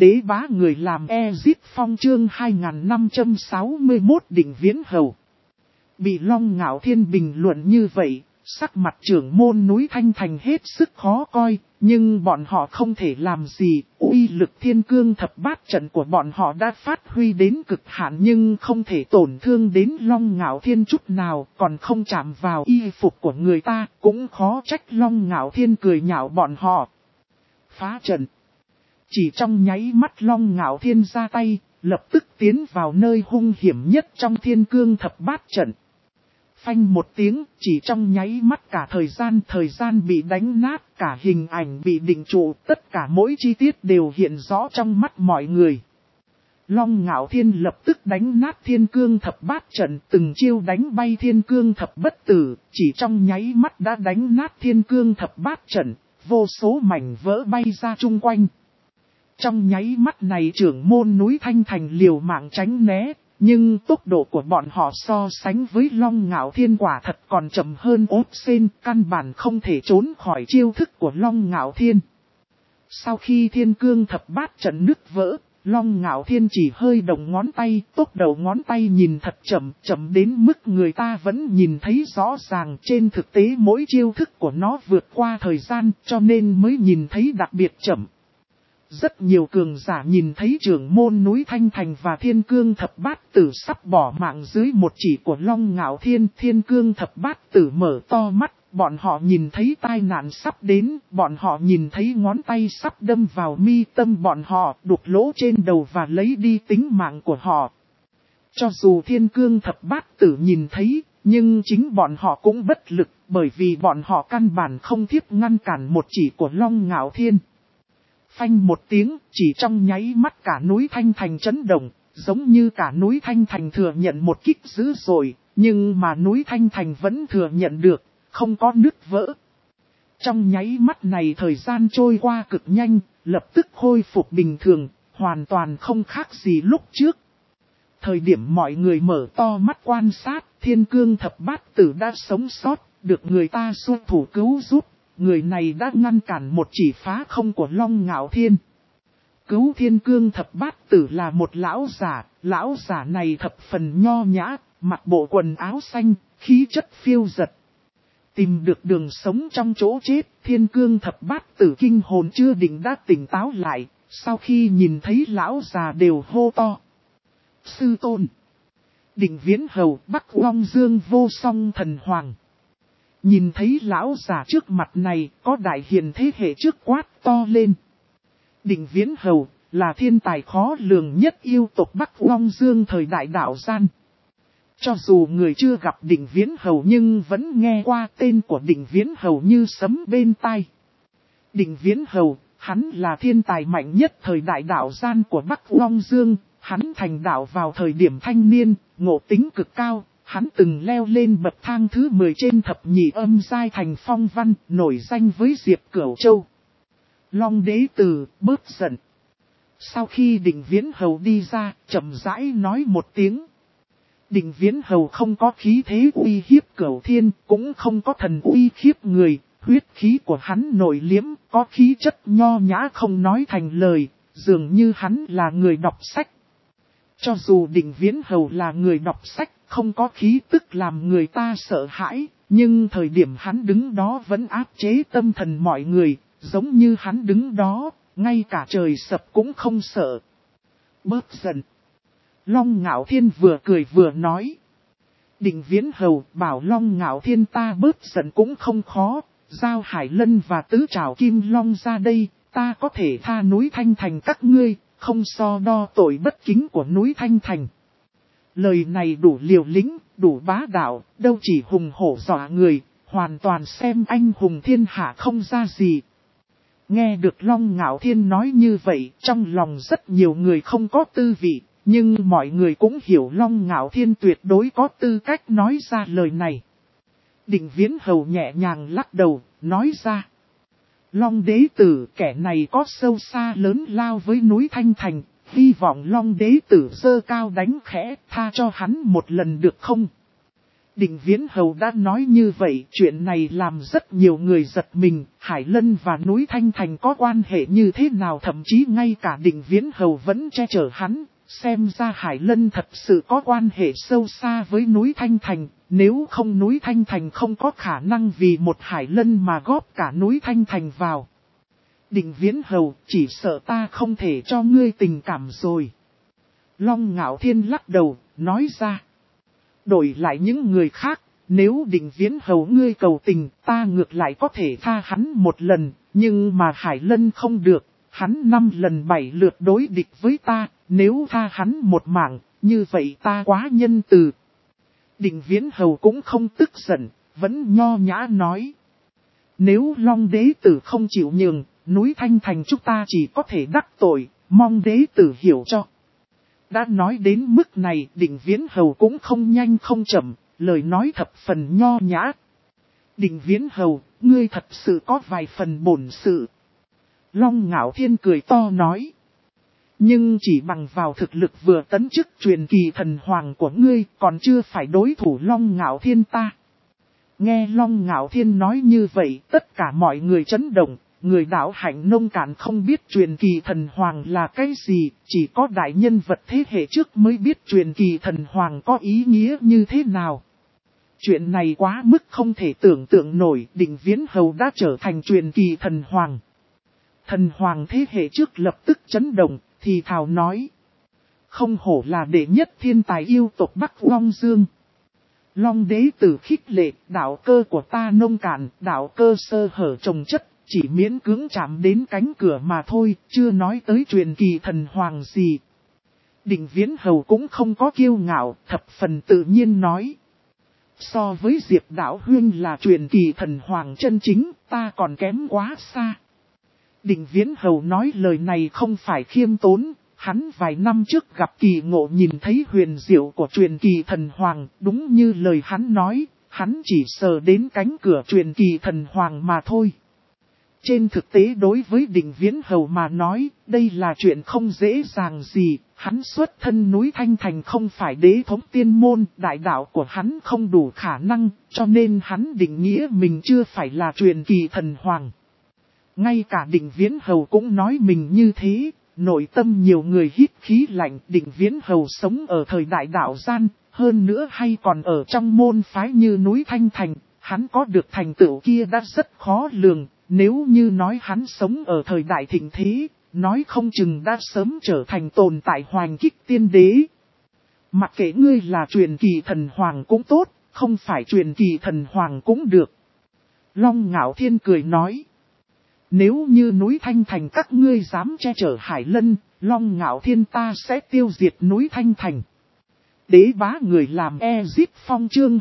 Đế bá người làm Ezit Phong chương 2561 Định Viễn Hầu. Bị Long Ngạo Thiên bình luận như vậy, sắc mặt trưởng môn núi Thanh Thành hết sức khó coi, nhưng bọn họ không thể làm gì. Uy lực Thiên Cương Thập Bát trận của bọn họ đã phát huy đến cực hạn nhưng không thể tổn thương đến Long Ngạo Thiên chút nào, còn không chạm vào y phục của người ta, cũng khó trách Long Ngạo Thiên cười nhạo bọn họ. Phá trận. Chỉ trong nháy mắt Long Ngạo Thiên ra tay, lập tức tiến vào nơi hung hiểm nhất trong Thiên Cương Thập Bát trận. Phanh một tiếng, chỉ trong nháy mắt cả thời gian bị đánh nát, cả hình ảnh bị định trụ, tất cả mỗi chi tiết đều hiện rõ trong mắt mọi người. Long Ngạo Thiên lập tức đánh nát Thiên Cương Thập Bát trận, từng chiêu đánh bay Thiên Cương Thập Bất Tử, chỉ trong nháy mắt đã đánh nát Thiên Cương Thập Bát trận, vô số mảnh vỡ bay ra chung quanh. Trong nháy mắt này trưởng môn núi Thanh Thành liều mạng tránh né, nhưng tốc độ của bọn họ so sánh với Long Ngạo Thiên quả thật còn chậm hơn ốt sên, căn bản không thể trốn khỏi chiêu thức của Long Ngạo Thiên. Sau khi Thiên Cương Thập Bát trận nứt vỡ, Long Ngạo Thiên chỉ hơi động ngón tay, tốc độ ngón tay nhìn thật chậm đến mức người ta vẫn nhìn thấy rõ ràng. Trên thực tế mỗi chiêu thức của nó vượt qua thời gian cho nên mới nhìn thấy đặc biệt chậm. Rất nhiều cường giả nhìn thấy trưởng môn núi Thanh Thành và Thiên Cương Thập Bát Tử sắp bỏ mạng dưới một chỉ của Long Ngạo Thiên. Thiên Cương Thập Bát Tử mở to mắt, bọn họ nhìn thấy tai nạn sắp đến, bọn họ nhìn thấy ngón tay sắp đâm vào mi tâm bọn họ, đục lỗ trên đầu và lấy đi tính mạng của họ. Cho dù Thiên Cương Thập Bát Tử nhìn thấy, nhưng chính bọn họ cũng bất lực, bởi vì bọn họ căn bản không thiếp ngăn cản một chỉ của Long Ngạo Thiên. Phanh một tiếng, chỉ trong nháy mắt cả núi Thanh Thành chấn động, giống như cả núi Thanh Thành thừa nhận một kích dữ dội, nhưng mà núi Thanh Thành vẫn thừa nhận được, không có nứt vỡ. Trong nháy mắt này thời gian trôi qua cực nhanh, lập tức khôi phục bình thường, hoàn toàn không khác gì lúc trước. Thời điểm mọi người mở to mắt quan sát, Thiên Cương Thập Bát Tử đã sống sót, được người ta xuất thủ cứu giúp. Người này đã ngăn cản một chỉ phá không của Long Ngạo Thiên. Cứu Thiên Cương Thập Bát Tử là một lão giả này thập phần nho nhã, mặc bộ quần áo xanh, khí chất phiêu dật. Tìm được đường sống trong chỗ chết, Thiên Cương Thập Bát Tử kinh hồn chưa định đã tỉnh táo lại, sau khi nhìn thấy lão già đều hô to. Sư tôn! Định Viễn Hầu, Bắc Long Dương Vô Song Thần Hoàng. Nhìn thấy lão già trước mặt này, có đại hiền thế hệ trước quát to lên. Định Viễn Hầu, là thiên tài khó lường nhất yêu tộc Bắc Long Dương thời đại đạo gian. Cho dù người chưa gặp Định Viễn Hầu nhưng vẫn nghe qua tên của Định Viễn Hầu như sấm bên tai. Định Viễn Hầu, hắn là thiên tài mạnh nhất thời đại đạo gian của Bắc Long Dương, hắn thành đạo vào thời điểm thanh niên, ngộ tính cực cao. Hắn từng leo lên bậc thang thứ 10 trên thập nhị âm giai thành phong văn, nổi danh với Diệp Cửu Châu. Long đế tử, bớt giận. Sau khi Định Viễn Hầu đi ra, chậm rãi nói một tiếng. Định Viễn Hầu không có khí thế uy hiếp Cửu Thiên, cũng không có thần uy khiếp người. Huyết khí của hắn nổi liếm, có khí chất nho nhã không nói thành lời, dường như hắn là người đọc sách. Cho dù Định Viễn Hầu là người đọc sách, không có khí tức làm người ta sợ hãi, nhưng thời điểm hắn đứng đó vẫn áp chế tâm thần mọi người, giống như hắn đứng đó, ngay cả trời sập cũng không sợ. Bớt giận. Long Ngạo Thiên vừa cười vừa nói. Định Viễn Hầu bảo Long Ngạo Thiên ta bớt giận cũng không khó, giao Hải Lân và Tứ Trảo Kim Long ra đây, ta có thể tha núi Thanh Thành các ngươi, không so đo tội bất kính của núi Thanh Thành. Lời này đủ liều lĩnh, đủ bá đạo, đâu chỉ hùng hổ dọa người, hoàn toàn xem anh hùng thiên hạ không ra gì. Nghe được Long Ngạo Thiên nói như vậy, trong lòng rất nhiều người không có tư vị, nhưng mọi người cũng hiểu Long Ngạo Thiên tuyệt đối có tư cách nói ra lời này. Định Viễn Hầu nhẹ nhàng lắc đầu, nói ra. Long đế tử, kẻ này có sâu xa lớn lao với núi Thanh Thành. Hy vọng Long đế tử giơ cao đánh khẽ, tha cho hắn một lần được không? Định Viễn Hầu đã nói như vậy, chuyện này làm rất nhiều người giật mình, Hải Lân và núi Thanh Thành có quan hệ như thế nào, thậm chí ngay cả Định Viễn Hầu vẫn che chở hắn, xem ra Hải Lân thật sự có quan hệ sâu xa với núi Thanh Thành, nếu không núi Thanh Thành không có khả năng vì một Hải Lân mà góp cả núi Thanh Thành vào. Định Viễn Hầu, chỉ sợ ta không thể cho ngươi tình cảm rồi. Long Ngạo Thiên lắc đầu, nói ra. Đổi lại những người khác, nếu Định Viễn Hầu ngươi cầu tình, ta ngược lại có thể tha hắn một lần, nhưng mà Hải Lân không được, hắn 5 lần 7 lượt đối địch với ta, nếu tha hắn một mạng, như vậy ta quá nhân từ. Định Viễn Hầu cũng không tức giận, vẫn nho nhã nói. Nếu Long đế tử không chịu nhường, núi Thanh Thành chúng ta chỉ có thể đắc tội, mong đế tử hiểu cho. Đã nói đến mức này, Định Viễn Hầu cũng không nhanh không chậm, lời nói thập phần nho nhã. Định Viễn Hầu, ngươi thật sự có vài phần bổn sự. Long Ngạo Thiên cười to nói. Nhưng chỉ bằng vào thực lực vừa tấn chức truyền kỳ thần hoàng của ngươi, còn chưa phải đối thủ Long Ngạo Thiên ta. Nghe Long Ngạo Thiên nói như vậy, tất cả mọi người chấn động. Người đạo hạnh nông cạn không biết truyền kỳ thần hoàng là cái gì, chỉ có đại nhân vật thế hệ trước mới biết truyền kỳ thần hoàng có ý nghĩa như thế nào. Chuyện này quá mức không thể tưởng tượng nổi, Định Viễn Hầu đã trở thành truyền kỳ thần hoàng. Thần hoàng thế hệ trước lập tức chấn động, thì thào nói. Không hổ là đệ nhất thiên tài yêu tộc Bắc Long Dương. Long đế tử khích lệ, đạo cơ của ta nông cạn, đạo cơ sơ hở trồng chất. Chỉ miễn cưỡng chạm đến cánh cửa mà thôi, chưa nói tới truyền kỳ thần hoàng gì. Định Viễn Hầu cũng không có kiêu ngạo, thập phần tự nhiên nói. So với Diệp Đạo Huyên là truyền kỳ thần hoàng chân chính, ta còn kém quá xa. Định Viễn Hầu nói lời này không phải khiêm tốn, hắn vài năm trước gặp kỳ ngộ nhìn thấy huyền diệu của truyền kỳ thần hoàng, đúng như lời hắn nói, hắn chỉ sờ đến cánh cửa truyền kỳ thần hoàng mà thôi. Trên thực tế đối với Định Viễn Hầu mà nói, đây là chuyện không dễ dàng gì, hắn xuất thân núi Thanh Thành không phải đế thống tiên môn, đại đạo của hắn không đủ khả năng, cho nên hắn định nghĩa mình chưa phải là truyền kỳ thần hoàng. Ngay cả Định Viễn Hầu cũng nói mình như thế, nội tâm nhiều người hít khí lạnh. Định Viễn Hầu sống ở thời đại đạo gian, hơn nữa hay còn ở trong môn phái như núi Thanh Thành, hắn có được thành tựu kia đã rất khó lường. Nếu như nói hắn sống ở thời đại thịnh thế, nói không chừng đã sớm trở thành tồn tại hoành kích tiên đế. Mặc kệ ngươi là truyền kỳ thần hoàng cũng tốt, không phải truyền kỳ thần hoàng cũng được. Long Ngạo Thiên cười nói. Nếu như núi Thanh Thành các ngươi dám che chở Hải Lân, Long Ngạo Thiên ta sẽ tiêu diệt núi Thanh Thành. Đế bá người làm Ezit Phong chương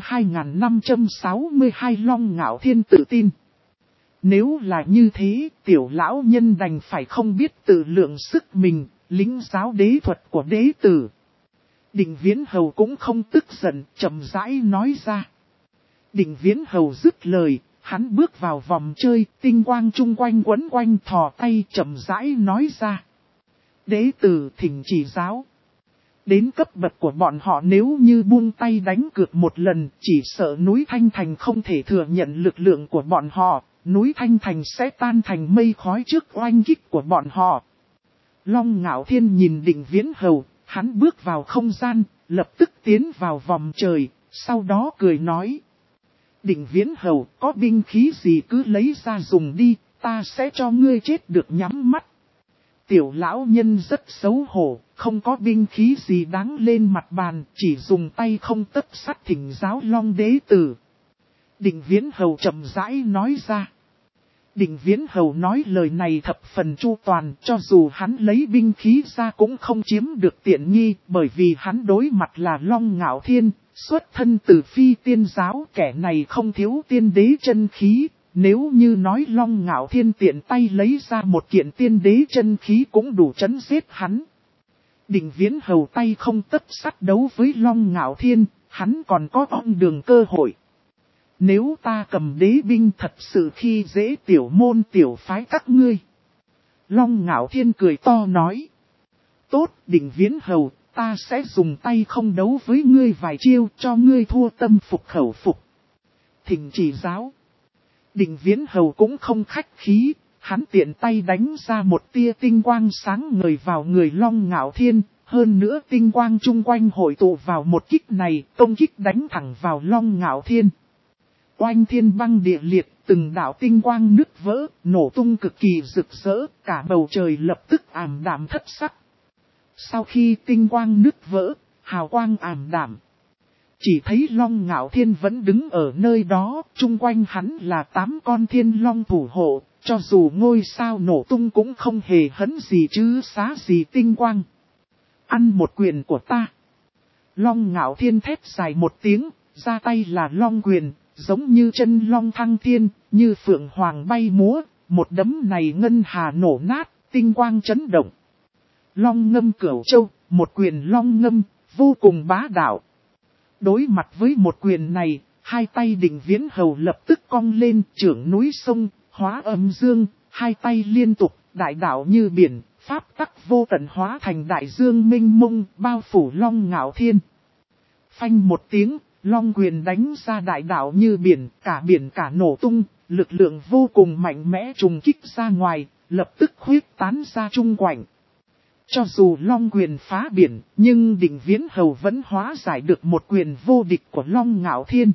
2562 Long Ngạo Thiên tự tin. Nếu là như thế, tiểu lão nhân đành phải không biết tự lượng sức mình, lính giáo đế thuật của đế tử. Định Viễn Hầu cũng không tức giận, chậm rãi nói ra. Định Viễn Hầu dứt lời, hắn bước vào vòng chơi, tinh quang chung quanh quấn quanh thò tay chậm rãi nói ra. Đế tử thỉnh chỉ giáo. Đến cấp bậc của bọn họ nếu như buông tay đánh cược một lần, chỉ sợ núi Thanh Thành không thể thừa nhận lực lượng của bọn họ. Núi Thanh Thành sẽ tan thành mây khói trước oanh kích của bọn họ. Long Ngạo Thiên nhìn Định Viễn Hầu, hắn bước vào không gian, lập tức tiến vào vòng trời, sau đó cười nói. Định Viễn Hầu, có binh khí gì cứ lấy ra dùng đi, ta sẽ cho ngươi chết được nhắm mắt. Tiểu lão nhân rất xấu hổ, không có binh khí gì đáng lên mặt bàn, chỉ dùng tay không tấc sắt thỉnh giáo Long đế tử. Định Viễn Hầu chậm rãi nói ra. Định Viễn Hầu nói lời này thập phần chu toàn, cho dù hắn lấy binh khí ra cũng không chiếm được tiện nghi, bởi vì hắn đối mặt là Long Ngạo Thiên, xuất thân từ phi tiên giáo, kẻ này không thiếu tiên đế chân khí. Nếu như nói Long Ngạo Thiên tiện tay lấy ra một kiện tiên đế chân khí cũng đủ chấn giết hắn. Định Viễn Hầu tay không tấc sắt đấu với Long Ngạo Thiên, hắn còn có ong đường cơ hội. Nếu ta cầm đế binh thật sự khi dễ tiểu môn tiểu phái các ngươi. Long Ngạo Thiên cười to nói. Tốt, Định Viễn Hầu, ta sẽ dùng tay không đấu với ngươi vài chiêu cho ngươi thua tâm phục khẩu phục. Thỉnh chỉ giáo. Định Viễn Hầu cũng không khách khí, hắn tiện tay đánh ra một tia tinh quang sáng ngời vào người Long Ngạo Thiên, hơn nữa tinh quang chung quanh hội tụ vào một kích này, công kích đánh thẳng vào Long Ngạo Thiên. Oanh thiên băng địa liệt, từng đạo tinh quang nứt vỡ, nổ tung cực kỳ rực rỡ, cả bầu trời lập tức ảm đạm thất sắc. Sau khi tinh quang nứt vỡ, hào quang ảm đạm. Chỉ thấy Long Ngạo Thiên vẫn đứng ở nơi đó, chung quanh hắn là 8 con thiên long thủ hộ, cho dù ngôi sao nổ tung cũng không hề hấn gì chứ xá gì tinh quang. Ăn một quyền của ta. Long Ngạo Thiên thét dài một tiếng, ra tay là long quyền, giống như chân long thăng thiên, như phượng hoàng bay múa, một đấm này ngân hà nổ nát, tinh quang chấn động. Long ngâm cửu châu, một quyền long ngâm, vô cùng bá đạo. Đối mặt với một quyền này, hai tay Định Viễn Hầu lập tức cong lên, chưởng núi sông, hóa âm dương, hai tay liên tục, đại đạo như biển, pháp tắc vô tận hóa thành đại dương mênh mông, bao phủ Long Ngạo Thiên. Phanh một tiếng, long quyền đánh ra đại đạo như biển cả nổ tung, lực lượng vô cùng mạnh mẽ trùng kích ra ngoài, lập tức khuyết tán ra chung quanh. Cho dù long quyền phá biển, nhưng Định Viễn Hầu vẫn hóa giải được một quyền vô địch của Long Ngạo Thiên.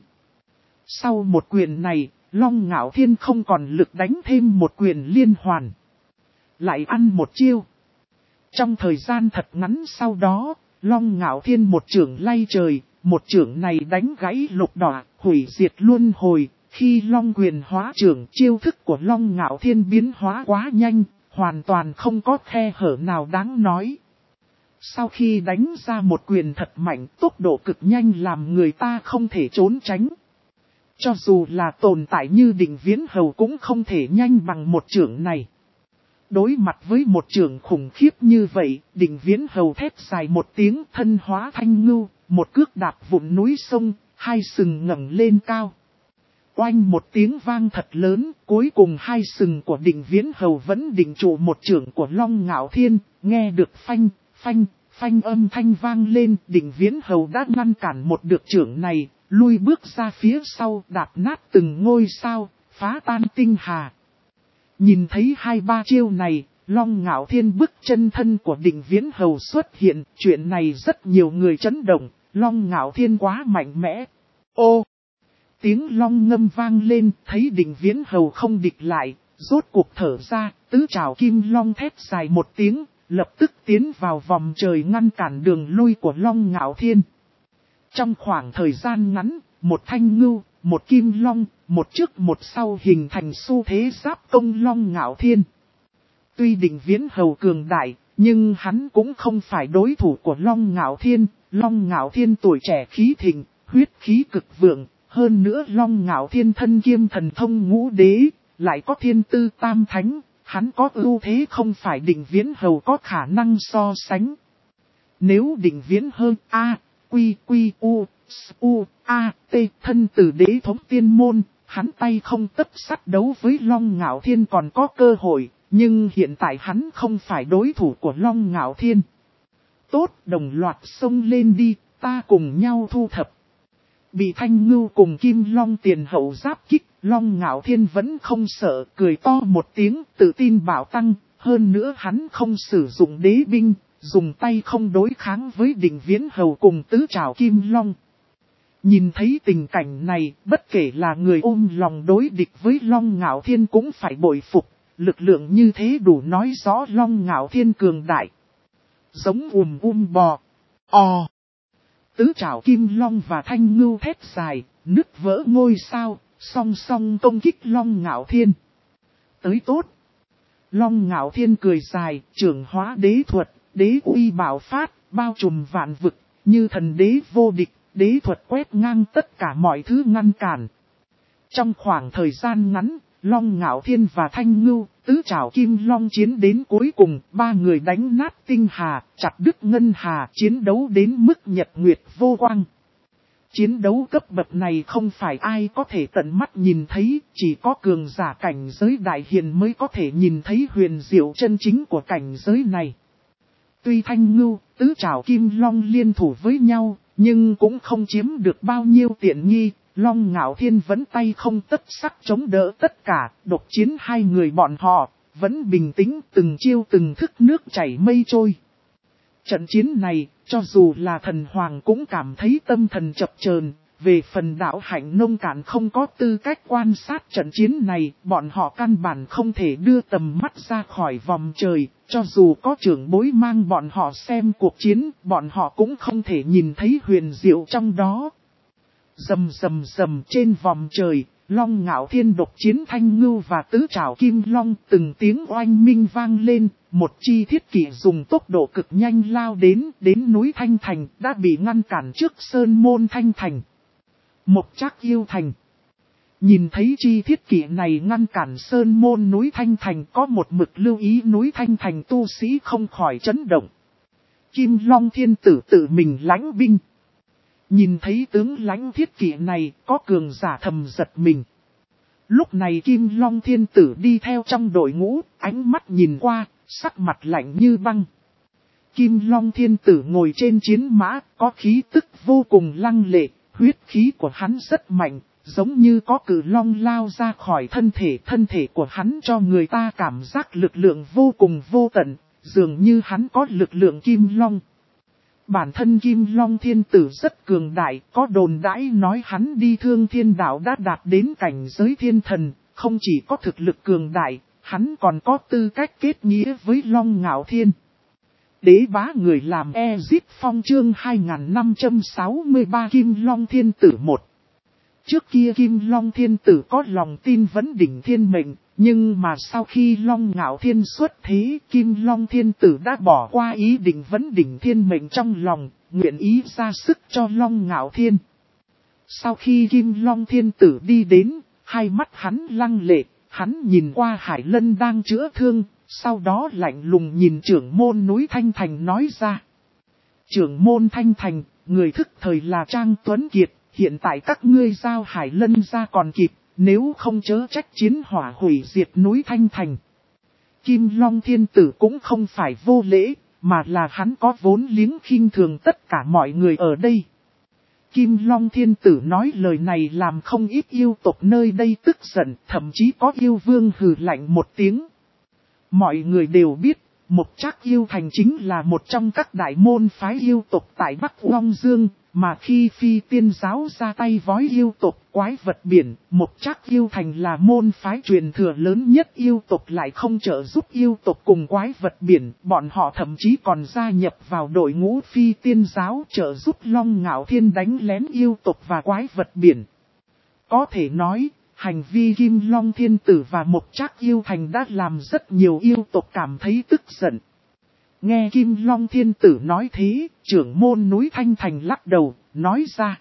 Sau một quyền này, Long Ngạo Thiên không còn lực đánh thêm một quyền liên hoàn. Lại ăn một chiêu. Trong thời gian thật ngắn sau đó, Long Ngạo Thiên một chưởng lay trời, một chưởng này đánh gãy lục đọa, hủy diệt luân hồi. Khi long quyền hóa chưởng, chiêu thức của Long Ngạo Thiên biến hóa quá nhanh, hoàn toàn không có khe hở nào đáng nói. Sau khi đánh ra một quyền thật mạnh, tốc độ cực nhanh làm người ta không thể trốn tránh. Cho dù là tồn tại như Định Viễn Hầu cũng không thể nhanh bằng một chưởng này. Đối mặt với một chưởng khủng khiếp như vậy, Định Viễn Hầu thét dài một tiếng, thân hóa thanh ngưu, một cước đạp vụn núi sông, hai sừng ngẩng lên cao. Oanh một tiếng vang thật lớn, cuối cùng hai sừng của Định Viễn Hầu vẫn định trụ một chưởng của Long Ngạo Thiên, nghe được phanh âm thanh vang lên, Định Viễn Hầu đã ngăn cản một được chưởng này, lui bước ra phía sau, đạp nát từng ngôi sao, phá tan tinh hà. Nhìn thấy hai ba chiêu này, Long Ngạo Thiên bức chân thân của Định Viễn Hầu xuất hiện, chuyện này rất nhiều người chấn động, Long Ngạo Thiên quá mạnh mẽ. Ô! Tiếng long ngâm vang lên, thấy Định Viễn Hầu không địch lại, rốt cuộc thở ra, tứ trảo kim long thét dài một tiếng, lập tức tiến vào vòng trời ngăn cản đường lui của Long Ngạo Thiên. Trong khoảng thời gian ngắn, một thanh ngưu, một kim long, một trước một sau hình thành xu thế giáp công Long Ngạo Thiên. Tuy Định Viễn Hầu cường đại, nhưng hắn cũng không phải đối thủ của Long Ngạo Thiên. Long Ngạo Thiên tuổi trẻ khí thịnh, huyết khí cực vượng. Hơn nữa Long Ngạo Thiên thân kiêm thần thông ngũ đế, lại có thiên tư tam thánh, hắn có ưu thế không phải Định Viễn Hầu có khả năng so sánh. Nếu Định Viễn hơn A, Quy, T thân từ đế thống tiên môn, hắn tay không tất sắt đấu với Long Ngạo Thiên còn có cơ hội, nhưng hiện tại hắn không phải đối thủ của Long Ngạo Thiên. Tốt, đồng loạt xông lên đi, ta cùng nhau thu thập. Bị thanh ngưu cùng kim long tiền hậu giáp kích, Long Ngạo Thiên vẫn không sợ, cười to một tiếng, tự tin bảo tăng, hơn nữa hắn không sử dụng đế binh, dùng tay không đối kháng với Định Viễn Hầu cùng tứ trảo kim long. Nhìn thấy tình cảnh này, bất kể là người ôm lòng đối địch với Long Ngạo Thiên cũng phải bội phục, lực lượng như thế đủ nói rõ Long Ngạo Thiên cường đại. Giống bò, Tứ trảo kim long và thanh ngưu thét dài, nứt vỡ ngôi sao, song song công kích Long Ngạo Thiên. Tới tốt. Long Ngạo Thiên cười dài, trưởng hóa đế thuật, đế uy bạo phát, bao trùm vạn vực, như thần đế vô địch, đế thuật quét ngang tất cả mọi thứ ngăn cản. Trong khoảng thời gian ngắn, Long Ngạo Thiên và Thanh Ngưu, tứ trảo kim long chiến đến cuối cùng, ba người đánh nát tinh hà, chặt đứt ngân hà, chiến đấu đến mức nhật nguyệt vô quang. Chiến đấu cấp bậc này không phải ai có thể tận mắt nhìn thấy, chỉ có cường giả cảnh giới đại hiền mới có thể nhìn thấy huyền diệu chân chính của cảnh giới này. Tuy Thanh Ngưu, Tứ Trảo Kim Long liên thủ với nhau, nhưng cũng không chiếm được bao nhiêu tiện nghi. Long Ngạo Thiên vẫn tay không tất sắc chống đỡ tất cả, độc chiến hai người bọn họ, vẫn bình tĩnh từng chiêu từng thức nước chảy mây trôi. Trận chiến này, cho dù là thần hoàng cũng cảm thấy tâm thần chập chờn. Về phần Đạo Hạnh nông cạn không có tư cách quan sát trận chiến này, bọn họ căn bản không thể đưa tầm mắt ra khỏi vòng trời, cho dù có trưởng bối mang bọn họ xem cuộc chiến, bọn họ cũng không thể nhìn thấy huyền diệu trong đó. Rầm rầm rầm trên vòng trời, Long Ngạo Thiên độc chiến Thanh Ngưu và Tứ Trảo Kim Long, từng tiếng oanh minh vang lên, một chi thiết kỵ dùng tốc độ cực nhanh lao đến núi Thanh Thành, đã bị ngăn cản trước sơn môn Thanh Thành. Mộc Trác Yêu Thành. Nhìn thấy chi thiết kỵ này ngăn cản sơn môn núi Thanh Thành, có một mực lưu ý núi Thanh Thành tu sĩ không khỏi chấn động. Kim Long Thiên Tử tự mình lãnh binh. Nhìn thấy tướng lãnh thiết kỵ này, có cường giả thầm giật mình. Lúc này Kim Long Thiên Tử đi theo trong đội ngũ, ánh mắt nhìn qua, sắc mặt lạnh như băng. Kim Long Thiên Tử ngồi trên chiến mã, có khí tức vô cùng lăng lệ, huyết khí của hắn rất mạnh, giống như có cự long lao ra khỏi thân thể của hắn cho người ta cảm giác lực lượng vô cùng vô tận, dường như hắn có lực lượng Kim Long. Bản thân Kim Long Thiên Tử rất cường đại, có đồn đãi nói hắn đi Thương Thiên Đạo đã đạt đến cảnh giới thiên thần, không chỉ có thực lực cường đại, hắn còn có tư cách kết nghĩa với Long Ngạo Thiên. Đế bá người làm Ezip Phong chương 2563 Kim Long Thiên Tử 1. Trước kia Kim Long Thiên Tử có lòng tin vấn đỉnh thiên mệnh, nhưng mà sau khi Long Ngạo Thiên xuất thế, Kim Long Thiên Tử đã bỏ qua ý định vấn đỉnh thiên mệnh trong lòng, nguyện ý ra sức cho Long Ngạo Thiên. Sau khi Kim Long Thiên Tử đi đến, hai mắt hắn lăng lệ, hắn nhìn qua Hải Lân đang chữa thương, sau đó lạnh lùng nhìn trưởng môn núi Thanh Thành nói ra. Trưởng môn Thanh Thành, người thức thời là Trang Tuấn Kiệt, hiện tại các ngươi giao Hải Lân ra còn kịp, nếu không chớ trách chiến hỏa hủy diệt núi Thanh Thành. Kim Long Thiên Tử cũng không phải vô lễ, mà là hắn có vốn liếng khinh thường tất cả mọi người ở đây. Kim Long Thiên Tử nói lời này làm không ít yêu tộc nơi đây tức giận, thậm chí có yêu vương hừ lạnh một tiếng. Mọi người đều biết, Mộc Trác Yêu Thành chính là một trong các đại môn phái yêu tộc tại Bắc Long Dương, mà khi Phi Tiên giáo ra tay vói yêu tộc quái vật biển, Mộc Trác Yêu Thành là môn phái truyền thừa lớn nhất yêu tộc lại không trợ giúp yêu tộc cùng quái vật biển, bọn họ thậm chí còn gia nhập vào đội ngũ Phi Tiên giáo trợ giúp Long Ngạo Thiên đánh lén yêu tộc và quái vật biển. Có thể nói, hành vi Kim Long Thiên Tử và Mộc Trác Yêu Thành đã làm rất nhiều yêu tộc cảm thấy tức giận. Nghe Kim Long Thiên Tử nói thế, trưởng môn núi Thanh Thành lắc đầu, nói ra.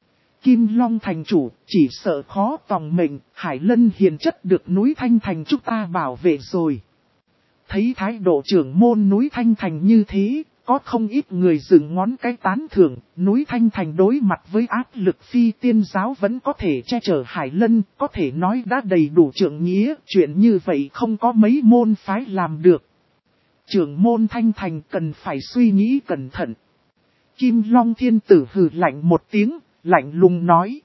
Kim Long Thành chủ, chỉ sợ khó tòng mệnh, Hải Lân hiền chất được núi Thanh Thành chúng ta bảo vệ rồi. Thấy thái độ trưởng môn núi Thanh Thành như thế, có không ít người dựng ngón cái tán thưởng, núi Thanh Thành đối mặt với áp lực Phi Tiên giáo vẫn có thể che chở Hải Lân, có thể nói đã đầy đủ trượng nghĩa, chuyện như vậy không có mấy môn phái làm được. Trưởng môn Thanh Thành cần phải suy nghĩ cẩn thận. Kim Long Thiên Tử hừ lạnh một tiếng, lạnh lùng nói.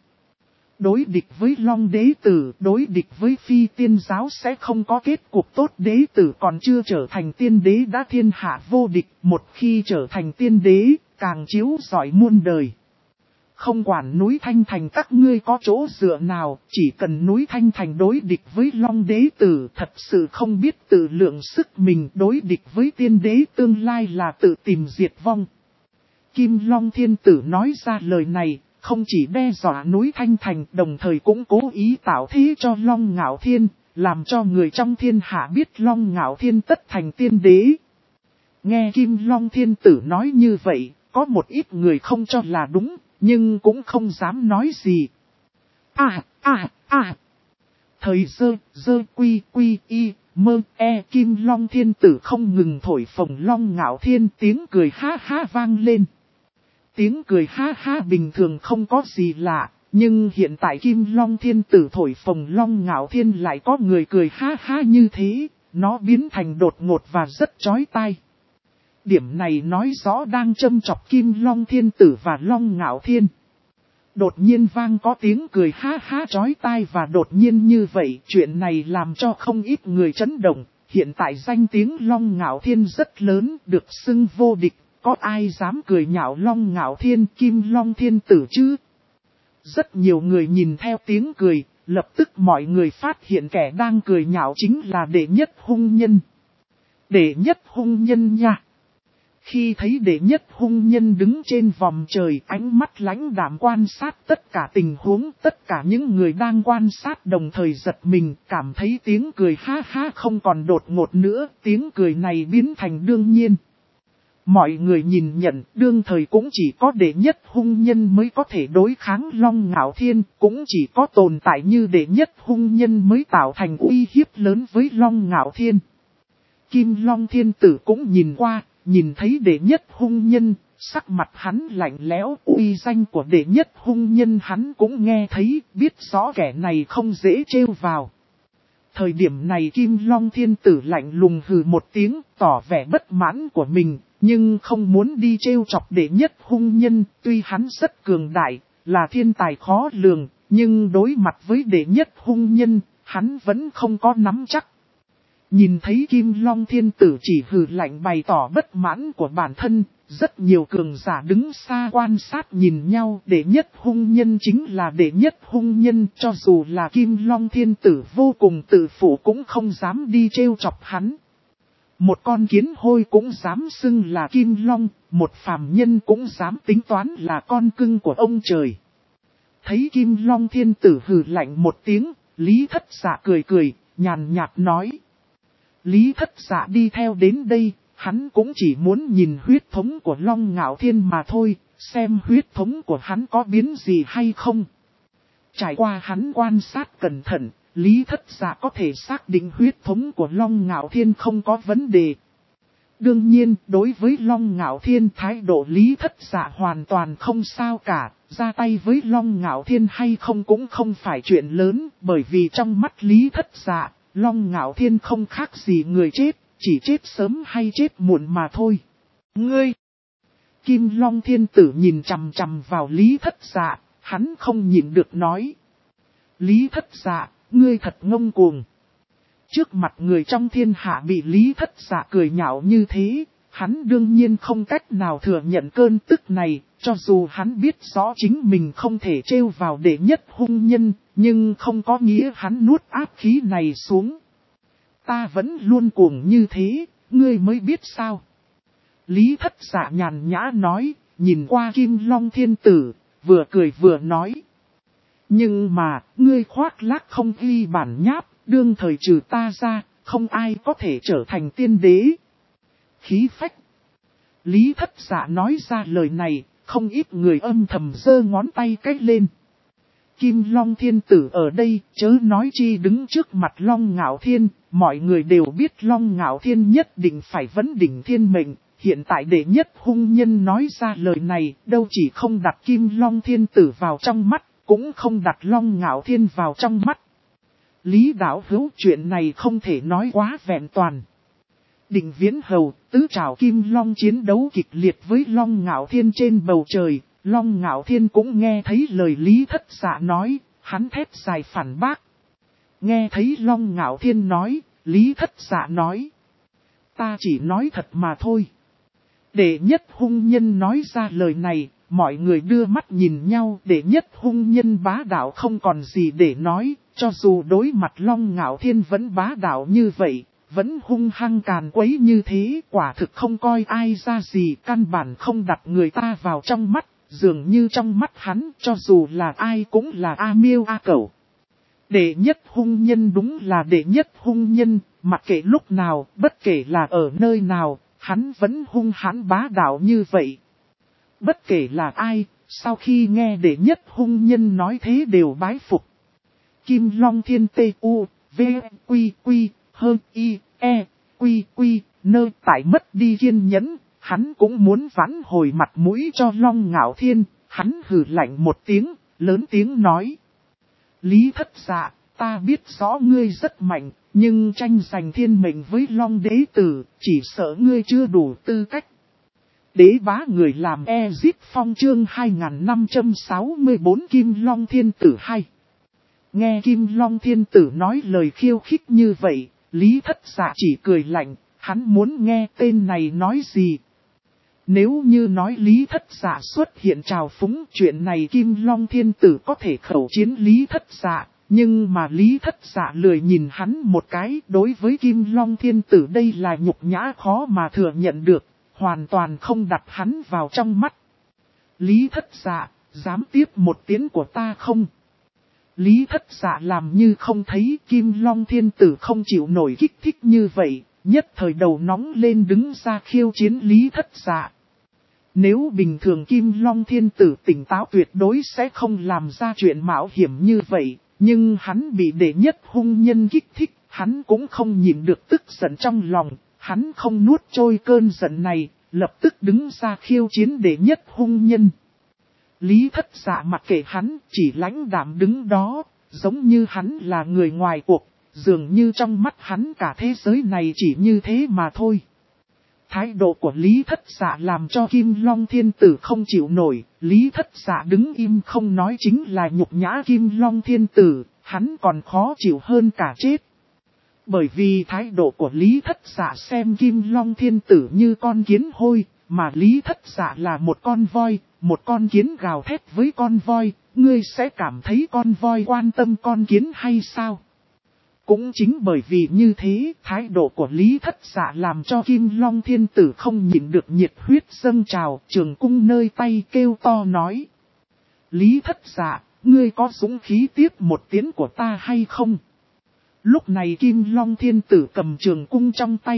Đối địch với Long Đế Tử, đối địch với Phi Tiên giáo sẽ không có kết cục tốt. Đế Tử còn chưa trở thành tiên đế đã thiên hạ vô địch, một khi trở thành tiên đế, càng chiếu rọi muôn đời. Không quản núi Thanh Thành các ngươi có chỗ dựa nào, chỉ cần núi Thanh Thành đối địch với Long Đế Tử thật sự không biết tự lượng sức mình, đối địch với tiên đế tương lai là tự tìm diệt vong. Kim Long Thiên Tử nói ra lời này, không chỉ đe dọa núi Thanh Thành, đồng thời cũng cố ý tạo thế cho Long Ngạo Thiên, làm cho người trong thiên hạ biết Long Ngạo Thiên tất thành tiên đế. Nghe Kim Long Thiên Tử nói như vậy, có một ít người không cho là đúng, nhưng cũng không dám nói gì. Thời dơ quy y, mơ Kim Long Thiên Tử không ngừng thổi phồng Long Ngạo Thiên, tiếng cười ha ha vang lên. Tiếng cười ha ha bình thường không có gì lạ, nhưng hiện tại Kim Long Thiên Tử thổi phồng Long Ngạo Thiên lại có người cười ha ha như thế, nó biến thành đột ngột và rất chói tai. Điểm này nói rõ đang châm chọc Kim Long Thiên Tử và Long Ngạo Thiên. Đột nhiên vang có tiếng cười ha ha chói tai và đột nhiên như vậy, chuyện này làm cho không ít người chấn động. Hiện tại danh tiếng Long Ngạo Thiên rất lớn, được xưng vô địch, có ai dám cười nhạo Long Ngạo Thiên, Kim Long Thiên Tử chứ? Rất nhiều người nhìn theo tiếng cười, lập tức mọi người phát hiện kẻ đang cười nhạo chính là đệ nhất hung nhân. Đệ nhất hung nhân nha. Khi thấy đệ nhất hung nhân đứng trên vòm trời, ánh mắt lãnh đạm quan sát tất cả tình huống, tất cả những người đang quan sát đồng thời giật mình, cảm thấy tiếng cười ha ha không còn đột ngột nữa, tiếng cười này biến thành đương nhiên. Mọi người nhìn nhận, đương thời cũng chỉ có đệ nhất hung nhân mới có thể đối kháng Long Ngạo Thiên, cũng chỉ có tồn tại như đệ nhất hung nhân mới tạo thành uy hiếp lớn với Long Ngạo Thiên. Kim Long Thiên Tử cũng nhìn qua, nhìn thấy đệ nhất hung nhân, sắc mặt hắn lạnh lẽo, uy danh của đệ nhất hung nhân hắn cũng nghe thấy, biết rõ kẻ này không dễ trêu vào. Thời điểm này Kim Long Thiên Tử lạnh lùng hừ một tiếng, tỏ vẻ bất mãn của mình, nhưng không muốn đi trêu chọc đệ nhất hung nhân, tuy hắn rất cường đại, là thiên tài khó lường, nhưng đối mặt với đệ nhất hung nhân, hắn vẫn không có nắm chắc. Nhìn thấy Kim Long Thiên Tử chỉ hừ lạnh bày tỏ bất mãn của bản thân, rất nhiều cường giả đứng xa quan sát nhìn nhau, đệ nhất hung nhân chính là đệ nhất hung nhân, cho dù là Kim Long Thiên Tử vô cùng tự phụ cũng không dám đi trêu chọc hắn. Một con kiến hôi cũng dám xưng là Kim Long, một phàm nhân cũng dám tính toán là con cưng của ông trời. Thấy Kim Long Thiên Tử hừ lạnh một tiếng, Lý Thất Dạ cười cười, nhàn nhạt nói. Lý Thất Dạ đi theo đến đây, hắn cũng chỉ muốn nhìn huyết thống của Long Ngạo Thiên mà thôi, xem huyết thống của hắn có biến gì hay không. Trải qua hắn quan sát cẩn thận, Lý Thất Dạ có thể xác định huyết thống của Long Ngạo Thiên không có vấn đề. Đương nhiên, đối với Long Ngạo Thiên thái độ Lý Thất Dạ hoàn toàn không sao cả, ra tay với Long Ngạo Thiên hay không cũng không phải chuyện lớn, bởi vì trong mắt Lý Thất Dạ, Long Ngạo Thiên không khác gì người chết, chỉ chết sớm hay chết muộn mà thôi. Ngươi! Kim Long Thiên Tử nhìn chằm chằm vào Lý Thất Dạ, hắn không nhịn được nói. Lý Thất Dạ, ngươi thật ngông cuồng. Trước mặt người trong thiên hạ bị Lý Thất Dạ cười nhạo như thế, hắn đương nhiên không cách nào thừa nhận cơn tức này, cho dù hắn biết rõ chính mình không thể trêu vào đệ nhất hung nhân, nhưng không có nghĩa hắn nuốt áp khí này xuống. Ta vẫn luôn cuồng như thế, ngươi mới biết sao. Lý Thất Dạ nhàn nhã nói, nhìn qua Kim Long Thiên Tử, vừa cười vừa nói. Nhưng mà, ngươi khoác lác không ghi bản nháp, đương thời trừ ta ra, không ai có thể trở thành tiên đế. Khí phách. Lý Thất Dạ nói ra lời này, không ít người âm thầm giơ ngón tay cách lên. Kim Long Thiên Tử ở đây, chớ nói chi đứng trước mặt Long Ngạo Thiên, mọi người đều biết Long Ngạo Thiên nhất định phải vấn đỉnh thiên mệnh. Hiện tại đệ nhất hung nhân nói ra lời này, đâu chỉ không đặt Kim Long Thiên Tử vào trong mắt, cũng không đặt Long Ngạo Thiên vào trong mắt. Lý đạo hữu, chuyện này không thể nói quá vẹn toàn. Định Viễn Hầu, tứ trảo Kim Long chiến đấu kịch liệt với Long Ngạo Thiên trên bầu trời, Long Ngạo Thiên cũng nghe thấy lời Lý Thất Dạ nói, hắn thét dài phản bác. Nghe thấy Long Ngạo Thiên nói, Lý Thất Dạ nói. Ta chỉ nói thật mà thôi. Đệ nhất hung nhân nói ra lời này, mọi người đưa mắt nhìn nhau, đệ nhất hung nhân bá đạo không còn gì để nói, cho dù đối mặt Long Ngạo Thiên vẫn bá đạo như vậy, vẫn hung hăng càn quấy như thế, quả thực không coi ai ra gì, căn bản không đặt người ta vào trong mắt, dường như trong mắt hắn, cho dù là ai cũng là A Miêu A Cẩu. Đệ nhất hung nhân đúng là đệ nhất hung nhân, mặc kệ lúc nào, bất kể là ở nơi nào, hắn vẫn hung hãn bá đạo như vậy. Bất kể là ai, sau khi nghe đệ nhất hung nhân nói thế đều bái phục. Kim Long Thiên Tê U, V, Quy, Quy, Hơ, I, E, Quy, Quy, Nơ tại mất đi kiên nhẫn, hắn cũng muốn vãn hồi mặt mũi cho Long Ngạo Thiên, hắn hừ lạnh một tiếng, lớn tiếng nói. Lý Thất Dạ, ta biết rõ ngươi rất mạnh, nhưng tranh giành thiên mệnh với Long Đế Tử, chỉ sợ ngươi chưa đủ tư cách. Đế bá người làm Ezip Phong chương 2564 Kim Long Thiên Tử 2. Nghe Kim Long Thiên Tử nói lời khiêu khích như vậy, Lý Thất Dạ chỉ cười lạnh, hắn muốn nghe tên này nói gì. Nếu như nói Lý Thất Dạ xuất hiện trào phúng, chuyện này Kim Long Thiên Tử có thể khẩu chiến Lý Thất Dạ, nhưng mà Lý Thất Dạ lười nhìn hắn một cái. Đối với Kim Long Thiên Tử đây là nhục nhã khó mà thừa nhận được, hoàn toàn không đặt hắn vào trong mắt. Lý Thất Dạ, dám tiếp một tiếng của ta không? Lý Thất Dạ làm như không thấy. Kim Long Thiên Tử không chịu nổi kích thích như vậy, nhất thời đầu nóng lên đứng ra khiêu chiến Lý Thất Dạ. Nếu bình thường Kim Long Thiên Tử tỉnh táo tuyệt đối sẽ không làm ra chuyện mạo hiểm như vậy, nhưng hắn bị đệ nhất hung nhân kích thích, hắn cũng không nhịn được tức giận trong lòng, hắn không nuốt trôi cơn giận này, lập tức đứng ra khiêu chiến đệ nhất hung nhân. Lý Thất Dạ mặc kệ hắn, chỉ lãnh đạm đứng đó, giống như hắn là người ngoài cuộc, dường như trong mắt hắn cả thế giới này chỉ như thế mà thôi. Thái độ của Lý Thất Dạ làm cho Kim Long Thiên Tử không chịu nổi, Lý Thất Dạ đứng im không nói chính là nhục nhã Kim Long Thiên Tử, hắn còn khó chịu hơn cả chết. Bởi vì thái độ của Lý Thất Dạ xem Kim Long Thiên Tử như con kiến hôi, mà Lý Thất Dạ là một con voi, một con kiến gào thét với con voi, ngươi sẽ cảm thấy con voi quan tâm con kiến hay sao? Cũng chính bởi vì như thế, thái độ của Lý Thất Dạ làm cho Kim Long Thiên Tử không nhịn được nhiệt huyết dâng trào, trường cung nơi tay kêu to nói. Lý Thất Dạ, ngươi có dũng khí tiếp một tiếng của ta hay không? Lúc này Kim Long Thiên Tử cầm trường cung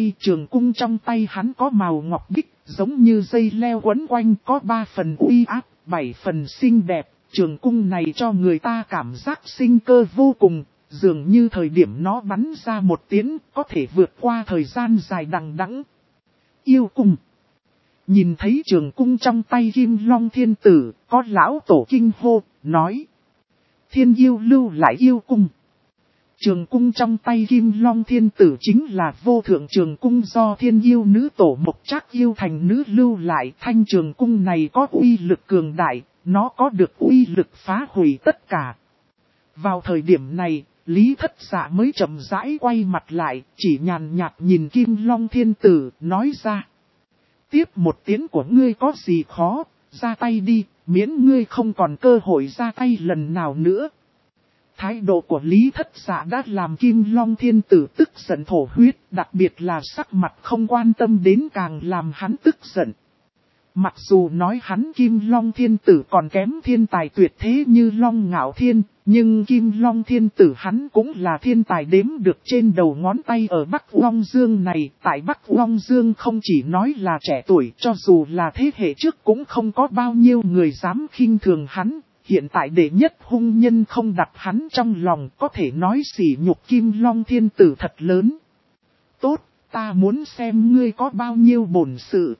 trong tay hắn có màu ngọc bích, giống như dây leo quấn quanh, có 3 phần uy áp, 7 phần xinh đẹp. Trường cung này cho người ta cảm giác sinh cơ vô cùng, dường như thời điểm nó bắn ra một tiếng, có thể vượt qua thời gian dài đằng đẵng. Yêu cung. Nhìn thấy trường cung trong tay Kim Long Thiên Tử, có lão tổ kinh hô, nói. Thiên yêu lưu lại yêu cung. Trường cung trong tay Kim Long Thiên Tử chính là vô thượng trường cung do thiên yêu nữ tổ Mộc Trác yêu thành nữ lưu lại. Thanh trường cung này có uy lực cường đại, nó có được uy lực phá hủy tất cả. Vào thời điểm này, Lý Thất Dạ mới chậm rãi quay mặt lại, chỉ nhàn nhạt nhìn Kim Long Thiên Tử, nói ra. Tiếp một tiếng của ngươi có gì khó, ra tay đi, miễn ngươi không còn cơ hội ra tay lần nào nữa. Thái độ của Lý Thất Dạ đã làm Kim Long Thiên Tử tức giận thổ huyết, đặc biệt là sắc mặt không quan tâm đến càng làm hắn tức giận. Mặc dù nói hắn Kim Long Thiên Tử còn kém thiên tài tuyệt thế như Long Ngạo Thiên, nhưng Kim Long Thiên Tử hắn cũng là thiên tài đếm được trên đầu ngón tay ở Bắc Long Dương này. Tại Bắc Long Dương không chỉ nói là trẻ tuổi, cho dù là thế hệ trước cũng không có bao nhiêu người dám khinh thường hắn. Hiện tại đệ nhất hung nhân không đặt hắn trong lòng, có thể nói sỉ nhục Kim Long Thiên Tử thật lớn. Tốt, ta muốn xem ngươi có bao nhiêu bổn sự.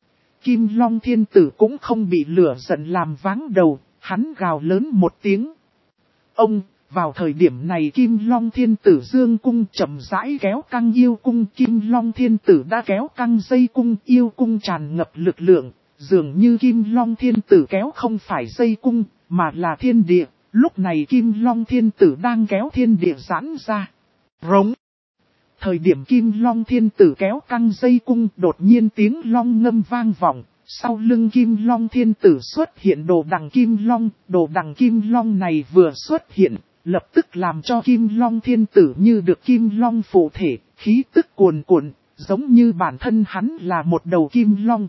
Kim Long Thiên Tử cũng không bị lửa giận làm váng đầu, hắn gào lớn một tiếng. Ông, vào thời điểm này Kim Long Thiên Tử dương cung chậm rãi kéo căng yêu cung. Kim Long Thiên Tử đã kéo căng dây cung, yêu cung tràn ngập lực lượng, dường như Kim Long Thiên Tử kéo không phải dây cung, mà là thiên địa. Lúc này Kim Long Thiên Tử đang kéo thiên địa giãn ra. Rống. Thời điểm Kim Long Thiên Tử kéo căng dây cung, đột nhiên tiếng long ngâm vang vọng. Sau lưng Kim Long Thiên Tử xuất hiện đồ đằng Kim Long. Đồ đằng Kim Long này vừa xuất hiện, lập tức làm cho Kim Long Thiên Tử như được Kim Long phụ thể, khí tức cuồn cuộn, giống như bản thân hắn là một đầu Kim Long.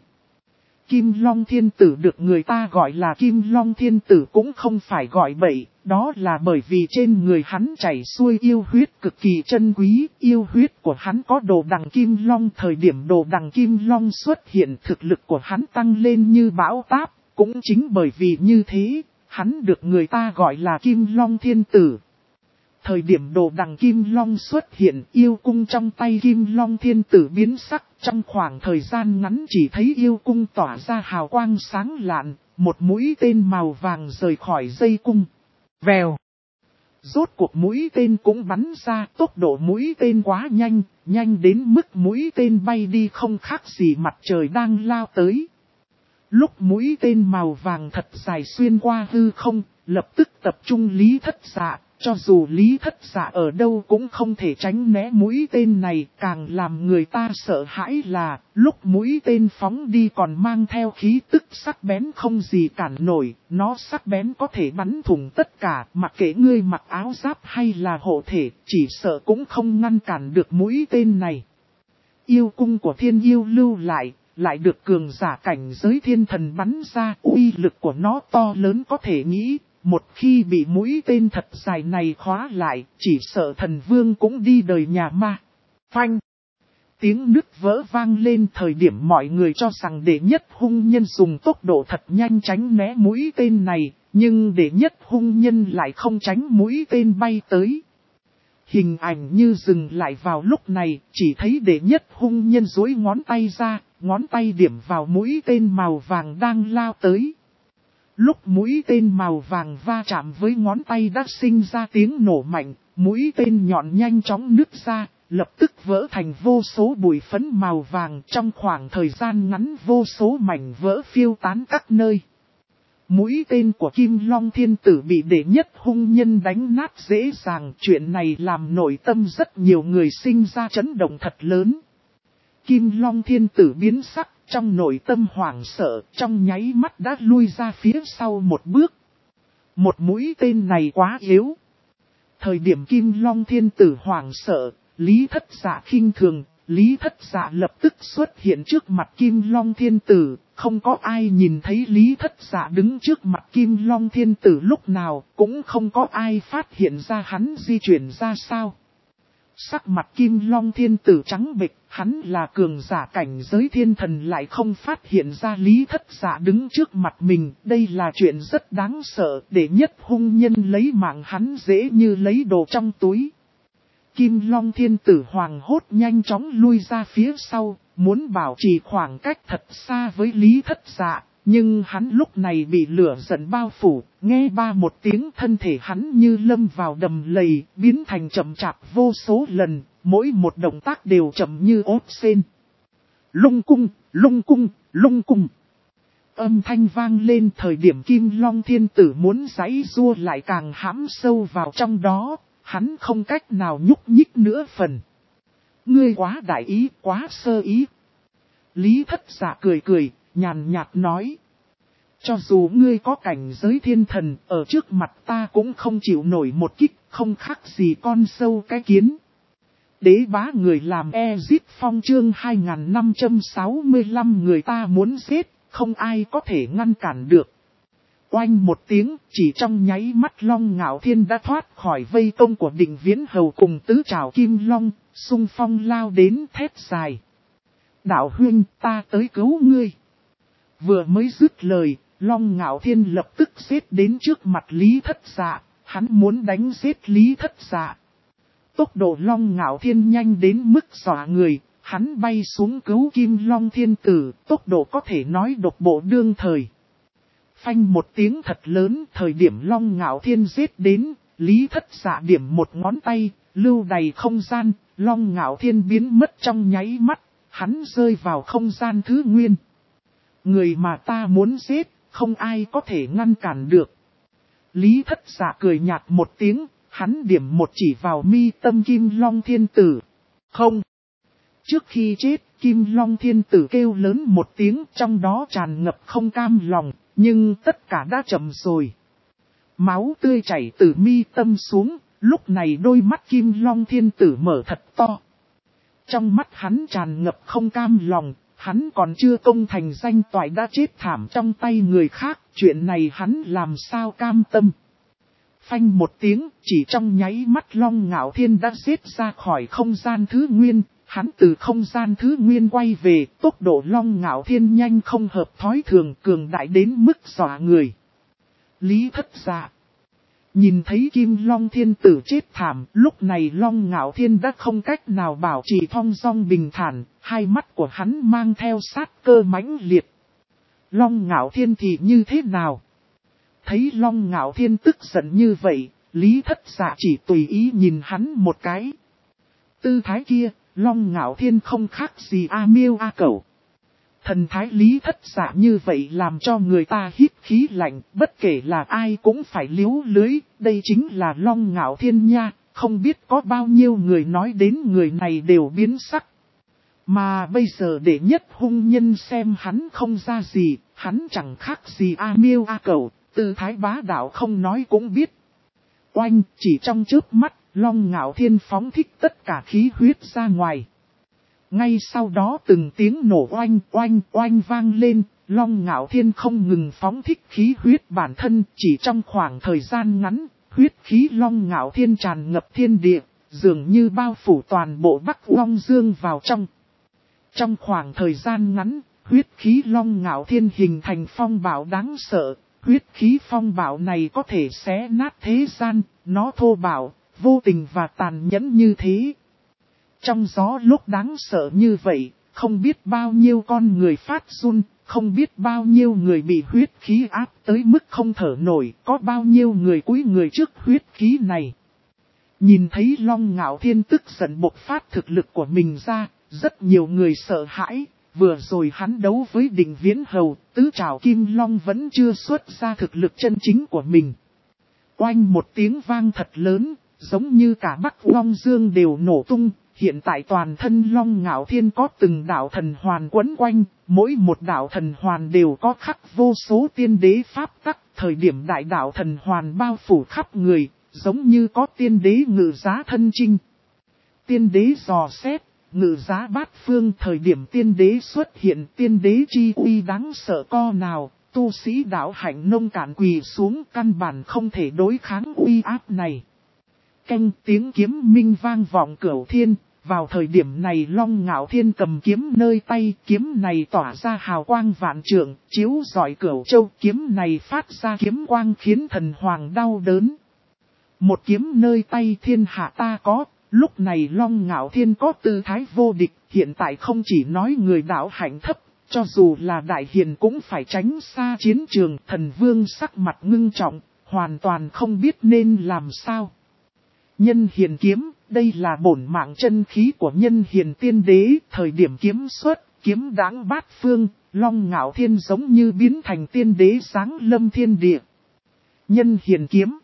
Kim Long Thiên Tử được người ta gọi là Kim Long Thiên Tử cũng không phải gọi bậy, đó là bởi vì trên người hắn chảy xuôi yêu huyết cực kỳ chân quý, yêu huyết của hắn có đồ đằng Kim Long. Thời điểm đồ đằng Kim Long xuất hiện thực lực của hắn tăng lên như bão táp, cũng chính bởi vì như thế, hắn được người ta gọi là Kim Long Thiên Tử. Thời điểm đồ đằng Kim Long xuất hiện, yêu cung trong tay Kim Long Thiên Tử biến sắc, trong khoảng thời gian ngắn chỉ thấy yêu cung tỏa ra hào quang sáng lạn, một mũi tên màu vàng rời khỏi dây cung. Vèo! Rốt cuộc mũi tên cũng bắn ra, tốc độ mũi tên quá nhanh, nhanh đến mức mũi tên bay đi không khác gì mặt trời đang lao tới. Lúc mũi tên màu vàng thật dài xuyên qua hư không, lập tức tập trung Lý Thất Dạ, cho dù Lý Thất Dạ ở đâu cũng không thể tránh né mũi tên này. Càng làm người ta sợ hãi là, lúc mũi tên phóng đi còn mang theo khí tức sắc bén không gì cản nổi, nó sắc bén có thể bắn thủng tất cả, mặc kệ ngươi mặc áo giáp hay là hộ thể, chỉ sợ cũng không ngăn cản được mũi tên này. Yêu cung của thiên yêu lưu lại được cường giả cảnh giới thiên thần bắn ra, uy lực của nó to lớn có thể nghĩ. Một khi bị mũi tên thật dài này khóa lại, chỉ sợ thần vương cũng đi đời nhà ma. Phanh! Tiếng nứt vỡ vang lên thời điểm mọi người cho rằng đệ nhất hung nhân dùng tốc độ thật nhanh tránh né mũi tên này, nhưng đệ nhất hung nhân lại không tránh mũi tên bay tới. Hình ảnh như dừng lại vào lúc này, chỉ thấy đệ nhất hung nhân duỗi ngón tay ra, ngón tay điểm vào mũi tên màu vàng đang lao tới. Lúc mũi tên màu vàng va chạm với ngón tay đã sinh ra tiếng nổ mạnh, mũi tên nhọn nhanh chóng nứt ra, lập tức vỡ thành vô số bụi phấn màu vàng. Trong khoảng thời gian ngắn vô số mảnh vỡ phiêu tán các nơi. Mũi tên của Kim Long Thiên Tử bị đệ nhất hung nhân đánh nát dễ dàng. Chuyện này làm nội tâm rất nhiều người sinh ra chấn động thật lớn. Kim Long Thiên Tử biến sắc, trong nội tâm hoảng sợ, trong nháy mắt đã lui ra phía sau một bước. Một mũi tên này quá yếu. Thời điểm Kim Long Thiên Tử hoảng sợ, Lý Thất Dạ khinh thường, Lý Thất Dạ lập tức xuất hiện trước mặt Kim Long Thiên Tử. Không có ai nhìn thấy Lý Thất Dạ đứng trước mặt Kim Long Thiên Tử lúc nào, cũng không có ai phát hiện ra hắn di chuyển ra sao. Sắc mặt Kim Long Thiên Tử trắng bệch, hắn là cường giả cảnh giới thiên thần lại không phát hiện ra Lý Thất Dạ đứng trước mặt mình. Đây là chuyện rất đáng sợ, để nhất hung nhân lấy mạng hắn dễ như lấy đồ trong túi. Kim Long Thiên Tử hoàng hốt nhanh chóng lui ra phía sau, muốn bảo trì khoảng cách thật xa với Lý Thất Dạ. Nhưng hắn lúc này bị lửa giận bao phủ, nghe ba một tiếng thân thể hắn như lâm vào đầm lầy, biến thành chậm chạp vô số lần, mỗi một động tác đều chậm như ốt sên. Lung cung, lung cung, lung cung. Âm thanh vang lên thời điểm Kim Long Thiên Tử muốn giãy giụa lại càng hãm sâu vào trong đó, hắn không cách nào nhúc nhích nữa phần. Ngươi quá đại ý, quá sơ ý. Lý Thất Dạ cười cười, nhàn nhạt nói. Cho dù ngươi có cảnh giới thiên thần, ở trước mặt ta cũng không chịu nổi một kích, không khác gì con sâu cái kiến. Đế bá người làm Ezip Phong chương 2565 người ta muốn giết, không ai có thể ngăn cản được. Oanh một tiếng, chỉ trong nháy mắt Long Ngạo Thiên đã thoát khỏi vây công của Định Viễn Hầu cùng tứ trảo Kim Long, xung phong lao đến thét dài. Đạo huynh, ta tới cứu ngươi. Vừa mới dứt lời, Long Ngạo Thiên lập tức giết đến trước mặt Lý Thất Dạ, hắn muốn đánh giết Lý Thất Dạ. Tốc độ Long Ngạo Thiên nhanh đến mức dọa người, hắn bay xuống cứu Kim Long Thiên Tử, tốc độ có thể nói độc bộ đương thời. Phanh một tiếng thật lớn, thời điểm Long Ngạo Thiên giết đến, Lý Thất Dạ điểm một ngón tay, lưu đầy không gian, Long Ngạo Thiên biến mất trong nháy mắt, hắn rơi vào không gian thứ nguyên. Người mà ta muốn giết, không ai có thể ngăn cản được. Lý Thất Dạ cười nhạt một tiếng, hắn điểm một chỉ vào mi tâm Kim Long Thiên Tử. Không. Trước khi chết, Kim Long Thiên Tử kêu lớn một tiếng, trong đó tràn ngập không cam lòng, nhưng tất cả đã chậm rồi. Máu tươi chảy từ mi tâm xuống, lúc này đôi mắt Kim Long Thiên Tử mở thật to. Trong mắt hắn tràn ngập không cam lòng, hắn còn chưa công thành danh toại đã chết thảm trong tay người khác, chuyện này hắn làm sao cam tâm. Phanh một tiếng, chỉ trong nháy mắt Long Ngạo Thiên đã giết ra khỏi không gian thứ nguyên, hắn từ không gian thứ nguyên quay về, tốc độ Long Ngạo Thiên nhanh không hợp thói thường, cường đại đến mức dọa người. Lý Thất Dạ nhìn thấy Kim Long Thiên Tử chết thảm, lúc này Long Ngạo Thiên đã không cách nào bảo trì thong dong bình thản, hai mắt của hắn mang theo sát cơ mãnh liệt. Long Ngạo Thiên thì như thế nào? Thấy Long Ngạo Thiên tức giận như vậy, Lý Thất Dạ chỉ tùy ý nhìn hắn một cái. Tư thái kia, Long Ngạo Thiên không khác gì A Miêu A Cẩu. Thần thái Lý Thất Dạ như vậy làm cho người ta hít khí lạnh, bất kể là ai cũng phải liếu lưới, đây chính là Long Ngạo Thiên nha, không biết có bao nhiêu người nói đến người này đều biến sắc. Mà bây giờ để nhất hung nhân xem hắn không ra gì, hắn chẳng khác gì A Miêu A Cẩu, tư thái bá đạo không nói cũng biết. Oanh, chỉ trong chớp mắt, Long Ngạo Thiên phóng thích tất cả khí huyết ra ngoài. Ngay sau đó từng tiếng nổ oanh oanh oanh vang lên, Long Ngạo Thiên không ngừng phóng thích khí huyết bản thân, chỉ trong khoảng thời gian ngắn, huyết khí Long Ngạo Thiên tràn ngập thiên địa, dường như bao phủ toàn bộ Bắc Long Dương vào trong. Trong khoảng thời gian ngắn, huyết khí Long Ngạo Thiên hình thành phong bạo đáng sợ, huyết khí phong bạo này có thể xé nát thế gian, nó thô bạo, vô tình và tàn nhẫn như thế. Trong gió lúc đáng sợ như vậy, không biết bao nhiêu con người phát run, không biết bao nhiêu người bị huyết khí áp tới mức không thở nổi, có bao nhiêu người cúi người trước huyết khí này. Nhìn thấy Long Ngạo Thiên tức giận bộc phát thực lực của mình ra, rất nhiều người sợ hãi, vừa rồi hắn đấu với Định Viễn Hầu, tứ trảo Kim Long vẫn chưa xuất ra thực lực chân chính của mình. Oanh một tiếng vang thật lớn, giống như cả Bắc Long Dương đều nổ tung. Hiện tại toàn thân Long Ngạo Thiên có từng đạo thần hoàn quấn quanh, mỗi một đạo thần hoàn đều có khắc vô số tiên đế pháp tắc, thời điểm đại đạo thần hoàn bao phủ khắp người, giống như có tiên đế ngự giá thân chinh. Tiên đế dò xét, ngự giá bát phương, thời điểm tiên đế xuất hiện, tiên đế chi uy đáng sợ co nào, tu sĩ đạo hạnh nông cạn quỳ xuống, căn bản không thể đối kháng uy áp này. Canh tiếng kiếm minh vang vọng cửu thiên, vào thời điểm này Long Ngạo Thiên cầm kiếm nơi tay, kiếm này tỏa ra hào quang vạn trượng, chiếu rọi cửu châu, kiếm này phát ra kiếm quang khiến thần hoàng đau đớn. Một kiếm nơi tay thiên hạ ta có, lúc này Long Ngạo Thiên có tư thái vô địch, hiện tại không chỉ nói người đạo hạnh thấp, cho dù là đại hiền cũng phải tránh xa chiến trường, thần vương sắc mặt ngưng trọng, hoàn toàn không biết nên làm sao. Nhân hiền kiếm, đây là bổn mạng chân khí của nhân hiền tiên đế, thời điểm kiếm xuất, kiếm đáng bát phương, Long Ngạo Thiên giống như biến thành tiên đế giáng lâm thiên địa. Nhân hiền kiếm.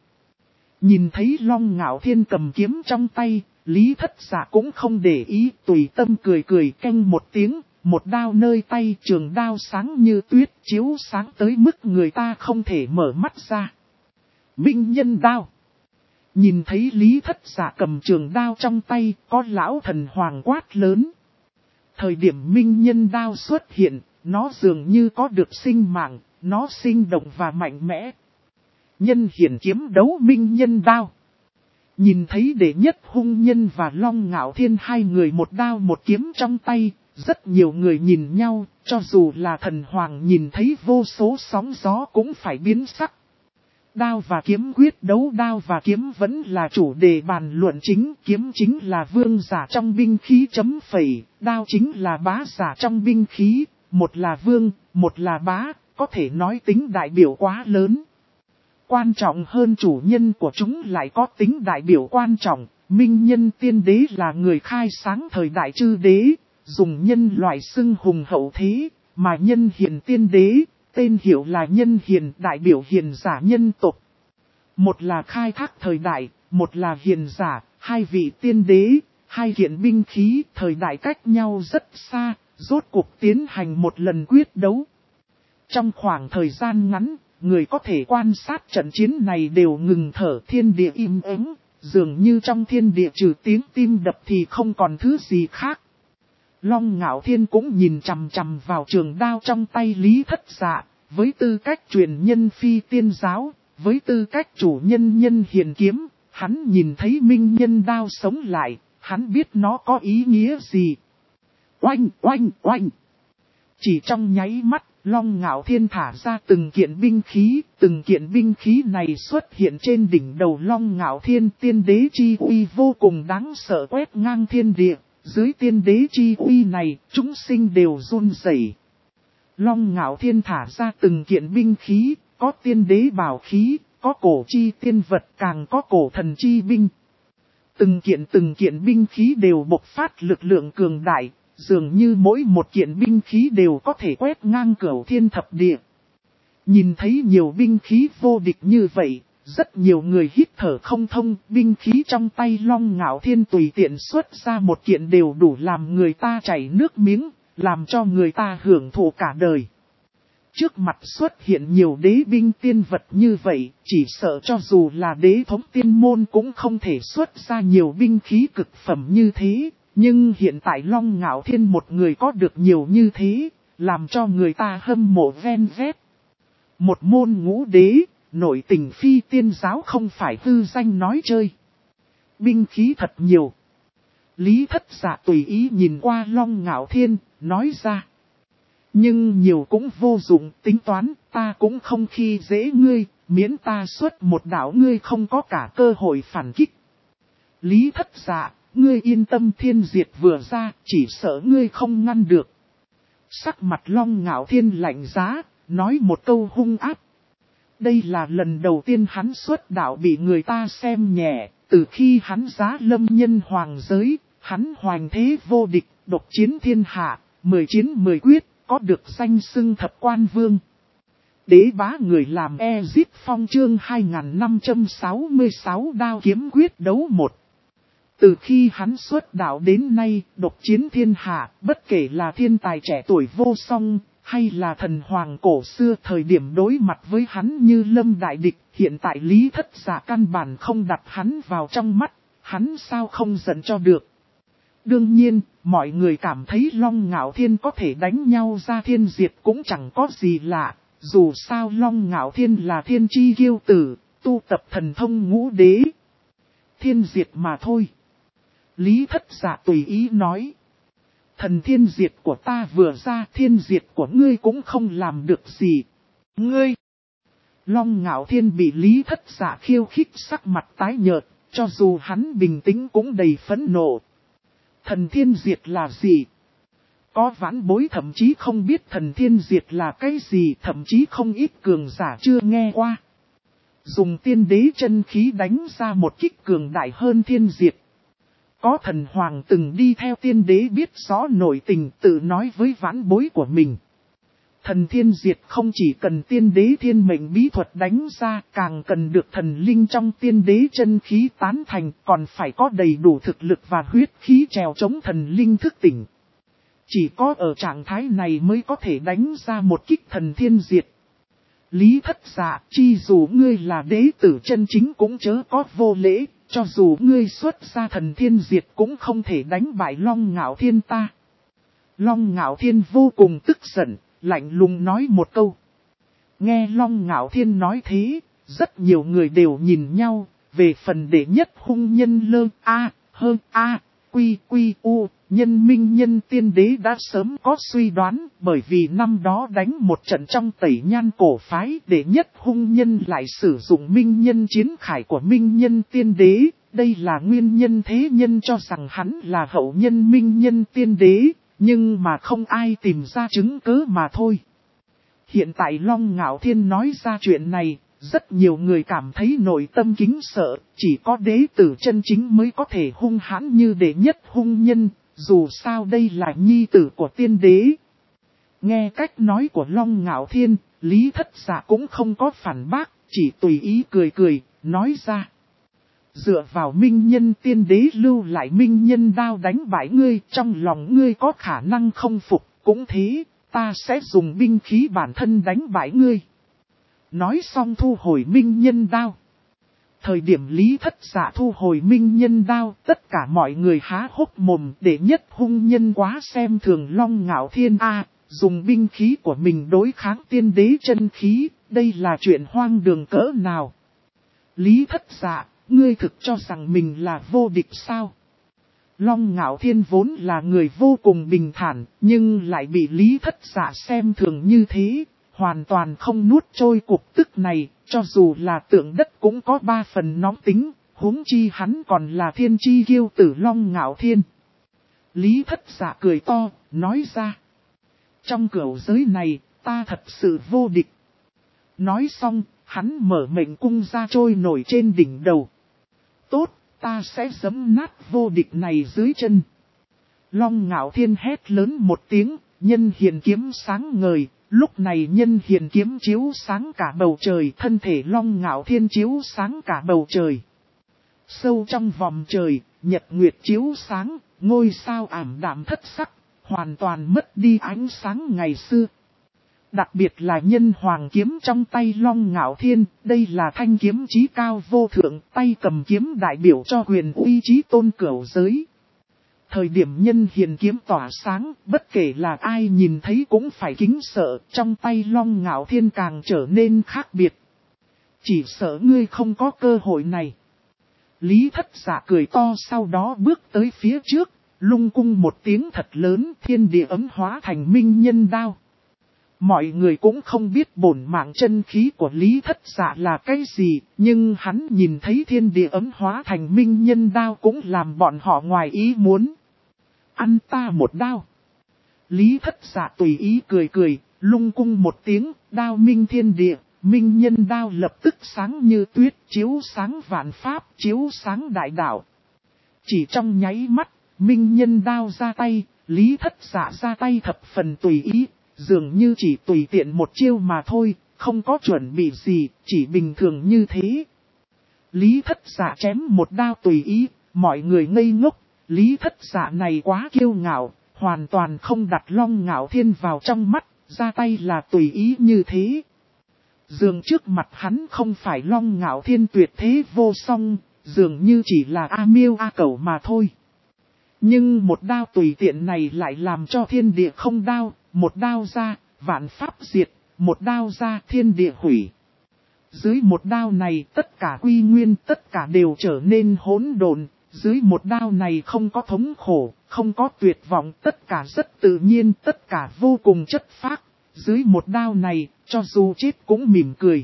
Nhìn thấy Long Ngạo Thiên cầm kiếm trong tay, Lý Thất Dạ cũng không để ý, tùy tâm cười cười canh một tiếng, một đao nơi tay, trường đao sáng như tuyết, chiếu sáng tới mức người ta không thể mở mắt ra. Minh nhân đao. Nhìn thấy Lý Thất Dạ cầm trường đao trong tay, có lão thần hoàng quát lớn. Thời điểm minh nhân đao xuất hiện, nó dường như có được sinh mạng, nó sinh động và mạnh mẽ. Nhân hiển kiếm đấu minh nhân đao. Nhìn thấy đệ nhất hung nhân và Long Ngạo Thiên hai người một đao một kiếm trong tay, rất nhiều người nhìn nhau, cho dù là thần hoàng nhìn thấy vô số sóng gió cũng phải biến sắc. Đao và kiếm quyết đấu, đao và kiếm vẫn là chủ đề bàn luận chính, kiếm chính là vương giả trong binh khí chấm phẩy, đao chính là bá giả trong binh khí, một là vương, một là bá, có thể nói tính đại biểu quá lớn. Quan trọng hơn chủ nhân của chúng lại có tính đại biểu quan trọng, minh nhân tiên đế là người khai sáng thời đại chư đế, dùng nhân loại xưng hùng hậu thế, mà nhân hiền tiên đế. Tên hiệu là nhân hiền, đại biểu hiền giả nhân tộc. Một là khai thác thời đại, một là hiền giả, hai vị tiên đế, hai kiện binh khí, thời đại cách nhau rất xa, rốt cuộc tiến hành một lần quyết đấu. Trong khoảng thời gian ngắn, người có thể quan sát trận chiến này đều ngừng thở, thiên địa im ắng, dường như trong thiên địa trừ tiếng tim đập thì không còn thứ gì khác. Long Ngạo Thiên cũng nhìn chằm chằm vào trường đao trong tay Lý Thất Dạ, với tư cách truyền nhân phi tiên giáo, với tư cách chủ nhân nhân hiền kiếm, hắn nhìn thấy minh nhân đao sống lại, hắn biết nó có ý nghĩa gì. Oanh, oanh, oanh! Chỉ trong nháy mắt, Long Ngạo Thiên thả ra từng kiện binh khí này xuất hiện trên đỉnh đầu Long Ngạo Thiên, tiên đế chi uy vô cùng đáng sợ quét ngang thiên địa. Dưới tiên đế chi uy này, chúng sinh đều run rẩy. Long Ngạo Thiên thả ra từng kiện binh khí, có tiên đế bảo khí, có cổ chi tiên vật, càng có cổ thần chi binh. Từng kiện binh khí đều bộc phát lực lượng cường đại, dường như mỗi một kiện binh khí đều có thể quét ngang cửu thiên thập địa. Nhìn thấy nhiều binh khí vô địch như vậy, rất nhiều người hít thở không thông, binh khí trong tay Long Ngạo Thiên tùy tiện xuất ra một kiện đều đủ làm người ta chảy nước miếng, làm cho người ta hưởng thụ cả đời. Trước mặt xuất hiện nhiều đế binh tiên vật như vậy, chỉ sợ cho dù là đế thống tiên môn cũng không thể xuất ra nhiều binh khí cực phẩm như thế, nhưng hiện tại Long Ngạo Thiên một người có được nhiều như thế, làm cho người ta hâm mộ ven vét. Một môn ngũ đế, nội tình phi tiên giáo không phải hư danh nói chơi. Binh khí thật nhiều. Lý Thất Dạ tùy ý nhìn qua Long Ngạo Thiên, nói ra. Nhưng nhiều cũng vô dụng, tính toán, ta cũng không khi dễ ngươi, miễn ta xuất một đạo ngươi không có cả cơ hội phản kích. Lý Thất Dạ, ngươi yên tâm, thiên diệt vừa ra, chỉ sợ ngươi không ngăn được. Sắc mặt Long Ngạo Thiên lạnh giá, nói một câu hung ác. Đây là lần đầu tiên hắn xuất đạo bị người ta xem nhẹ, từ khi hắn giá lâm nhân hoàng giới, hắn hoành thế vô địch, độc chiến thiên hạ, 10 chiến 10 quyết, có được danh xưng thập quan vương. Đế bá người làm Ezip Phong chương 2566 đao kiếm quyết đấu 1. Từ khi hắn xuất đạo đến nay, độc chiến thiên hạ, bất kể là thiên tài trẻ tuổi vô song, hay là thần hoàng cổ xưa thời điểm đối mặt với hắn như lâm đại địch, hiện tại Lý Thất Dạ căn bản không đặt hắn vào trong mắt, hắn sao không giận cho được. Đương nhiên, mọi người cảm thấy Long Ngạo Thiên có thể đánh nhau ra thiên diệt cũng chẳng có gì lạ, dù sao Long Ngạo Thiên là thiên chi kiêu tử, tu tập thần thông ngũ đế. Thiên diệt mà thôi. Lý Thất Dạ tùy ý nói. Thần thiên diệt của ta vừa ra, thiên diệt của ngươi cũng không làm được gì. Ngươi! Long Ngạo Thiên bị Lý Thất Dạ khiêu khích, sắc mặt tái nhợt, cho dù hắn bình tĩnh cũng đầy phẫn nộ. Thần thiên diệt là gì? Có vãn bối thậm chí không biết thần thiên diệt là cái gì, thậm chí không ít cường giả chưa nghe qua. Dùng tiên đế chân khí đánh ra một kích cường đại hơn thiên diệt. Có thần hoàng từng đi theo tiên đế biết rõ nội tình, tự nói với vãn bối của mình. Thần thiên diệt không chỉ cần tiên đế thiên mệnh bí thuật đánh ra, càng cần được thần linh trong tiên đế chân khí tán thành, còn phải có đầy đủ thực lực và huyết khí trèo chống thần linh thức tỉnh. Chỉ có ở trạng thái này mới có thể đánh ra một kích thần thiên diệt. Lý Thất Dạ, chi dù ngươi là đế tử chân chính cũng chớ có vô lễ, cho dù ngươi xuất ra thần thiên diệt cũng không thể đánh bại Long Ngạo Thiên ta. Long Ngạo Thiên vô cùng tức giận, lạnh lùng nói một câu. Nghe Long Ngạo Thiên nói thế, rất nhiều người đều nhìn nhau, về phần đệ nhất hung nhân lơ quy u, nhân minh nhân tiên đế đã sớm có suy đoán, bởi vì năm đó đánh một trận trong tẩy nhan cổ phái, đệ nhất hung nhân lại sử dụng minh nhân chiến khải của minh nhân tiên đế, đây là nguyên nhân thế nhân cho rằng hắn là hậu nhân minh nhân tiên đế, nhưng mà không ai tìm ra chứng cứ mà thôi. Hiện tại Long Ngạo Thiên nói ra chuyện này, rất nhiều người cảm thấy nội tâm kính sợ, chỉ có đế tử chân chính mới có thể hung hãn như đệ nhất hung nhân, dù sao đây là nhi tử của tiên đế. Nghe cách nói của Long Ngạo Thiên, Lý Thất Dạ cũng không có phản bác, chỉ tùy ý cười cười, nói ra. Dựa vào minh nhân tiên đế lưu lại minh nhân đao đánh bại ngươi, trong lòng ngươi có khả năng không phục, cũng thế, ta sẽ dùng binh khí bản thân đánh bại ngươi. Nói xong thu hồi minh nhân đao. Thời điểm Lý Thất Dạ thu hồi minh nhân đao, tất cả mọi người há hốc mồm, để nhất hung nhân quá xem thường Long Ngạo Thiên a, dùng binh khí của mình đối kháng tiên đế chân khí, đây là chuyện hoang đường cỡ nào. Lý Thất Dạ, ngươi thực cho rằng mình là vô địch sao? Long Ngạo Thiên vốn là người vô cùng bình thản, nhưng lại bị Lý Thất Dạ xem thường như thế, hoàn toàn không nuốt trôi cục tức này, cho dù là tượng đất cũng có 3 phần nóng tính, huống chi hắn còn là thiên chi kiêu tử Long Ngạo Thiên. Lý Thất Dạ cười to, nói ra. Trong cửu giới này, ta thật sự vô địch. Nói xong, hắn mở mệnh cung ra trôi nổi trên đỉnh đầu. Tốt, ta sẽ giẫm nát vô địch này dưới chân. Long Ngạo Thiên hét lớn một tiếng, nhân hiền kiếm sáng ngời, lúc này nhân hiền kiếm chiếu sáng cả bầu trời, thân thể Long Ngạo Thiên chiếu sáng cả bầu trời. Sâu trong vòng trời, nhật nguyệt chiếu sáng, ngôi sao ảm đạm thất sắc, hoàn toàn mất đi ánh sáng ngày xưa. Đặc biệt là nhân hoàng kiếm trong tay Long Ngạo Thiên, đây là thanh kiếm chí cao vô thượng, tay cầm kiếm đại biểu cho quyền uy chí tôn cửu giới. Thời điểm nhân hiền kiếm tỏa sáng, bất kể là ai nhìn thấy cũng phải kính sợ, trong tay Long Ngạo Thiên càng trở nên khác biệt. Chỉ sợ ngươi không có cơ hội này. Lý Thất Dạ cười to, sau đó bước tới phía trước, lung cung một tiếng thật lớn, thiên địa ấm hóa thành minh nhân đao. Mọi người cũng không biết bổn mạng chân khí của Lý Thất Dạ là cái gì, nhưng hắn nhìn thấy thiên địa ấm hóa thành minh nhân đao cũng làm bọn họ ngoài ý muốn. Ăn ta một đao. Lý Thất Dạ tùy ý cười cười, lung cung một tiếng, đao minh thiên địa, minh nhân đao lập tức sáng như tuyết, chiếu sáng vạn pháp, chiếu sáng đại đạo. Chỉ trong nháy mắt, minh nhân đao ra tay, Lý Thất Dạ ra tay thập phần tùy ý, dường như chỉ tùy tiện một chiêu mà thôi, không có chuẩn bị gì, chỉ bình thường như thế. Lý Thất Dạ chém một đao tùy ý, mọi người ngây ngốc, Lý Thất Dạ này quá kiêu ngạo, hoàn toàn không đặt Long Ngạo Thiên vào trong mắt, ra tay là tùy ý như thế. Dường trước mặt hắn không phải Long Ngạo Thiên tuyệt thế vô song, dường như chỉ là A Miêu A Cẩu mà thôi. Nhưng một đao tùy tiện này lại làm cho thiên địa không đao, một đao ra, vạn pháp diệt, một đao ra thiên địa hủy. Dưới một đao này tất cả quy nguyên, tất cả đều trở nên hỗn độn, dưới một đao này không có thống khổ, không có tuyệt vọng, tất cả rất tự nhiên, tất cả vô cùng chất phác. Dưới một đao này, cho dù chết cũng mỉm cười.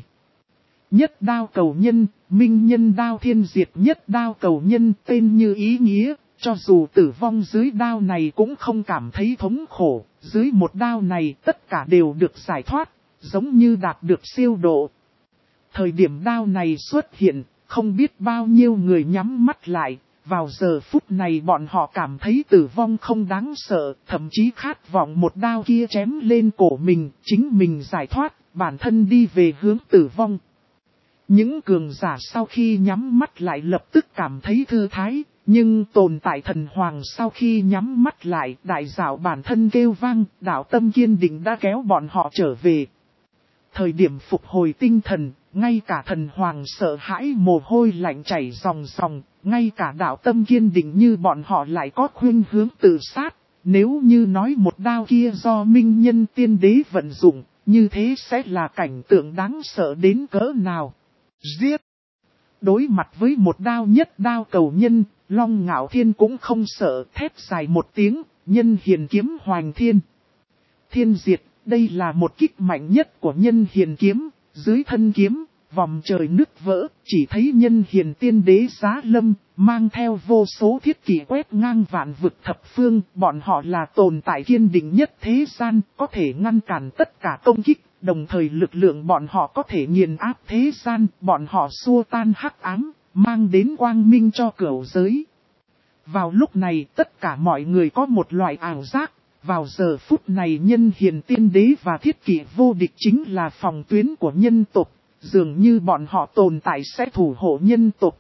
Nhất đao cầu nhân, minh nhân đao thiên diệt, nhất đao cầu nhân tên như ý nghĩa, cho dù tử vong dưới đao này cũng không cảm thấy thống khổ, dưới một đao này tất cả đều được giải thoát, giống như đạt được siêu độ. Thời điểm đao này xuất hiện, không biết bao nhiêu người nhắm mắt lại, vào giờ phút này bọn họ cảm thấy tử vong không đáng sợ, thậm chí khát vọng một đao kia chém lên cổ mình, chính mình giải thoát, bản thân đi về hướng tử vong. Những cường giả sau khi nhắm mắt lại lập tức cảm thấy thư thái, nhưng tồn tại thần hoàng sau khi nhắm mắt lại, đại dạo bản thân kêu vang, đạo tâm kiên định đã kéo bọn họ trở về. Thời điểm phục hồi tinh thần, ngay cả thần hoàng sợ hãi mồ hôi lạnh chảy ròng ròng, ngay cả đạo tâm kiên định như bọn họ lại có khuynh hướng tự sát. Nếu như nói một đao kia do minh nhân tiên đế vận dụng, như thế sẽ là cảnh tượng đáng sợ đến cỡ nào. Giết! Đối mặt với một đao nhất đao cầu nhân, Long Ngạo Thiên cũng không sợ, thét dài một tiếng, nhân hiền kiếm hoành thiên. Thiên diệt, đây là một kích mạnh nhất của nhân hiền kiếm, dưới thân kiếm, vòng trời nứt vỡ, chỉ thấy nhân hiền tiên đế giá lâm, mang theo vô số thiết kỷ quét ngang vạn vực thập phương, bọn họ là tồn tại kiên định nhất thế gian, có thể ngăn cản tất cả công kích, đồng thời lực lượng bọn họ có thể nghiền áp thế gian, bọn họ xua tan hắc ám, mang đến quang minh cho cửu giới. Vào lúc này tất cả mọi người có một loại ảo giác, vào giờ phút này nhân hiền tiên đế và thiết kỷ vô địch chính là phòng tuyến của nhân tộc, dường như bọn họ tồn tại sẽ thủ hộ nhân tộc.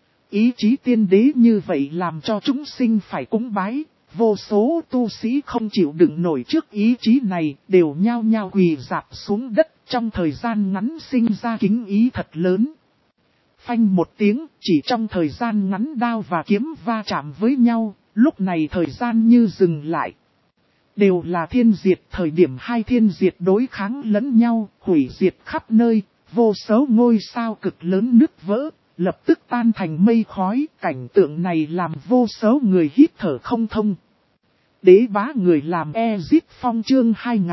Ý chí tiên đế như vậy làm cho chúng sinh phải cúng bái, vô số tu sĩ không chịu đựng nổi trước ý chí này, đều nhao nhao quỳ rạp xuống đất, trong thời gian ngắn sinh ra kính ý thật lớn. Phanh một tiếng, chỉ trong thời gian ngắn đao và kiếm va chạm với nhau, lúc này thời gian như dừng lại. Đều là thiên diệt, thời điểm hai thiên diệt đối kháng lẫn nhau, hủy diệt khắp nơi, vô số ngôi sao cực lớn nứt vỡ, lập tức tan thành mây khói, cảnh tượng này làm vô số người hít thở không thông. Đế bá người làm Ezit Phong chương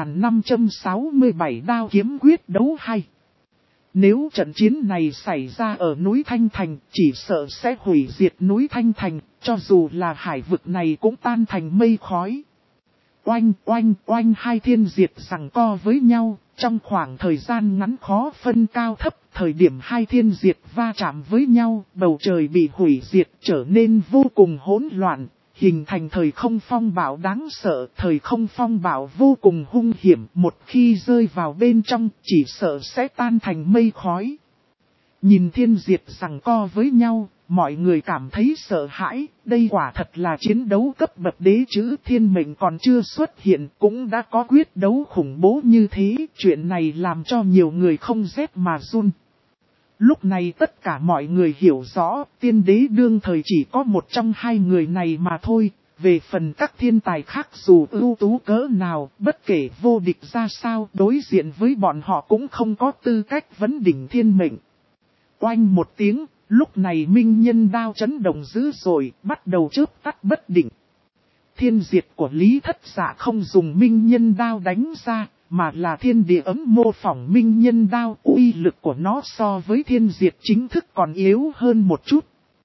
2567 đao kiếm quyết đấu hay. Nếu trận chiến này xảy ra ở núi Thanh Thành, chỉ sợ sẽ hủy diệt núi Thanh Thành, cho dù là hải vực này cũng tan thành mây khói. Oanh oanh oanh, hai thiên diệt giằng co với nhau, trong khoảng thời gian ngắn khó phân cao thấp, thời điểm hai thiên diệt va chạm với nhau, bầu trời bị hủy diệt trở nên vô cùng hỗn loạn, hình thành thời không phong bạo đáng sợ. Thời không phong bạo vô cùng hung hiểm, một khi rơi vào bên trong chỉ sợ sẽ tan thành mây khói. Nhìn thiên diệt giằng co với nhau, mọi người cảm thấy sợ hãi. Đây quả thật là chiến đấu cấp bậc đế chữ, thiên mệnh còn chưa xuất hiện cũng đã có quyết đấu khủng bố như thế. Chuyện này làm cho nhiều người không rét mà run. Lúc này tất cả mọi người hiểu rõ, tiên đế đương thời chỉ có một trong hai người này mà thôi. Về phần các thiên tài khác dù ưu tú cỡ nào, bất kể vô địch ra sao, đối diện với bọn họ cũng không có tư cách vấn đỉnh thiên mệnh. Oanh một tiếng, lúc này minh nhân đao chấn động dữ dội, bắt đầu chớp tắt bất định. Thiên diệt của Lý Thất Dạ không dùng minh nhân đao đánh ra, mà là thiên địa ấm mô phỏng minh nhân đao. Uy lực của nó so với thiên diệt chính thức còn yếu hơn một chút.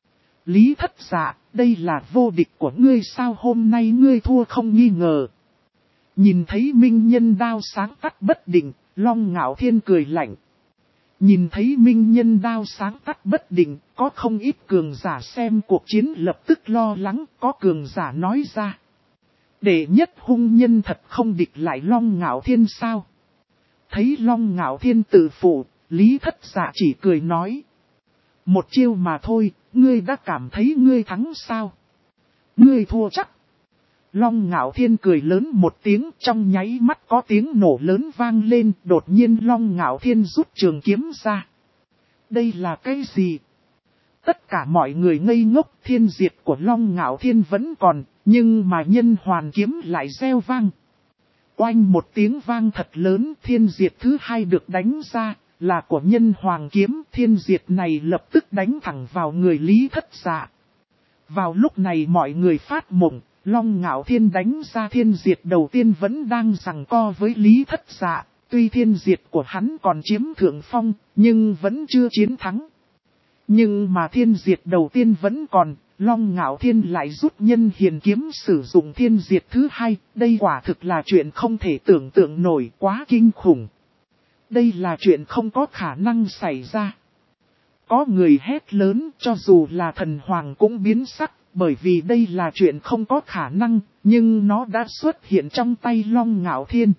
Lý Thất Dạ, đây là vô địch của ngươi sao, hôm nay ngươi thua không nghi ngờ. Nhìn thấy minh nhân đao sáng tắt bất định, Long Ngạo Thiên cười lạnh. Nhìn thấy minh nhân đao sáng tắt bất định, có không ít cường giả xem cuộc chiến lập tức lo lắng, có cường giả nói ra. Đệ nhất hung nhân thật không địch lại Long Ngạo Thiên sao? Thấy Long Ngạo Thiên tự phụ, Lý Thất Dạ chỉ cười nói. Một chiêu mà thôi, ngươi đã cảm thấy ngươi thắng sao? Ngươi thua chắc. Long Ngạo Thiên cười lớn một tiếng, trong nháy mắt có tiếng nổ lớn vang lên, đột nhiên Long Ngạo Thiên rút trường kiếm ra. Đây là cái gì? Tất cả mọi người ngây ngốc, thiên diệt của Long Ngạo Thiên vẫn còn, nhưng mà nhân hoàn kiếm lại reo vang. Oanh một tiếng vang thật lớn, thiên diệt thứ hai được đánh ra, là của nhân hoàng kiếm. Thiên diệt này lập tức đánh thẳng vào người Lý Thất Dạ. Vào lúc này mọi người phát mộng. Long Ngạo Thiên đánh ra thiên diệt đầu tiên vẫn đang giằng co với Lý Thất Dạ, tuy thiên diệt của hắn còn chiếm thượng phong, nhưng vẫn chưa chiến thắng. Nhưng mà thiên diệt đầu tiên vẫn còn, Long Ngạo Thiên lại rút nhân hiền kiếm sử dụng thiên diệt thứ hai, đây quả thực là chuyện không thể tưởng tượng nổi, quá kinh khủng. Đây là chuyện không có khả năng xảy ra. Có người hét lớn, cho dù là thần hoàng cũng biến sắc. Bởi vì đây là chuyện không có khả năng, nhưng nó đã xuất hiện trong tay Long Ngạo Thiên.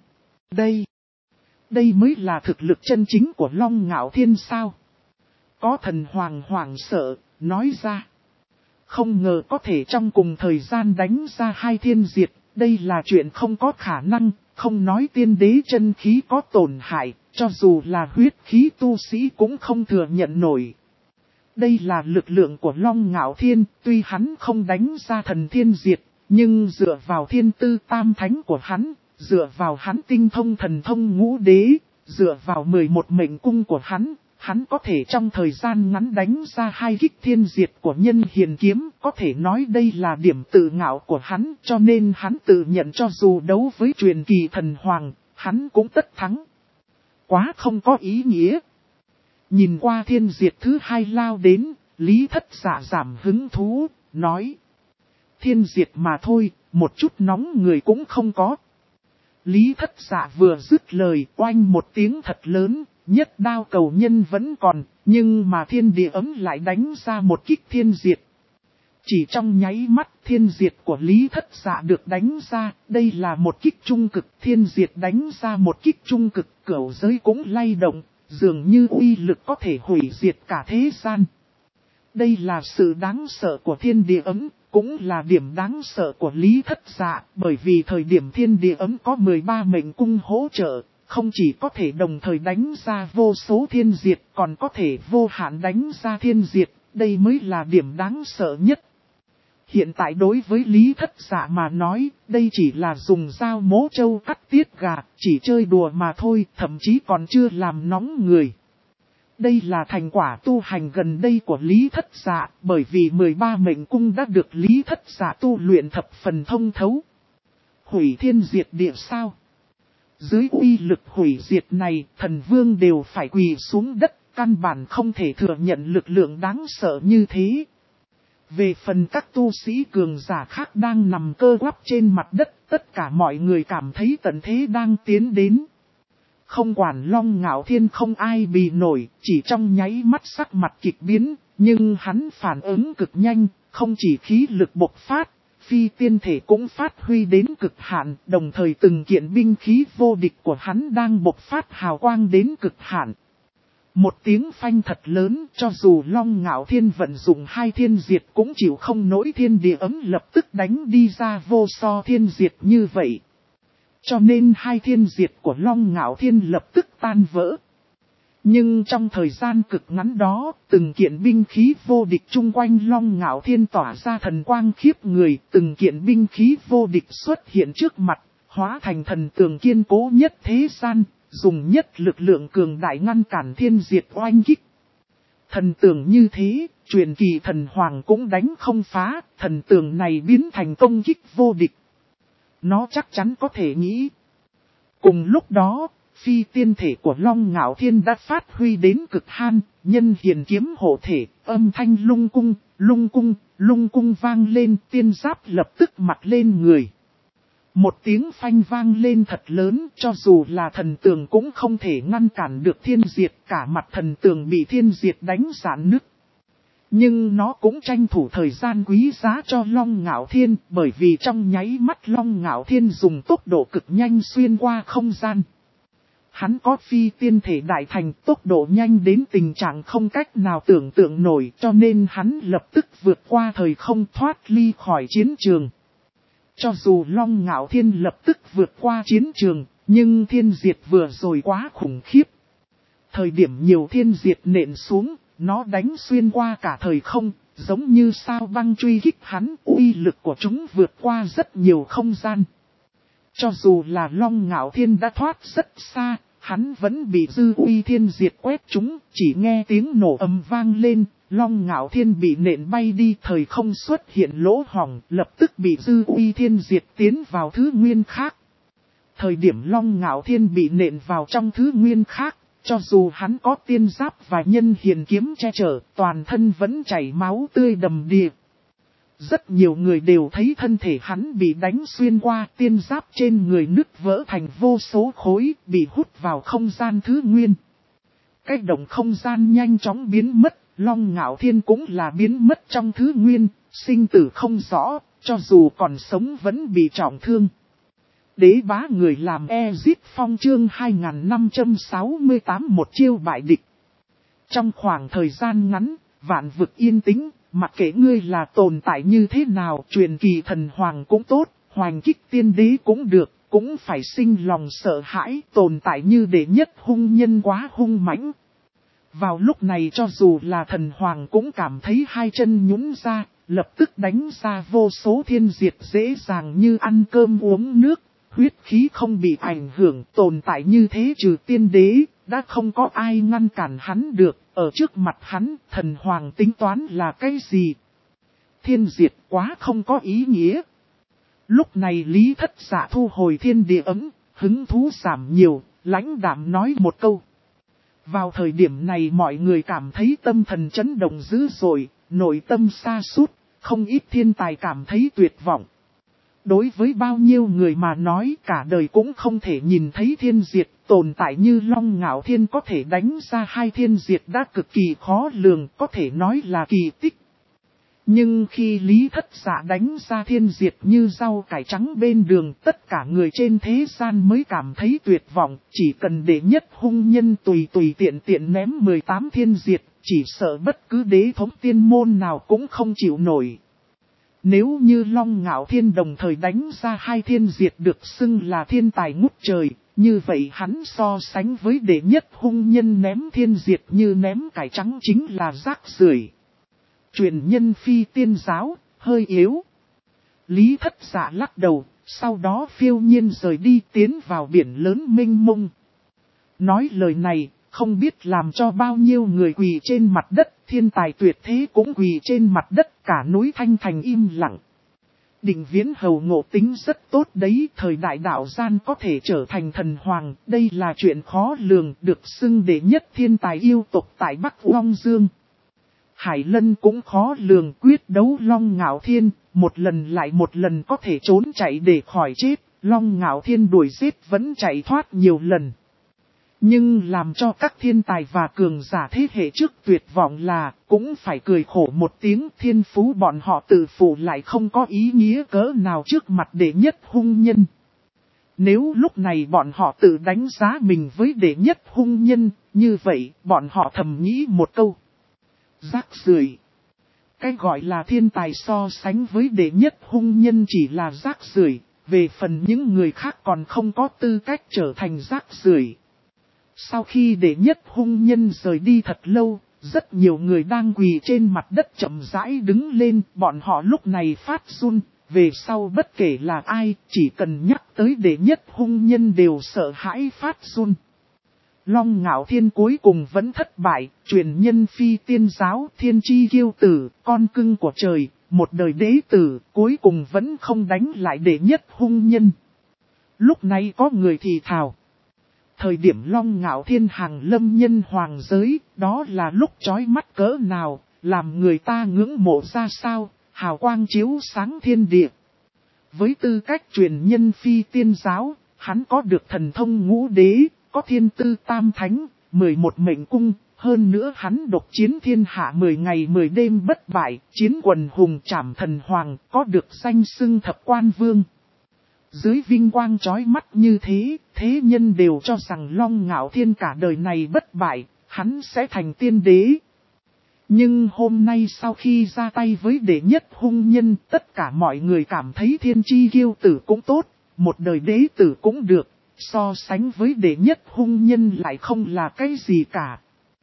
Đây mới là thực lực chân chính của Long Ngạo Thiên sao? Có thần hoàng hoảng sợ, nói ra. Không ngờ có thể trong cùng thời gian đánh ra hai thiên diệt, đây là chuyện không có khả năng, không nói tiên đế chân khí có tổn hại, cho dù là huyết khí tu sĩ cũng không thừa nhận nổi. Đây là lực lượng của Long Ngạo Thiên, tuy hắn không đánh ra thần thiên diệt, nhưng dựa vào thiên tư tam thánh của hắn, dựa vào hắn tinh thông thần thông ngũ đế, dựa vào 11 mệnh cung của hắn có thể trong thời gian ngắn đánh ra hai kích thiên diệt của nhân hiền kiếm, có thể nói đây là điểm tự ngạo của hắn, cho nên hắn tự nhận cho dù đấu với truyền kỳ thần hoàng, hắn cũng tất thắng. Quá không có ý nghĩa. Nhìn qua thiên diệt thứ hai lao đến, Lý Thất Dạ giảm hứng thú, nói. Thiên diệt mà thôi, một chút nóng người cũng không có. Lý Thất Dạ vừa dứt lời, oanh một tiếng thật lớn, nhất đao cầu nhân vẫn còn, nhưng mà thiên địa ấm lại đánh ra một kích thiên diệt. Chỉ trong nháy mắt thiên diệt của Lý Thất Dạ được đánh ra, đây là một kích trung cực, thiên diệt đánh ra một kích trung cực, cửu giới cũng lay động. Dường như uy lực có thể hủy diệt cả thế gian. Đây là sự đáng sợ của thiên địa ấm, cũng là điểm đáng sợ của Lý Thất Dạ, bởi vì thời điểm thiên địa ấm có 13 mệnh cung hỗ trợ, không chỉ có thể đồng thời đánh ra vô số thiên diệt, còn có thể vô hạn đánh ra thiên diệt, đây mới là điểm đáng sợ nhất. Hiện tại đối với Lý Thất Dạ mà nói, đây chỉ là dùng dao mố trâu cắt tiết gà, chỉ chơi đùa mà thôi, thậm chí còn chưa làm nóng người. Đây là thành quả tu hành gần đây của Lý Thất Dạ, bởi vì 13 mệnh cung đã được Lý Thất Dạ tu luyện thập phần thông thấu. Hủy thiên diệt địa sao? Dưới uy lực hủy diệt này, thần vương đều phải quỳ xuống đất, căn bản không thể thừa nhận lực lượng đáng sợ như thế. Về phần các tu sĩ cường giả khác đang nằm cơ quắp trên mặt đất, tất cả mọi người cảm thấy tận thế đang tiến đến. Không quản Long Ngạo Thiên không ai bì nổi, chỉ trong nháy mắt sắc mặt kịch biến, nhưng hắn phản ứng cực nhanh, không chỉ khí lực bộc phát, phi tiên thể cũng phát huy đến cực hạn, đồng thời từng kiện binh khí vô địch của hắn đang bộc phát hào quang đến cực hạn. Một tiếng phanh thật lớn, cho dù Long Ngạo Thiên vận dụng hai thiên diệt cũng chịu không nổi, thiên địa ấm lập tức đánh đi ra vô so thiên diệt như vậy. Cho nên hai thiên diệt của Long Ngạo Thiên lập tức tan vỡ. Nhưng trong thời gian cực ngắn đó, từng kiện binh khí vô địch chung quanh Long Ngạo Thiên tỏa ra thần quang khiếp người, từng kiện binh khí vô địch xuất hiện trước mặt, hóa thành thần tường kiên cố nhất thế gian, dùng nhất lực lượng cường đại ngăn cản thiên diệt oanh kích. Thần tường như thế, truyền kỳ thần hoàng cũng đánh không phá, thần tường này biến thành công kích vô địch. Nó chắc chắn có thể nghĩ. Cùng lúc đó, phi tiên thể của Long Ngạo Thiên đã phát huy đến cực hạn, nhân hiền kiếm hộ thể, âm thanh lung cung vang lên, tiên giáp lập tức mặc lên người. Một tiếng phanh vang lên thật lớn, cho dù là thần tường cũng không thể ngăn cản được thiên diệt, cả mặt thần tường bị thiên diệt đánh rạn nứt. Nhưng nó cũng tranh thủ thời gian quý giá cho Long Ngạo Thiên, bởi vì trong nháy mắt Long Ngạo Thiên dùng tốc độ cực nhanh xuyên qua không gian. Hắn có phi tiên thể đại thành, tốc độ nhanh đến tình trạng không cách nào tưởng tượng nổi, cho nên hắn lập tức vượt qua thời không, thoát ly khỏi chiến trường. Cho dù Long Ngạo Thiên lập tức vượt qua chiến trường, nhưng thiên diệt vừa rồi quá khủng khiếp. Thời điểm nhiều thiên diệt nện xuống, nó đánh xuyên qua cả thời không, giống như sao băng truy kích hắn, uy lực của chúng vượt qua rất nhiều không gian. Cho dù là Long Ngạo Thiên đã thoát rất xa, hắn vẫn bị dư uy thiên diệt quét chúng, chỉ nghe tiếng nổ ầm vang lên, Long Ngạo Thiên bị nện bay đi, thời không xuất hiện lỗ hổng, lập tức bị dư uy thiên diệt tiến vào thứ nguyên khác. Thời điểm Long Ngạo Thiên bị nện vào trong thứ nguyên khác, cho dù hắn có tiên giáp và nhân hiền kiếm che chở, toàn thân vẫn chảy máu tươi đầm đìa. Rất nhiều người đều thấy thân thể hắn bị đánh xuyên qua, tiên giáp trên người nứt vỡ thành vô số khối, bị hút vào không gian thứ nguyên. Cái động không gian nhanh chóng biến mất, Long Ngạo Thiên cũng là biến mất trong thứ nguyên, sinh tử không rõ, cho dù còn sống vẫn bị trọng thương. Đế bá người làm Ezit Phong chương 2568 một chiêu bại địch. Trong khoảng thời gian ngắn, vạn vực yên tĩnh, mặc kệ ngươi là tồn tại như thế nào, truyền kỳ thần hoàng cũng tốt, hoành kích tiên đế cũng được, cũng phải sinh lòng sợ hãi, tồn tại như đệ nhất hung nhân quá hung mãnh. Vào lúc này cho dù là thần hoàng cũng cảm thấy hai chân nhũn ra, lập tức đánh ra vô số thiên diệt dễ dàng như ăn cơm uống nước, huyết khí không bị ảnh hưởng, tồn tại như thế trừ tiên đế, đã không có ai ngăn cản hắn được, ở trước mặt hắn, thần hoàng tính toán là cái gì? Thiên diệt quá không có ý nghĩa. Lúc này Lý Thất Dạ thu hồi thiên địa ấm, hứng thú giảm nhiều, lãnh đạm nói một câu. Vào thời điểm này mọi người cảm thấy tâm thần chấn động dữ dội, nội tâm sa sút, không ít thiên tài cảm thấy tuyệt vọng. Đối với bao nhiêu người mà nói cả đời cũng không thể nhìn thấy thiên diệt, tồn tại như Long Ngạo Thiên có thể đánh ra hai thiên diệt đã cực kỳ khó lường, có thể nói là kỳ tích. Nhưng khi Lý Thất Dạ đánh ra thiên diệt như rau cải trắng bên đường, tất cả người trên thế gian mới cảm thấy tuyệt vọng, chỉ cần để nhất hung nhân tùy tiện ném 18 thiên diệt, chỉ sợ bất cứ đế thống tiên môn nào cũng không chịu nổi. Nếu như Long Ngạo Thiên đồng thời đánh ra hai thiên diệt được xưng là thiên tài ngút trời, như vậy hắn so sánh với đệ nhất hung nhân ném thiên diệt như ném cải trắng chính là rác rưởi. Truyền nhân phi tiên giáo, hơi yếu. Lý Thất Dạ lắc đầu, sau đó phiêu nhiên rời đi tiến vào biển lớn mênh mông. Nói lời này, không biết làm cho bao nhiêu người quỳ trên mặt đất, thiên tài tuyệt thế cũng quỳ trên mặt đất, cả núi Thanh Thành im lặng. Định Viễn Hầu ngộ tính rất tốt đấy, thời đại đạo gian có thể trở thành thần hoàng, đây là chuyện khó lường, được xưng đệ nhất thiên tài yêu tộc tại Bắc Long Dương. Hải Lân cũng khó lường, quyết đấu Long Ngạo Thiên, một lần lại một lần có thể trốn chạy để khỏi chết, Long Ngạo Thiên đuổi giết vẫn chạy thoát nhiều lần. Nhưng làm cho các thiên tài và cường giả thế hệ trước tuyệt vọng là, cũng phải cười khổ một tiếng, thiên phú bọn họ tự phụ lại không có ý nghĩa cỡ nào trước mặt đệ nhất hung nhân. Nếu lúc này bọn họ tự đánh giá mình với đệ nhất hung nhân, như vậy bọn họ thầm nghĩ một câu. Rác rưởi. Cái gọi là thiên tài so sánh với đệ nhất hung nhân chỉ là rác rưởi, về phần những người khác còn không có tư cách trở thành rác rưởi. Sau khi đệ nhất hung nhân rời đi thật lâu, rất nhiều người đang quỳ trên mặt đất chậm rãi đứng lên, bọn họ lúc này phát run, về sau bất kể là ai, chỉ cần nhắc tới đệ nhất hung nhân đều sợ hãi phát run. Long Ngạo Thiên cuối cùng vẫn thất bại, truyền nhân phi tiên giáo, thiên chi kiêu tử, con cưng của trời, một đời đế tử, cuối cùng vẫn không đánh lại đệ nhất hung nhân. Lúc này có người thì thào. Thời điểm Long Ngạo Thiên hàng lâm nhân hoàng giới, đó là lúc chói mắt cỡ nào, làm người ta ngưỡng mộ ra sao, hào quang chiếu sáng thiên địa. Với tư cách truyền nhân phi tiên giáo, hắn có được thần thông ngũ đế, có thiên tư tam thánh, 11 mệnh cung, hơn nữa hắn độc chiến thiên hạ 10 ngày 10 đêm bất bại, chiến quần hùng trảm thần hoàng, có được danh xưng thập quan vương. Dưới vinh quang chói mắt như thế, thế nhân đều cho rằng Long Ngạo Thiên cả đời này bất bại, hắn sẽ thành tiên đế. Nhưng hôm nay sau khi ra tay với đệ nhất hung nhân, tất cả mọi người cảm thấy thiên chi kiêu tử cũng tốt, một đời đế tử cũng được, so sánh với đệ nhất hung nhân lại không là cái gì cả.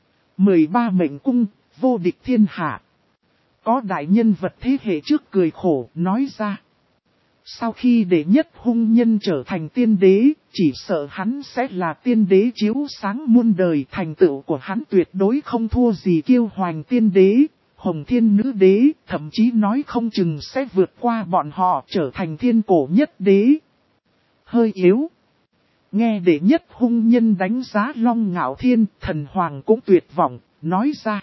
13 mệnh cung, vô địch thiên hạ. Có đại nhân vật thế hệ trước cười khổ, nói ra. Sau khi đệ nhất hung nhân trở thành tiên đế, chỉ sợ hắn sẽ là tiên đế chiếu sáng muôn đời. Thành tựu của hắn tuyệt đối không thua gì Kiêu Hoành tiên đế, Hồng Thiên nữ đế, thậm chí nói không chừng sẽ vượt qua bọn họ trở thành thiên cổ nhất đế. Hơi yếu. Nghe đệ nhất hung nhân đánh giá Long Ngạo Thiên, thần hoàng cũng tuyệt vọng, nói ra.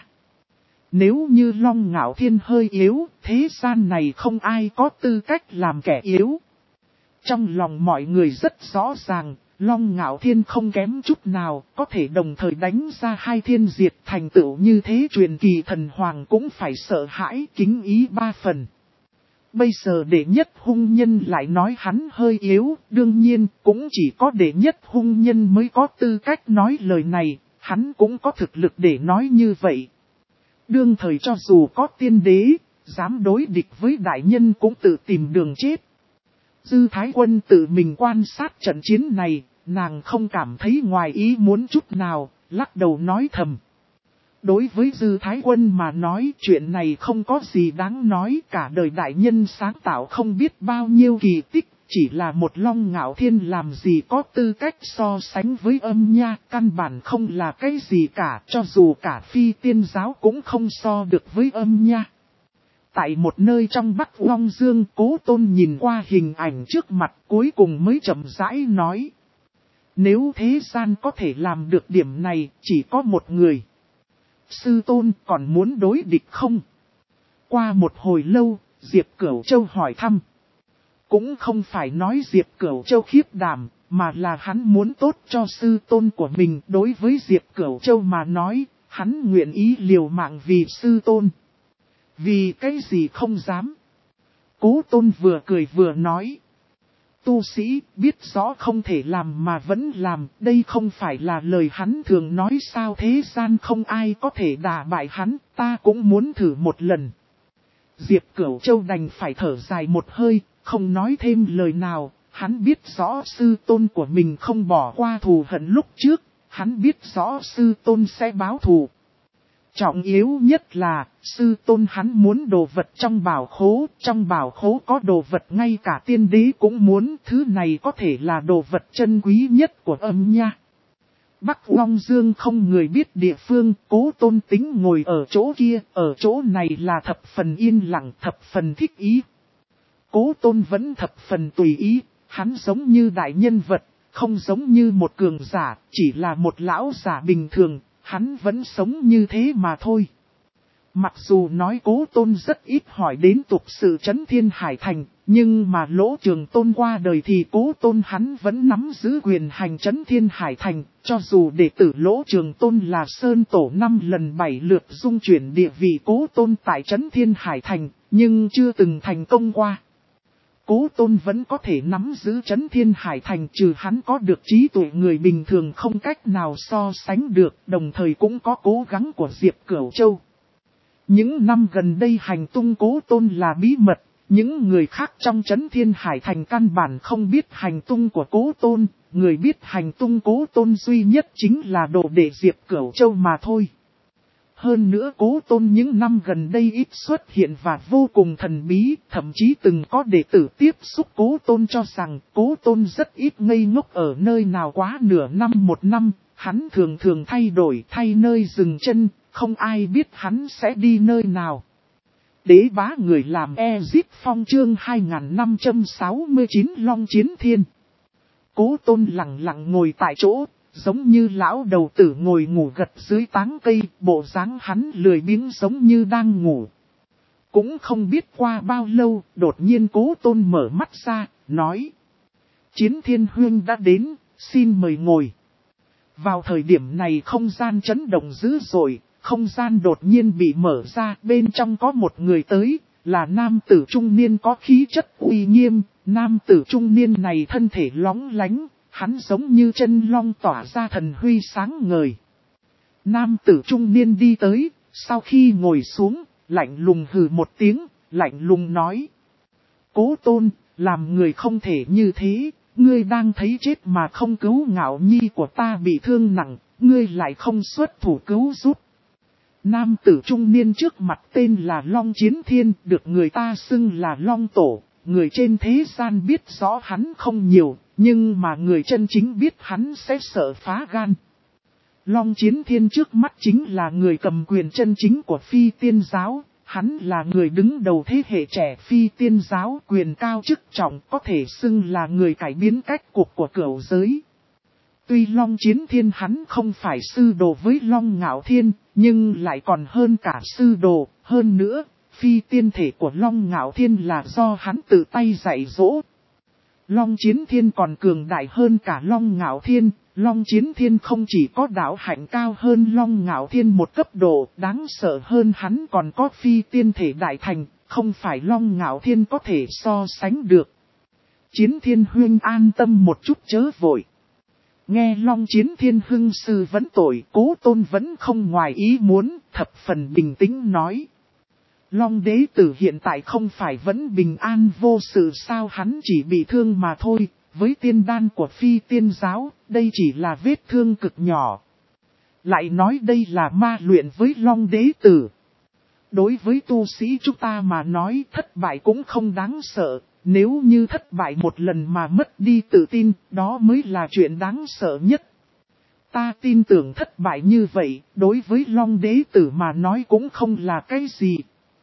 Nếu như Long Ngạo Thiên hơi yếu, thế gian này không ai có tư cách làm kẻ yếu. Trong lòng mọi người rất rõ ràng, Long Ngạo Thiên không kém chút nào, có thể đồng thời đánh ra hai thiên diệt thành tựu như thế, truyền kỳ thần hoàng cũng phải sợ hãi, kính ý 3 phần. Bây giờ đệ nhất hung nhân lại nói hắn hơi yếu, đương nhiên cũng chỉ có đệ nhất hung nhân mới có tư cách nói lời này, hắn cũng có thực lực để nói như vậy. Đương thời cho dù có tiên đế, dám đối địch với đại nhân cũng tự tìm đường chết. Dư Thái Quân tự mình quan sát trận chiến này, nàng không cảm thấy ngoài ý muốn chút nào, lắc đầu nói thầm. Đối với Dư Thái Quân mà nói, chuyện này không có gì đáng nói, cả đời đại nhân sáng tạo không biết bao nhiêu kỳ tích, chỉ là một Long Ngạo Thiên làm gì có tư cách so sánh với âm nha, căn bản không là cái gì cả, cho dù cả phi tiên giáo cũng không so được với âm nha. Tại một nơi trong Bắc Long Dương, Cố Tôn nhìn qua hình ảnh trước mặt, cuối cùng mới chậm rãi nói. Nếu thế gian có thể làm được điểm này, chỉ có một người. Sư Tôn còn muốn đối địch không? Qua một hồi lâu, Diệp Cửu Châu hỏi thăm. Cũng không phải nói Diệp Cửu Châu khiếp đảm, mà là hắn muốn tốt cho sư tôn của mình. Đối với Diệp Cửu Châu mà nói, hắn nguyện ý liều mạng vì sư tôn. Vì cái gì không dám? Cố Tôn vừa cười vừa nói. Tu sĩ biết rõ không thể làm mà vẫn làm, đây không phải là lời hắn thường nói sao, thế gian không ai có thể đả bại hắn, ta cũng muốn thử một lần. Diệp Cửu Châu đành phải thở dài một hơi, không nói thêm lời nào, hắn biết rõ sư tôn của mình không bỏ qua thù hận lúc trước, hắn biết rõ sư tôn sẽ báo thù. Trọng yếu nhất là, sư tôn hắn muốn đồ vật trong bảo khố có đồ vật ngay cả tiên đế cũng muốn, thứ này có thể là đồ vật chân quý nhất của âm nha. Bắc Long Dương không người biết địa phương, Cố Tôn tính ngồi ở chỗ kia, ở chỗ này là thập phần yên lặng, thập phần thích ý. Cố Tôn vẫn thập phần tùy ý, hắn giống như đại nhân vật, không giống như một cường giả, chỉ là một lão giả bình thường, hắn vẫn sống như thế mà thôi. Mặc dù nói Cố Tôn rất ít hỏi đến tục sự Trấn Thiên Hải Thành, nhưng mà Lỗ Trường Tôn qua đời thì Cố Tôn hắn vẫn nắm giữ quyền hành Trấn Thiên Hải Thành, cho dù đệ tử Lỗ Trường Tôn là Sơn Tổ 5 lần 7 lượt dung chuyển địa vị Cố Tôn tại Trấn Thiên Hải Thành, nhưng chưa từng thành công qua. Cố Tôn vẫn có thể nắm giữ Trấn Thiên Hải Thành, trừ hắn có được trí tuệ người bình thường không cách nào so sánh được, đồng thời cũng có cố gắng của Diệp Cửu Châu. Những năm gần đây hành tung Cố Tôn là bí mật, những người khác trong Trấn Thiên Hải Thành căn bản không biết hành tung của Cố Tôn, người biết hành tung Cố Tôn duy nhất chính là đồ đệ Diệp Cửu Châu mà thôi. Hơn nữa Cố Tôn những năm gần đây ít xuất hiện và vô cùng thần bí, thậm chí từng có đệ tử tiếp xúc Cố Tôn cho rằng Cố Tôn rất ít ngây ngốc ở nơi nào quá nửa năm một năm, hắn thường thường thay nơi dừng chân, không ai biết hắn sẽ đi nơi nào. Đế bá người làm Ezip Phong chương 2569 Long Chiến Thiên. Cố Tôn lặng lặng ngồi tại chỗ, giống như lão đầu tử ngồi ngủ gật dưới táng cây, bộ dáng hắn lười biếng giống như đang ngủ. Cũng không biết qua bao lâu, đột nhiên Cố Tôn mở mắt ra, nói: Chiến Thiên huynh đã đến, xin mời ngồi. Vào thời điểm này không gian chấn động dữ dội, không gian đột nhiên bị mở ra, bên trong có một người tới, là nam tử trung niên có khí chất uy nghiêm, nam tử trung niên này thân thể lóng lánh, hắn giống như chân long tỏa ra thần huy sáng ngời. Nam tử trung niên đi tới, sau khi ngồi xuống, lạnh lùng hừ một tiếng, lạnh lùng nói: Cố Tôn, làm người không thể như thế, ngươi đang thấy chết mà không cứu Ngạo Nhi của ta bị thương nặng, ngươi lại không xuất thủ cứu giúp. Nam tử trung niên trước mặt tên là Long Chiến Thiên, được người ta xưng là Long Tổ, người trên thế gian biết rõ hắn không nhiều, nhưng mà người chân chính biết hắn sẽ sợ phá gan. Long Chiến Thiên trước mắt chính là người cầm quyền chân chính của Phi Tiên Giáo, hắn là người đứng đầu thế hệ trẻ Phi Tiên Giáo, quyền cao chức trọng, có thể xưng là người cải biến cách cục của cửu giới. Tuy Long Chiến Thiên hắn không phải sư đồ với Long Ngạo Thiên, nhưng lại còn hơn cả sư đồ, hơn nữa, phi tiên thể của Long Ngạo Thiên là do hắn tự tay dạy dỗ. Long Chiến Thiên còn cường đại hơn cả Long Ngạo Thiên, Long Chiến Thiên không chỉ có đạo hạnh cao hơn Long Ngạo Thiên một cấp độ, đáng sợ hơn hắn còn có phi tiên thể đại thành, không phải Long Ngạo Thiên có thể so sánh được. Chiến Thiên huynh an tâm một chút chớ vội. Nghe Long Chiến Thiên hưng sư vấn tội, Cố Tôn vẫn không ngoài ý muốn, thập phần bình tĩnh nói: Long đế tử hiện tại không phải vẫn bình an vô sự sao, hắn chỉ bị thương mà thôi, với tiên đan của Phi Tiên Giáo, đây chỉ là vết thương cực nhỏ. Lại nói đây là ma luyện với Long đế tử. Đối với tu sĩ chúng ta mà nói thất bại cũng không đáng sợ. Nếu như thất bại một lần mà mất đi tự tin, đó mới là chuyện đáng sợ nhất. Ta tin tưởng thất bại như vậy, đối với Long đế tử mà nói cũng không là cái gì.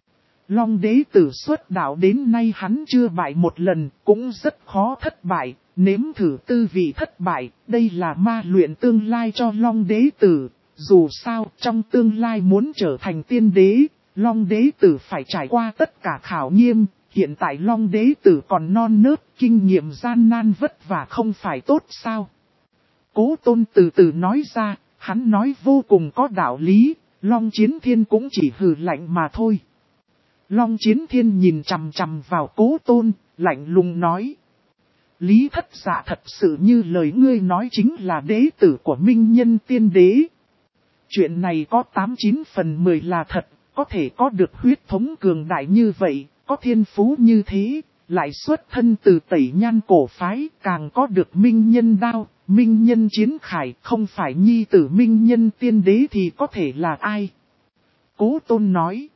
Long đế tử xuất đạo đến nay hắn chưa bại một lần, cũng rất khó thất bại, nếm thử tư vị thất bại, đây là ma luyện tương lai cho Long đế tử. Dù sao, trong tương lai muốn trở thành tiên đế, Long đế tử phải trải qua tất cả khảo nghiệm. Hiện tại Long đế tử còn non nớt, kinh nghiệm gian nan vất vả không phải tốt sao? Cố Tôn từ từ nói ra, hắn nói vô cùng có đạo lý, Long Chiến Thiên cũng chỉ hừ lạnh mà thôi. Long Chiến Thiên nhìn chằm chằm vào Cố Tôn, lạnh lùng nói: Lý Thất Dạ thật sự như lời ngươi nói chính là đế tử của Minh Nhân Tiên Đế. Chuyện này có 89 phần 10 là thật, có thể có được huyết thống cường đại như vậy. Có thiên phú như thế, lại xuất thân từ Tẩy Nhan cổ phái, càng có được Minh Nhân đao, Minh Nhân chiến khải, không phải nhi tử Minh Nhân tiên đế thì có thể là ai? Cố Tôn nói.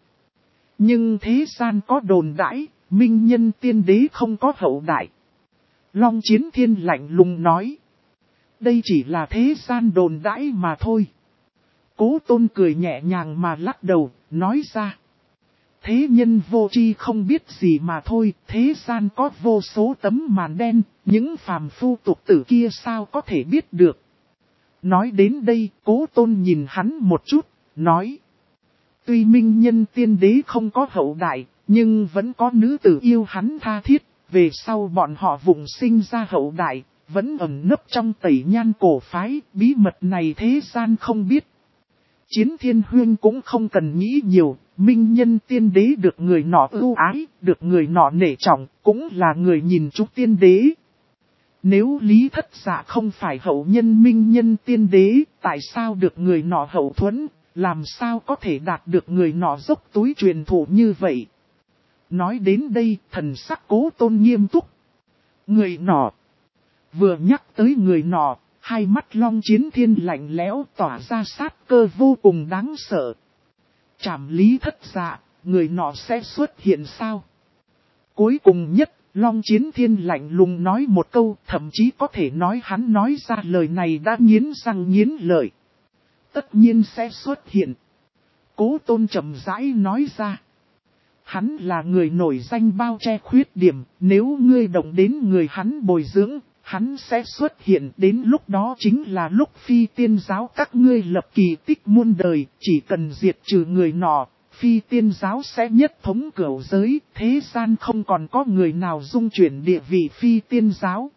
Nhưng thế gian có đồn đãi, Minh Nhân tiên đế không có hậu đại. Long Chiến Thiên lạnh lùng nói. Đây chỉ là thế gian đồn đãi mà thôi. Cố Tôn cười nhẹ nhàng mà lắc đầu, nói ra. Thế nhân vô tri không biết gì mà thôi, thế gian có vô số tấm màn đen, những phàm phu tục tử kia sao có thể biết được. Nói đến đây, Cố Tôn nhìn hắn một chút, nói. Tuy minh nhân tiên đế không có hậu đại, nhưng vẫn có nữ tử yêu hắn tha thiết, về sau bọn họ vụng sinh ra hậu đại, vẫn ẩn nấp trong tẩy nhan cổ phái, bí mật này thế gian không biết. Chiến Thiên Huyên cũng không cần nghĩ nhiều, minh nhân tiên đế được người nọ ưu ái, được người nọ nể trọng, cũng là người nhìn chúng tiên đế. Nếu Lý Thất Dạ không phải hậu nhân minh nhân tiên đế, tại sao được người nọ hậu thuẫn, làm sao có thể đạt được người nọ dốc túi truyền thụ như vậy? Nói đến đây, thần sắc Cố Tôn nghiêm túc. Người nọ. Vừa nhắc tới người nọ, hai mắt Long Chiến Thiên lạnh lẽo tỏa ra sát cơ vô cùng đáng sợ. Trảm Lý Thất Dạ, người nọ sẽ xuất hiện sao? Cuối cùng nhất, Long Chiến Thiên lạnh lùng nói một câu, thậm chí có thể nói hắn nói ra lời này đã nghiến răng nghiến lợi. Tất nhiên sẽ xuất hiện. Cố Tôn chậm rãi nói ra. Hắn là người nổi danh bao che khuyết điểm, nếu ngươi động đến người hắn bồi dưỡng, hắn sẽ xuất hiện, đến lúc đó chính là lúc phi tiên giáo các ngươi lập kỳ tích muôn đời, chỉ cần diệt trừ người nọ, phi tiên giáo sẽ nhất thống cửu giới, thế gian không còn có người nào dung chuyển địa vị phi tiên giáo.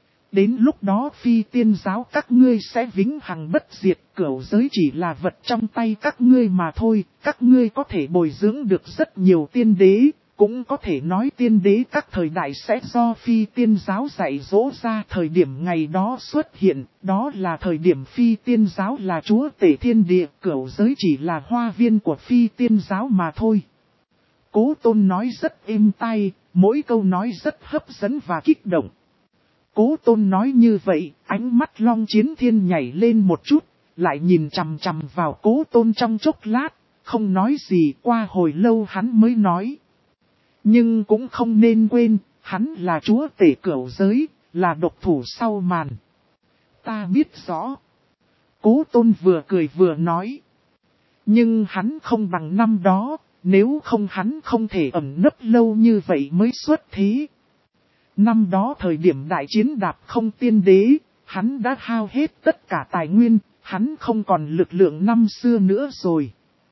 Đến lúc đó phi tiên giáo các ngươi sẽ vĩnh hằng bất diệt, cửu giới chỉ là vật trong tay các ngươi mà thôi, các ngươi có thể bồi dưỡng được rất nhiều tiên đế, cũng có thể nói tiên đế các thời đại sẽ do phi tiên giáo dạy dỗ ra, thời điểm ngày đó xuất hiện, đó là thời điểm phi tiên giáo là chúa tể thiên địa, cửu giới chỉ là hoa viên của phi tiên giáo mà thôi. Cố Tôn nói rất êm tai, mỗi câu nói rất hấp dẫn và kích động. Cố Tôn nói như vậy, ánh mắt Long Chiến Thiên nhảy lên một chút, lại nhìn chằm chằm vào Cố Tôn trong chốc lát, không nói gì, qua hồi lâu hắn mới nói. Nhưng cũng không nên quên, hắn là chúa tể cửu giới, là độc thủ sau màn. Ta biết rõ. Cố Tôn vừa cười vừa nói. Nhưng hắn không bằng năm đó, nếu không hắn không thể ẩn nấp lâu như vậy mới xuất thế. Năm đó thời điểm đại chiến đạp không tiên đế, hắn đã hao hết tất cả tài nguyên, hắn không còn lực lượng năm xưa nữa rồi.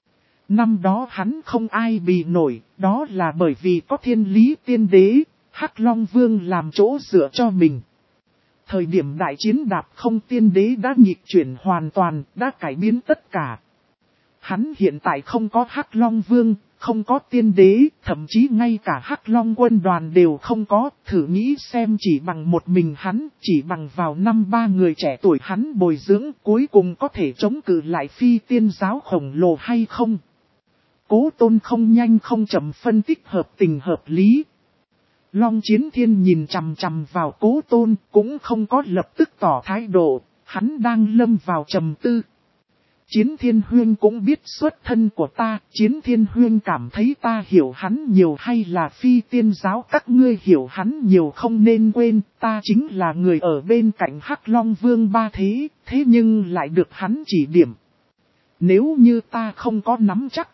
Năm đó hắn không ai bì nổi, đó là bởi vì có thiên lý tiên đế, Hắc Long Vương làm chỗ dựa cho mình. Thời điểm đại chiến đạp không tiên đế đã nghịch chuyển hoàn toàn, đã cải biến tất cả. Hắn hiện tại không có Hắc Long Vương, không có tiên đế, thậm chí ngay cả Hắc Long quân đoàn đều không có, thử nghĩ xem chỉ bằng một mình hắn, chỉ bằng vào năm ba người trẻ tuổi hắn bồi dưỡng, cuối cùng có thể chống cự lại phi tiên giáo khổng lồ hay không. Cố Tôn không nhanh không chậm phân tích hợp tình hợp lý. Long Chiến Thiên nhìn chằm chằm vào Cố Tôn cũng không có lập tức tỏ thái độ, hắn đang lâm vào trầm tư. Chiến Thiên Huyên cũng biết xuất thân của ta, Chiến Thiên Huyên cảm thấy ta hiểu hắn nhiều hay là phi tiên giáo các ngươi hiểu hắn nhiều, không nên quên, ta chính là người ở bên cạnh Hắc Long Vương ba thế, thế nhưng lại được hắn chỉ điểm. Nếu như ta không có nắm chắc,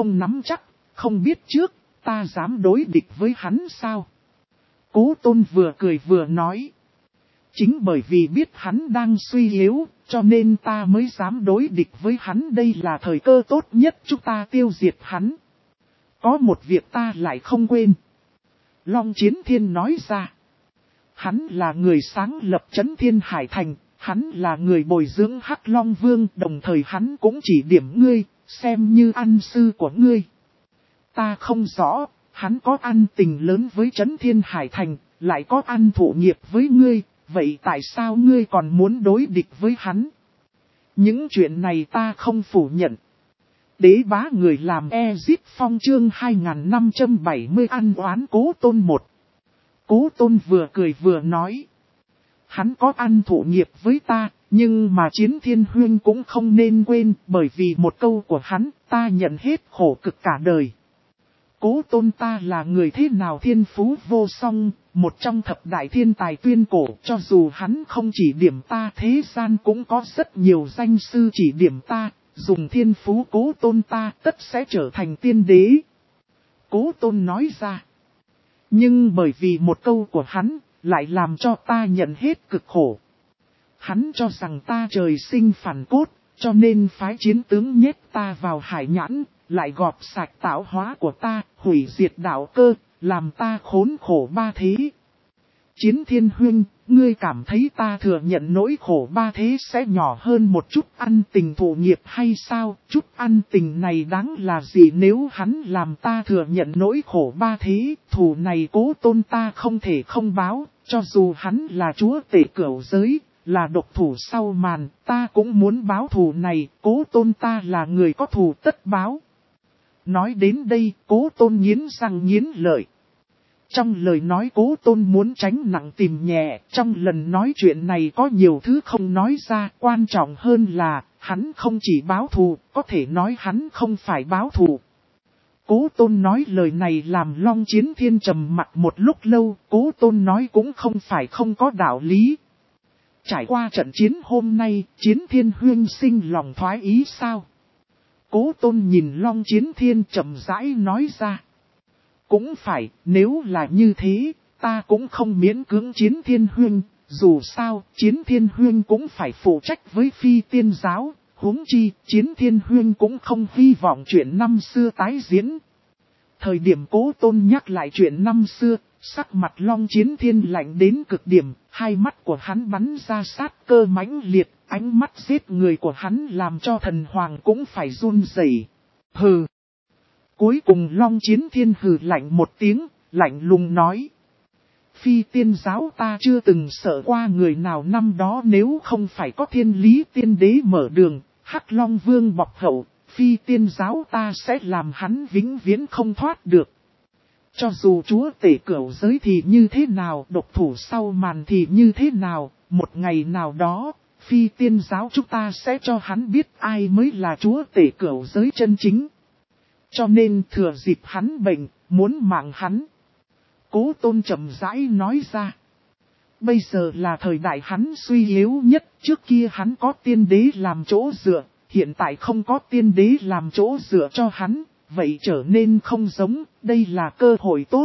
không biết trước, ta dám đối địch với hắn sao? Cố Tôn vừa cười vừa nói. Chính bởi vì biết hắn đang suy yếu, cho nên ta mới dám đối địch với hắn, đây là thời cơ tốt nhất chúng ta tiêu diệt hắn. Có một việc ta lại không quên. Long Chiến Thiên nói ra. Hắn là người sáng lập Chấn Thiên Hải Thành, hắn là người bồi dưỡng Hắc Long Vương, đồng thời hắn cũng chỉ điểm ngươi, xem như ăn sư của ngươi. Ta không rõ, hắn có ăn tình lớn với Chấn Thiên Hải Thành, lại có ăn thụ nghiệp với ngươi, vậy tại sao ngươi còn muốn đối địch với hắn? Những chuyện này ta không phủ nhận. Đế bá người làm Ezip Phong chương 2570 ăn oán Cố Tôn 1. Cố Tôn vừa cười vừa nói. Hắn có ăn thụ nghiệp với ta, nhưng mà Chiến Thiên Huyên cũng không nên quên, bởi vì một câu của hắn, ta nhận hết khổ cực cả đời. Cố Tôn ta là người thế nào thiên phú vô song, một trong thập đại thiên tài tuyên cổ, cho dù hắn không chỉ điểm ta, thế gian cũng có rất nhiều danh sư chỉ điểm ta, dùng thiên phú Cố Tôn ta tất sẽ trở thành tiên đế. Cố Tôn nói ra. Nhưng bởi vì một câu của hắn, lại làm cho ta nhận hết cực khổ. Hắn cho rằng ta trời sinh phản cốt, cho nên phái chiến tướng nhét ta vào hải nhãn, lại gọt sạch tạo hóa của ta, hủy diệt đạo cơ, làm ta khốn khổ ba thế. Chiến Thiên Huynh, ngươi cảm thấy ta thừa nhận nỗi khổ ba thế sẽ nhỏ hơn một chút ăn tình thụ nghiệp hay sao? Chút ăn tình này đáng là gì nếu hắn làm ta thừa nhận nỗi khổ ba thế? Thù này Cố Tôn ta không thể không báo, cho dù hắn là chúa tể cửu giới, là độc thủ sau màn, ta cũng muốn báo thù này, Cố Tôn ta là người có thù tất báo. Nói đến đây, Cố Tôn nghiến răng nghiến lợi. Trong lời nói Cố Tôn muốn tránh nặng tìm nhẹ, trong lần nói chuyện này có nhiều thứ không nói ra, quan trọng hơn là, hắn không chỉ báo thù, có thể nói hắn không phải báo thù. Cố Tôn nói lời này làm Long Chiến Thiên trầm mặt một lúc lâu, Cố Tôn nói cũng không phải không có đạo lý. Trải qua trận chiến hôm nay, Chiến Thiên Huynh sinh lòng thoái ý sao? Cố Tôn nhìn Long Chiến Thiên chậm rãi nói ra. Cũng phải, nếu là như thế, ta cũng không miễn cưỡng Chiến Thiên Huynh, dù sao, Chiến Thiên Huynh cũng phải phụ trách với Phi Tiên Giáo, huống chi, Chiến Thiên Huynh cũng không hy vọng chuyện năm xưa tái diễn. Thời điểm Cố Tôn nhắc lại chuyện năm xưa, sắc mặt Long Chiến Thiên lạnh đến cực điểm, hai mắt của hắn bắn ra sát cơ mãnh liệt, ánh mắt giết người của hắn làm cho thần hoàng cũng phải run rẩy. Hừ! Cuối cùng Long Chiến Thiên hừ lạnh một tiếng, lạnh lùng nói. Phi Tiên Giáo ta chưa từng sợ qua người nào năm đó nếu không phải có Thiên Lý Tiên Đế mở đường, Hắc Long Vương bọc hậu, Phi Tiên Giáo ta sẽ làm hắn vĩnh viễn không thoát được. Cho dù chúa tể cửu giới thì như thế nào, độc thủ sau màn thì như thế nào, một ngày nào đó, Phi Tiên Giáo chúng ta sẽ cho hắn biết ai mới là chúa tể cửu giới chân chính. Cho nên thừa dịp hắn bệnh, muốn mạng hắn. Cố Tôn chậm rãi nói ra. Bây giờ là thời đại hắn suy yếu nhất, trước kia hắn có tiên đế làm chỗ dựa, hiện tại không có tiên đế làm chỗ dựa cho hắn, vậy trở nên không giống, đây là cơ hội tốt.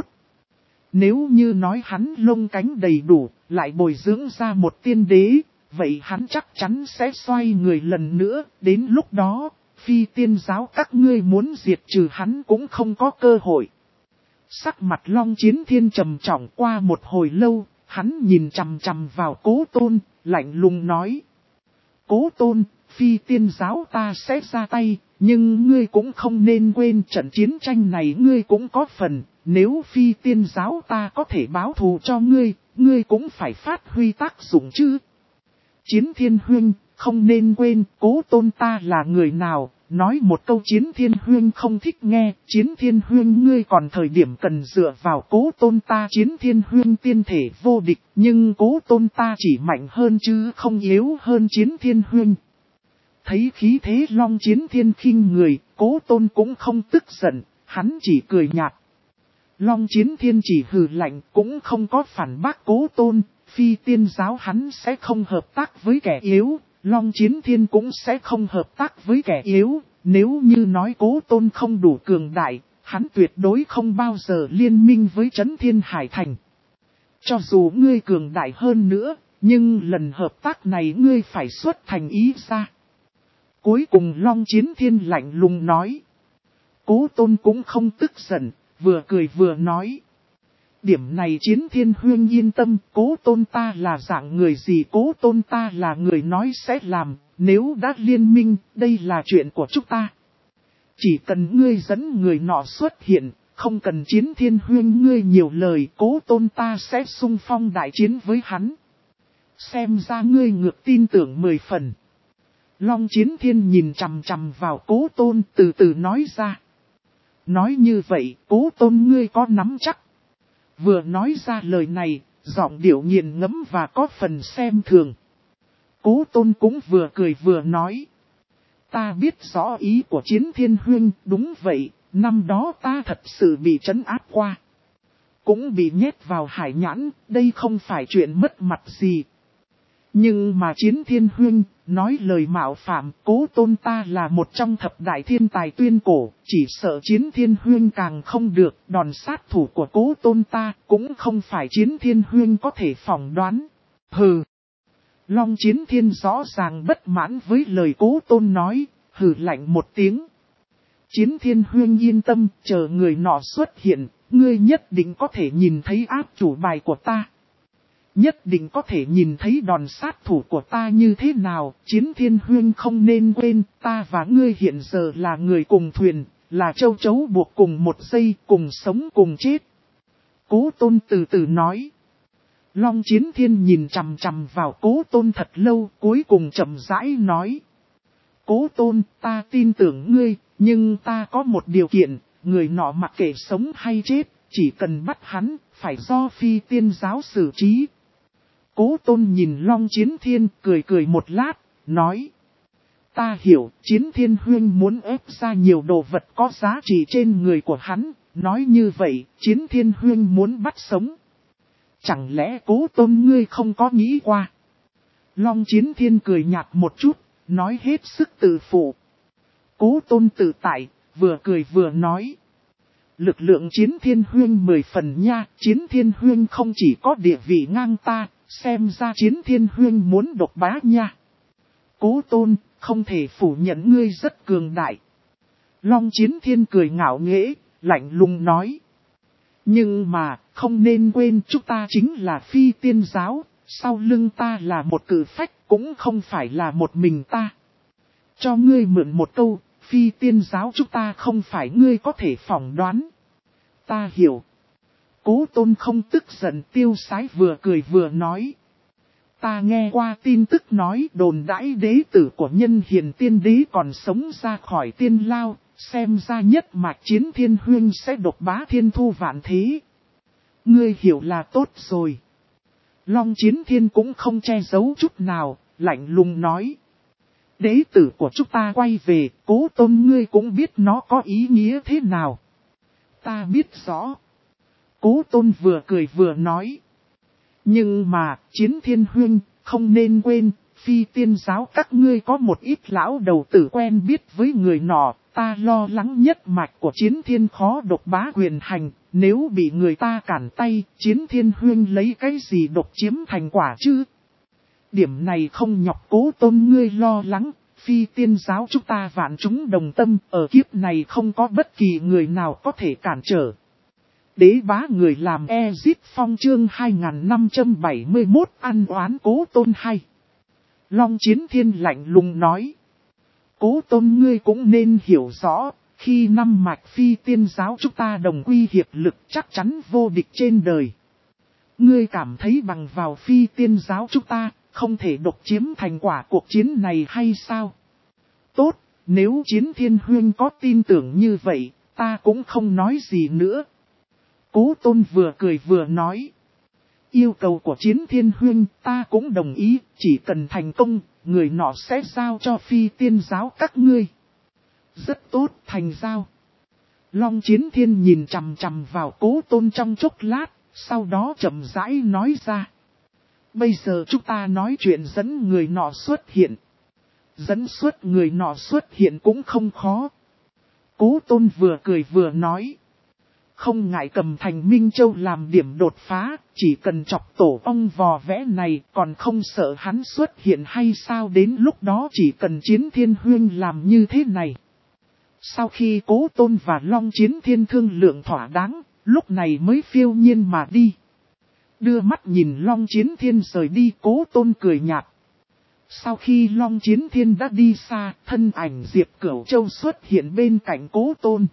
Nếu như nói hắn lông cánh đầy đủ, lại bồi dưỡng ra một tiên đế, vậy hắn chắc chắn sẽ xoay người lần nữa, đến lúc đó, Phi Tiên Giáo các ngươi muốn diệt trừ hắn cũng không có cơ hội. Sắc mặt Long Chiến Thiên trầm trọng qua một hồi lâu, hắn nhìn chằm chằm vào Cố Tôn, lạnh lùng nói. Cố Tôn, Phi Tiên Giáo ta sẽ ra tay, nhưng ngươi cũng không nên quên trận chiến tranh này ngươi cũng có phần, nếu Phi Tiên Giáo ta có thể báo thù cho ngươi, ngươi cũng phải phát huy tác dụng chứ. Chiến Thiên Huynh, không nên quên Cố Tôn ta là người nào, nói một câu Chiến Thiên Huynh không thích nghe, Chiến Thiên Huynh ngươi còn thời điểm cần dựa vào Cố Tôn ta. Chiến Thiên Huynh tiên thể vô địch, nhưng Cố Tôn ta chỉ mạnh hơn chứ không yếu hơn Chiến Thiên Huynh. Thấy khí thế Long Chiến Thiên khinh người, Cố Tôn cũng không tức giận, hắn chỉ cười nhạt. Long Chiến Thiên chỉ hừ lạnh cũng không có phản bác Cố Tôn, Phi Tiên Giáo hắn sẽ không hợp tác với kẻ yếu, Long Chiến Thiên cũng sẽ không hợp tác với kẻ yếu, nếu như nói Cố Tôn không đủ cường đại, hắn tuyệt đối không bao giờ liên minh với Trấn Thiên Hải Thành. Cho dù ngươi cường đại hơn nữa, nhưng lần hợp tác này ngươi phải xuất thành ý ra. Cuối cùng Long Chiến Thiên lạnh lùng nói. Cố Tôn cũng không tức giận, vừa cười vừa nói. Điểm này Chiến Thiên Huynh yên tâm, Cố Tôn ta là dạng người gì, Cố Tôn ta là người nói sẽ làm, nếu đã liên minh, đây là chuyện của chúng ta. Chỉ cần ngươi dẫn người nọ xuất hiện, không cần Chiến Thiên Huynh ngươi nhiều lời, Cố Tôn ta sẽ xung phong đại chiến với hắn. Xem ra ngươi ngược tin tưởng 10 phần. Long Chiến Thiên nhìn chằm chằm vào Cố Tôn từ từ nói ra. Nói như vậy, Cố Tôn ngươi có nắm chắc. Vừa nói ra lời này, giọng điệu nghiền ngẫm và có phần xem thường. Cố Tôn cũng vừa cười vừa nói. Ta biết rõ ý của Chiến Thiên Huynh, đúng vậy, năm đó ta thật sự bị trấn áp qua. Cũng bị nhét vào hải nhãn, đây không phải chuyện mất mặt gì. Nhưng mà Chiến Thiên Huynh, nói lời mạo phạm, Cố Tôn ta là một trong thập đại thiên tài tuyên cổ, chỉ sợ Chiến Thiên Huynh càng không được, đòn sát thủ của Cố Tôn ta cũng không phải Chiến Thiên Huynh có thể phỏng đoán. Hừ! Long Chiến Thiên rõ ràng bất mãn với lời Cố Tôn nói, hừ lạnh một tiếng. Chiến Thiên Huynh yên tâm, chờ người nọ xuất hiện, ngươi nhất định có thể nhìn thấy áp chủ bài của ta. Nhất định có thể nhìn thấy đòn sát thủ của ta như thế nào. Chiến Thiên Huynh không nên quên, ta và ngươi hiện giờ là người cùng thuyền, là châu chấu buộc cùng một dây, cùng sống cùng chết. Cố Tôn từ từ nói. Long Chiến Thiên nhìn chằm chằm vào Cố Tôn thật lâu, cuối cùng chậm rãi nói. Cố Tôn, ta tin tưởng ngươi, nhưng ta có một điều kiện, người nọ mặc kệ sống hay chết, chỉ cần bắt hắn, phải do Phi Tiên giáo xử trí. Cố Tôn nhìn Long Chiến Thiên, cười cười một lát, nói. Ta hiểu, Chiến Thiên Huynh muốn ép ra nhiều đồ vật có giá trị trên người của hắn, nói như vậy, Chiến Thiên Huynh muốn bắt sống. Chẳng lẽ Cố Tôn ngươi không có nghĩ qua? Long Chiến Thiên cười nhạt một chút, nói hết sức tự phụ. Cố Tôn tự tại, vừa cười vừa nói. Lực lượng Chiến Thiên Huynh 10 phần nha, Chiến Thiên Huynh không chỉ có địa vị ngang ta, xem ra Chiến Thiên Huynh muốn độc bá nha. Cố Tôn, không thể phủ nhận ngươi rất cường đại. Long Chiến Thiên cười ngạo nghễ, lạnh lùng nói. Nhưng mà, không nên quên chúng ta chính là Phi Tiên giáo, sau lưng ta là một cử phách, cũng không phải là một mình ta. Cho ngươi mượn một câu, Phi Tiên giáo chúng ta không phải ngươi có thể phỏng đoán. Ta hiểu. Cố Tôn không tức giận, tiêu sái vừa cười vừa nói. Ta nghe qua tin tức nói đồn đãi đế tử của Nhân Hiền Tiên Đế còn sống ra khỏi tiên lao, xem ra nhất mạch Chiến Thiên Huynh sẽ độc bá thiên thu vạn thế. Ngươi hiểu là tốt rồi. Long Chiến Thiên cũng không che giấu chút nào, lạnh lùng nói. Đế tử của chúng ta quay về, Cố Tôn ngươi cũng biết nó có ý nghĩa thế nào. Ta biết rõ. Cố Tôn vừa cười vừa nói. Nhưng mà, Chiến Thiên Huynh, không nên quên, Phi Tiên giáo các ngươi có một ít lão đầu tử quen biết với người nọ, ta lo lắng nhất mạch của Chiến Thiên khó độc bá quyền hành, nếu bị người ta cản tay, Chiến Thiên Huynh lấy cái gì độc chiếm thành quả chứ? Điểm này không nhọc Cố Tôn ngươi lo lắng, Phi Tiên giáo chúng ta vạn chúng đồng tâm, ở kiếp này không có bất kỳ người nào có thể cản trở. Đế bá người làm Ezip Phong chương 2571 ăn oán Cố Tôn hay. Long Chiến Thiên lạnh lùng nói. Cố Tôn ngươi cũng nên hiểu rõ, khi năm mạch Phi Tiên giáo chúng ta đồng quy hiệp lực chắc chắn vô địch trên đời. Ngươi cảm thấy bằng vào Phi Tiên giáo chúng ta, không thể độc chiếm thành quả cuộc chiến này hay sao? Tốt, nếu Chiến Thiên Huynh có tin tưởng như vậy, ta cũng không nói gì nữa. Cố Tôn vừa cười vừa nói. Yêu cầu của Chiến Thiên Huynh ta cũng đồng ý, chỉ cần thành công, người nọ sẽ giao cho Phi Tiên giáo các ngươi. Rất tốt, thành giao. Long Chiến Thiên nhìn chằm chằm vào Cố Tôn trong chốc lát, sau đó chậm rãi nói ra. Bây giờ chúng ta nói chuyện dẫn người nọ xuất hiện. Dẫn xuất người nọ xuất hiện cũng không khó. Cố Tôn vừa cười vừa nói. Không ngại cầm thành Minh Châu làm điểm đột phá, chỉ cần chọc tổ ong vò vẽ này còn không sợ hắn xuất hiện hay sao, đến lúc đó chỉ cần Chiến Thiên Huynh làm như thế này. Sau khi Cố Tôn và Long Chiến Thiên thương lượng thỏa đáng, lúc này mới phiêu nhiên mà đi. Đưa mắt nhìn Long Chiến Thiên rời đi, Cố Tôn cười nhạt. Sau khi Long Chiến Thiên đã đi xa, thân ảnh Diệp Cửu Châu xuất hiện bên cạnh Cố Tôn.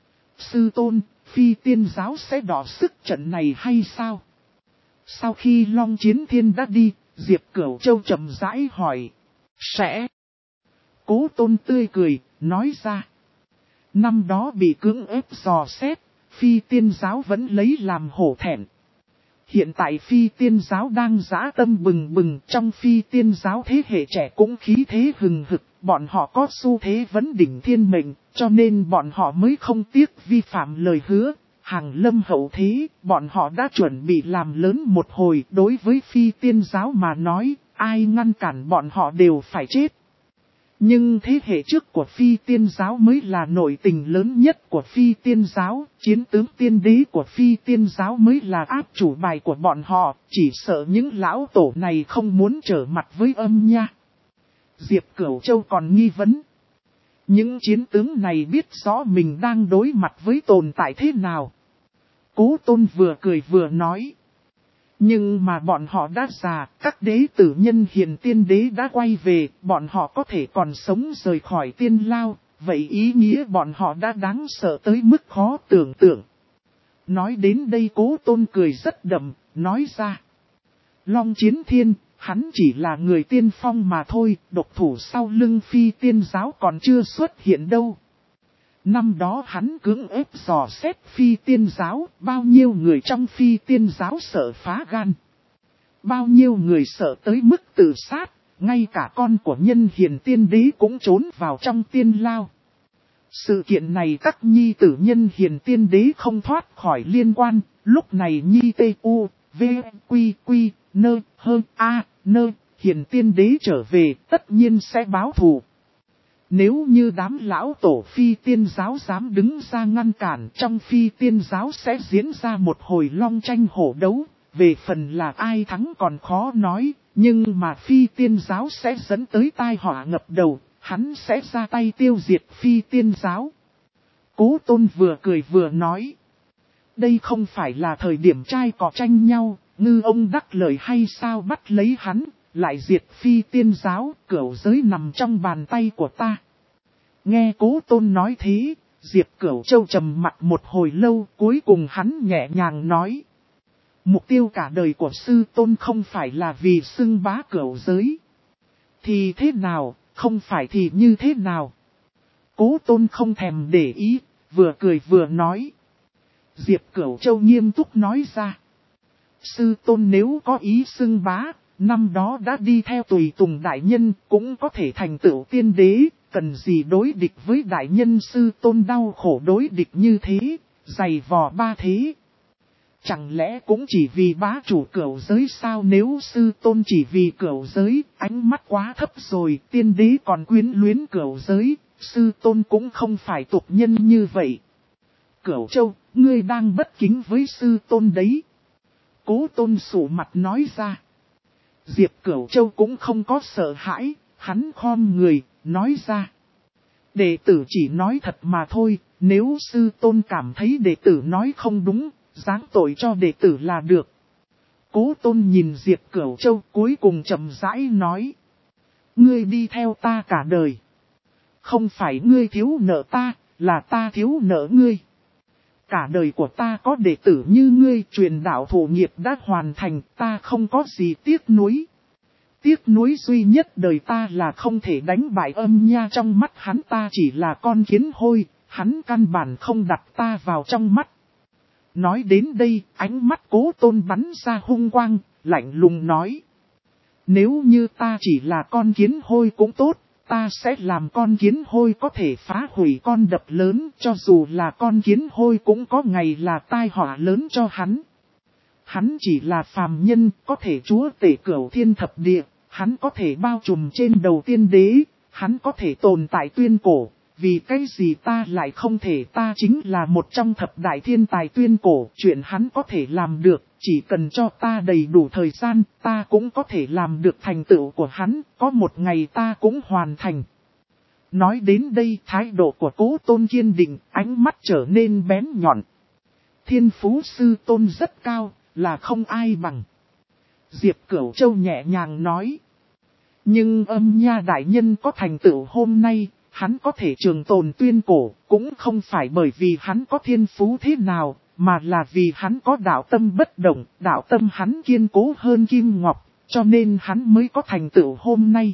Sư Tôn, Phi Tiên giáo sẽ đỏ sức trận này hay sao? Sau khi Long Chiến Thiên đã đi, Diệp Cửu Châu chậm rãi hỏi. Sẽ. Cố Tôn tươi cười, nói ra. Năm đó bị cưỡng ép dò xét, Phi Tiên giáo vẫn lấy làm hổ thẹn. Hiện tại Phi Tiên giáo đang dã tâm bừng bừng, trong Phi Tiên giáo thế hệ trẻ cũng khí thế hừng hực, bọn họ có xu thế vấn đỉnh thiên mệnh, cho nên bọn họ mới không tiếc vi phạm lời hứa. Hàng lâm hậu thế, bọn họ đã chuẩn bị làm lớn một hồi, đối với Phi Tiên giáo mà nói, ai ngăn cản bọn họ đều phải chết. Nhưng thế hệ trước của Phi Tiên giáo mới là nội tình lớn nhất của Phi Tiên giáo, chiến tướng tiên đế của Phi Tiên giáo mới là áp chủ bài của bọn họ, chỉ sợ những lão tổ này không muốn trở mặt với âm nha. Diệp Cửu Châu còn nghi vấn. Những chiến tướng này biết rõ mình đang đối mặt với tồn tại thế nào. Cố Tôn vừa cười vừa nói. Nhưng mà bọn họ đã già, các đế tử nhân hiền tiên đế đã quay về, bọn họ có thể còn sống rời khỏi tiên lao, vậy ý nghĩa bọn họ đã đáng sợ tới mức khó tưởng tượng. Nói đến đây Cố Tôn cười rất đậm, nói ra. Long Chiến Thiên, hắn chỉ là người tiên phong mà thôi, độc thủ sau lưng phi tiên giáo còn chưa xuất hiện đâu. Năm đó hắn cưỡng ép dò xét phi tiên giáo, bao nhiêu người trong phi tiên giáo sợ phá gan. Bao nhiêu người sợ tới mức tự sát, ngay cả con của nhân hiền tiên đế cũng trốn vào trong tiên lao. Sự kiện này các nhi tử nhân hiền tiên đế không thoát khỏi liên quan, lúc này nhi tê u, v, quy quy, nơ, hơ, a, nơ, hiền tiên đế trở về tất nhiên sẽ báo thù. Nếu như đám lão tổ phi tiên giáo dám đứng ra ngăn cản, trong phi tiên giáo sẽ diễn ra một hồi long tranh hổ đấu, về phần là ai thắng còn khó nói, nhưng mà phi tiên giáo sẽ dẫn tới tai họa ngập đầu, hắn sẽ ra tay tiêu diệt phi tiên giáo. Cố Tôn vừa cười vừa nói, đây không phải là thời điểm trai cọ tranh nhau, ngư ông đắc lời hay sao bắt lấy hắn, lại diệt phi tiên giáo, cửu giới nằm trong bàn tay của ta. Nghe Cố Tôn nói thế, Diệp Cửu Châu trầm mặt một hồi lâu, cuối cùng hắn nhẹ nhàng nói. Mục tiêu cả đời của sư tôn không phải là vì xưng bá cửu giới. Thì thế nào, không phải thì như thế nào? Cố Tôn không thèm để ý, vừa cười vừa nói. Diệp Cửu Châu nghiêm túc nói ra. Sư tôn nếu có ý xưng bá, năm đó đã đi theo tùy tùng đại nhân, cũng có thể thành tựu tiên đế, cần gì đối địch với đại nhân sư tôn đau khổ đối địch như thế, dày vò ba thế. Chẳng lẽ cũng chỉ vì bá chủ cửu giới sao? Nếu sư tôn chỉ vì cửu giới, ánh mắt quá thấp rồi, tiên đế còn quyến luyến cửu giới, sư tôn cũng không phải tục nhân như vậy. Cửu Châu, ngươi đang bất kính với sư tôn đấy. Cố Tôn sụ mặt nói ra. Diệp Cửu Châu cũng không có sợ hãi, hắn khom người, nói ra. Đệ tử chỉ nói thật mà thôi, nếu sư tôn cảm thấy đệ tử nói không đúng, giáng tội cho đệ tử là được. Cố Tôn nhìn Diệp Cửu Châu cuối cùng chậm rãi nói. Ngươi đi theo ta cả đời. Không phải ngươi thiếu nợ ta, là ta thiếu nợ ngươi. Cả đời của ta có đệ tử như ngươi, truyền đạo thụ nghiệp đã hoàn thành, ta không có gì tiếc nuối. Tiếc nuối duy nhất đời ta là không thể đánh bại Âm Nha, trong mắt hắn ta chỉ là con kiến hôi, hắn căn bản không đặt ta vào trong mắt. Nói đến đây, ánh mắt Cố Tôn bắn ra hung quang, lạnh lùng nói. Nếu như ta chỉ là con kiến hôi cũng tốt, ta sẽ làm con kiến hôi có thể phá hủy con đập lớn, cho dù là con kiến hôi cũng có ngày là tai họa lớn cho hắn. Hắn chỉ là phàm nhân, có thể chúa tể cửu thiên thập địa, hắn có thể bao trùm trên đầu tiên đế, hắn có thể tồn tại tuyên cổ. Vì cái gì ta lại không thể? Ta chính là một trong thập đại thiên tài tuyên cổ, chuyện hắn có thể làm được, chỉ cần cho ta đầy đủ thời gian, ta cũng có thể làm được thành tựu của hắn, có một ngày ta cũng hoàn thành. Nói đến đây, thái độ của Cố Tôn kiên định, ánh mắt trở nên bén nhọn. Thiên phú sư tôn rất cao, là không ai bằng. Diệp Cửu Châu nhẹ nhàng nói. Nhưng Âm Nha đại nhân có thành tựu hôm nay, hắn có thể trường tồn tuyên cổ, cũng không phải bởi vì hắn có thiên phú thế nào, mà là vì hắn có đạo tâm bất động, đạo tâm hắn kiên cố hơn kim ngọc, cho nên hắn mới có thành tựu hôm nay.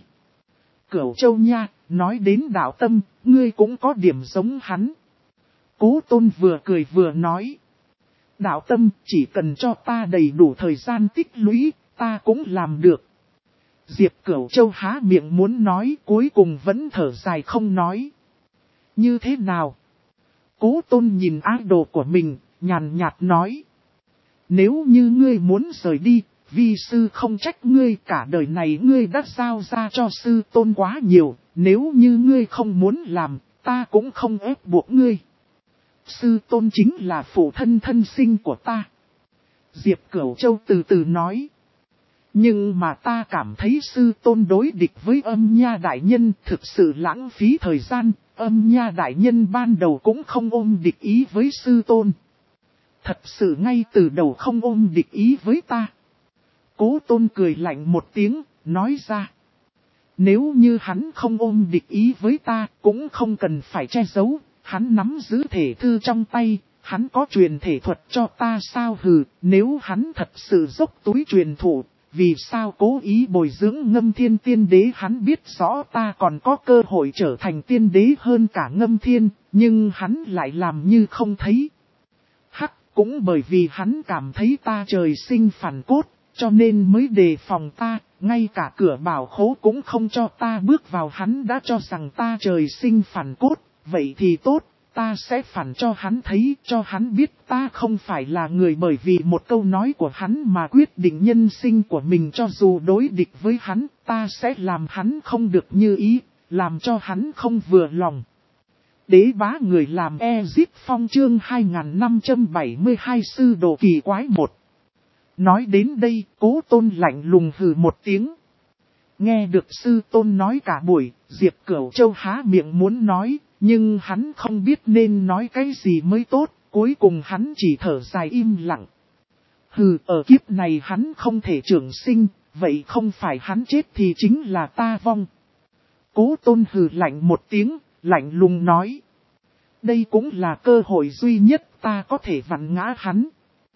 Cửu Châu nha, nói đến đạo tâm, ngươi cũng có điểm giống hắn. Cố Tôn vừa cười vừa nói. Đạo tâm, chỉ cần cho ta đầy đủ thời gian tích lũy, ta cũng làm được. Diệp Cửu Châu há miệng muốn nói, cuối cùng vẫn thở dài không nói. Như thế nào? Cố Tôn nhìn idol của mình, nhàn nhạt nói. Nếu như ngươi muốn rời đi, vi sư không trách ngươi, cả đời này ngươi đã giao ra cho sư tôn quá nhiều, nếu như ngươi không muốn làm, ta cũng không ép buộc ngươi. Sư tôn chính là phụ thân thân sinh của ta. Diệp Cửu Châu từ từ nói. Nhưng mà ta cảm thấy sư tôn đối địch với Âm Nha đại nhân thực sự lãng phí thời gian, Âm Nha đại nhân ban đầu cũng không ôm địch ý với sư tôn. Thật sự ngay từ đầu không ôm địch ý với ta. Cố Tôn cười lạnh một tiếng, nói ra. Nếu như hắn không ôm địch ý với ta, cũng không cần phải che giấu, hắn nắm giữ thể thư trong tay, hắn có truyền thể thuật cho ta sao hừ, nếu hắn thật sự dốc túi truyền thụ, vì sao cố ý bồi dưỡng Ngâm Thiên tiên đế, hắn biết rõ ta còn có cơ hội trở thành tiên đế hơn cả Ngâm Thiên, nhưng hắn lại làm như không thấy. Hắc, cũng bởi vì hắn cảm thấy ta trời sinh phản cốt, cho nên mới đề phòng ta, ngay cả cửa bảo khố cũng không cho ta bước vào, hắn đã cho rằng ta trời sinh phản cốt, vậy thì tốt, ta sẽ phản cho hắn thấy, cho hắn biết ta không phải là người bởi vì một câu nói của hắn mà quyết định nhân sinh của mình, cho dù đối địch với hắn, ta sẽ làm hắn không được như ý, làm cho hắn không vừa lòng. Đế bá người làm Ezip Phong chương 2572 sư đồ kỳ quái một. Nói đến đây, Cố Tôn lạnh lùng hừ một tiếng. Nghe được sư tôn nói cả buổi, Diệp Cửu Châu há miệng muốn nói, nhưng hắn không biết nên nói cái gì mới tốt, cuối cùng hắn chỉ thở dài im lặng. Hừ, ở kiếp này hắn không thể trường sinh, vậy không phải hắn chết thì chính là ta vong. Cố Tôn hừ lạnh một tiếng, lạnh lùng nói. Đây cũng là cơ hội duy nhất ta có thể vặn ngã hắn.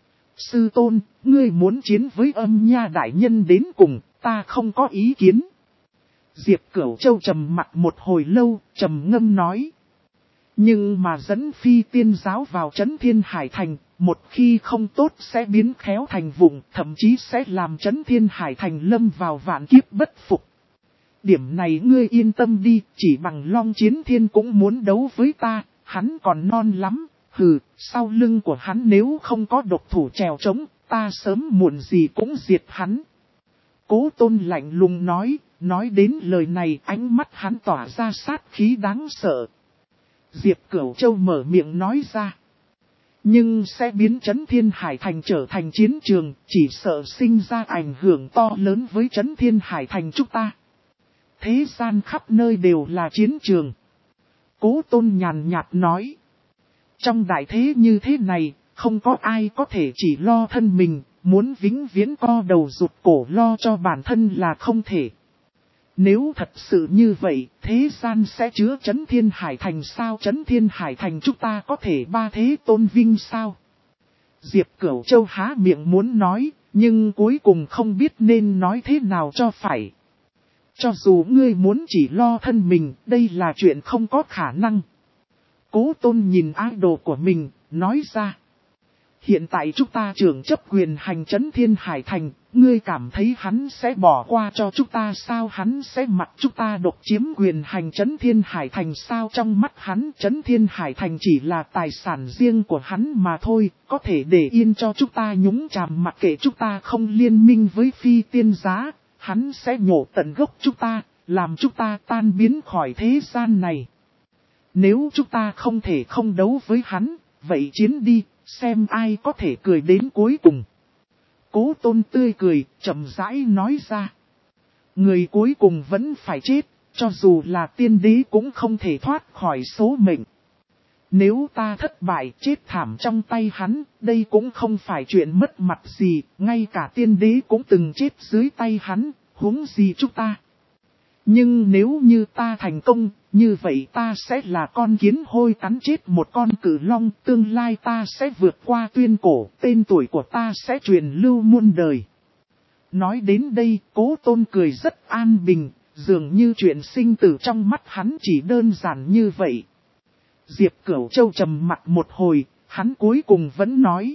Sư tôn, ngươi muốn chiến với Âm Nha đại nhân đến cùng, ta không có ý kiến. Diệp Cửu Châu trầm mặt một hồi lâu, trầm ngâm nói. Nhưng mà dẫn phi tiên giáo vào Trấn Thiên Hải Thành, một khi không tốt sẽ biến khéo thành vụng, thậm chí sẽ làm Trấn Thiên Hải Thành lâm vào vạn kiếp bất phục. Điểm này ngươi yên tâm đi, chỉ bằng Long Chiến Thiên cũng muốn đấu với ta, hắn còn non lắm. Hừ, sau lưng của hắn nếu không có độc thủ trèo trống, ta sớm muộn gì cũng diệt hắn. Cố Tôn lạnh lùng nói đến lời này ánh mắt hắn tỏa ra sát khí đáng sợ. Diệp Cửu Châu mở miệng nói ra. Nhưng sẽ biến Trấn Thiên Hải Thành trở thành chiến trường, chỉ sợ sinh ra ảnh hưởng to lớn với Trấn Thiên Hải Thành chúng ta. Thế gian khắp nơi đều là chiến trường. Cố Tôn nhàn nhạt nói. Trong đại thế như thế này, không có ai có thể chỉ lo thân mình, muốn vĩnh viễn co đầu rụt cổ lo cho bản thân là không thể. Nếu thật sự như vậy, thế gian sẽ chứa Trấn Thiên Hải Thành sao? Trấn Thiên Hải Thành chúng ta có thể ba thế tôn vinh sao? Diệp Cửu Châu há miệng muốn nói, nhưng cuối cùng không biết nên nói thế nào cho phải. Cho dù ngươi muốn chỉ lo thân mình, đây là chuyện không có khả năng. Cố Tôn nhìn idol của mình, nói ra. Hiện tại chúng ta trưởng chấp quyền hành Trấn Thiên Hải Thành, ngươi cảm thấy hắn sẽ bỏ qua cho chúng ta sao? Hắn sẽ mặc chúng ta độc chiếm quyền hành Trấn Thiên Hải Thành sao? Trong mắt hắn Trấn Thiên Hải Thành chỉ là tài sản riêng của hắn mà thôi, có thể để yên cho chúng ta nhúng chàm mặc kệ chúng ta không liên minh với phi tiên giá, hắn sẽ nhổ tận gốc chúng ta, làm chúng ta tan biến khỏi thế gian này. Nếu chúng ta không thể không đấu với hắn, vậy chiến đi, xem ai có thể cười đến cuối cùng. Cố Tôn tươi cười, chậm rãi nói ra. Người cuối cùng vẫn phải chết, cho dù là tiên đế cũng không thể thoát khỏi số mệnh. Nếu ta thất bại chết thảm trong tay hắn, đây cũng không phải chuyện mất mặt gì, ngay cả tiên đế cũng từng chết dưới tay hắn, huống gì chúng ta. Nhưng nếu như ta thành công, như vậy ta sẽ là con kiến hôi cắn chết một con cử long, tương lai ta sẽ vượt qua tuyên cổ, tên tuổi của ta sẽ truyền lưu muôn đời. Nói đến đây, Cố Tôn cười rất an bình, dường như chuyện sinh tử trong mắt hắn chỉ đơn giản như vậy. Diệp Cửu Châu trầm mặt một hồi, hắn cuối cùng vẫn nói.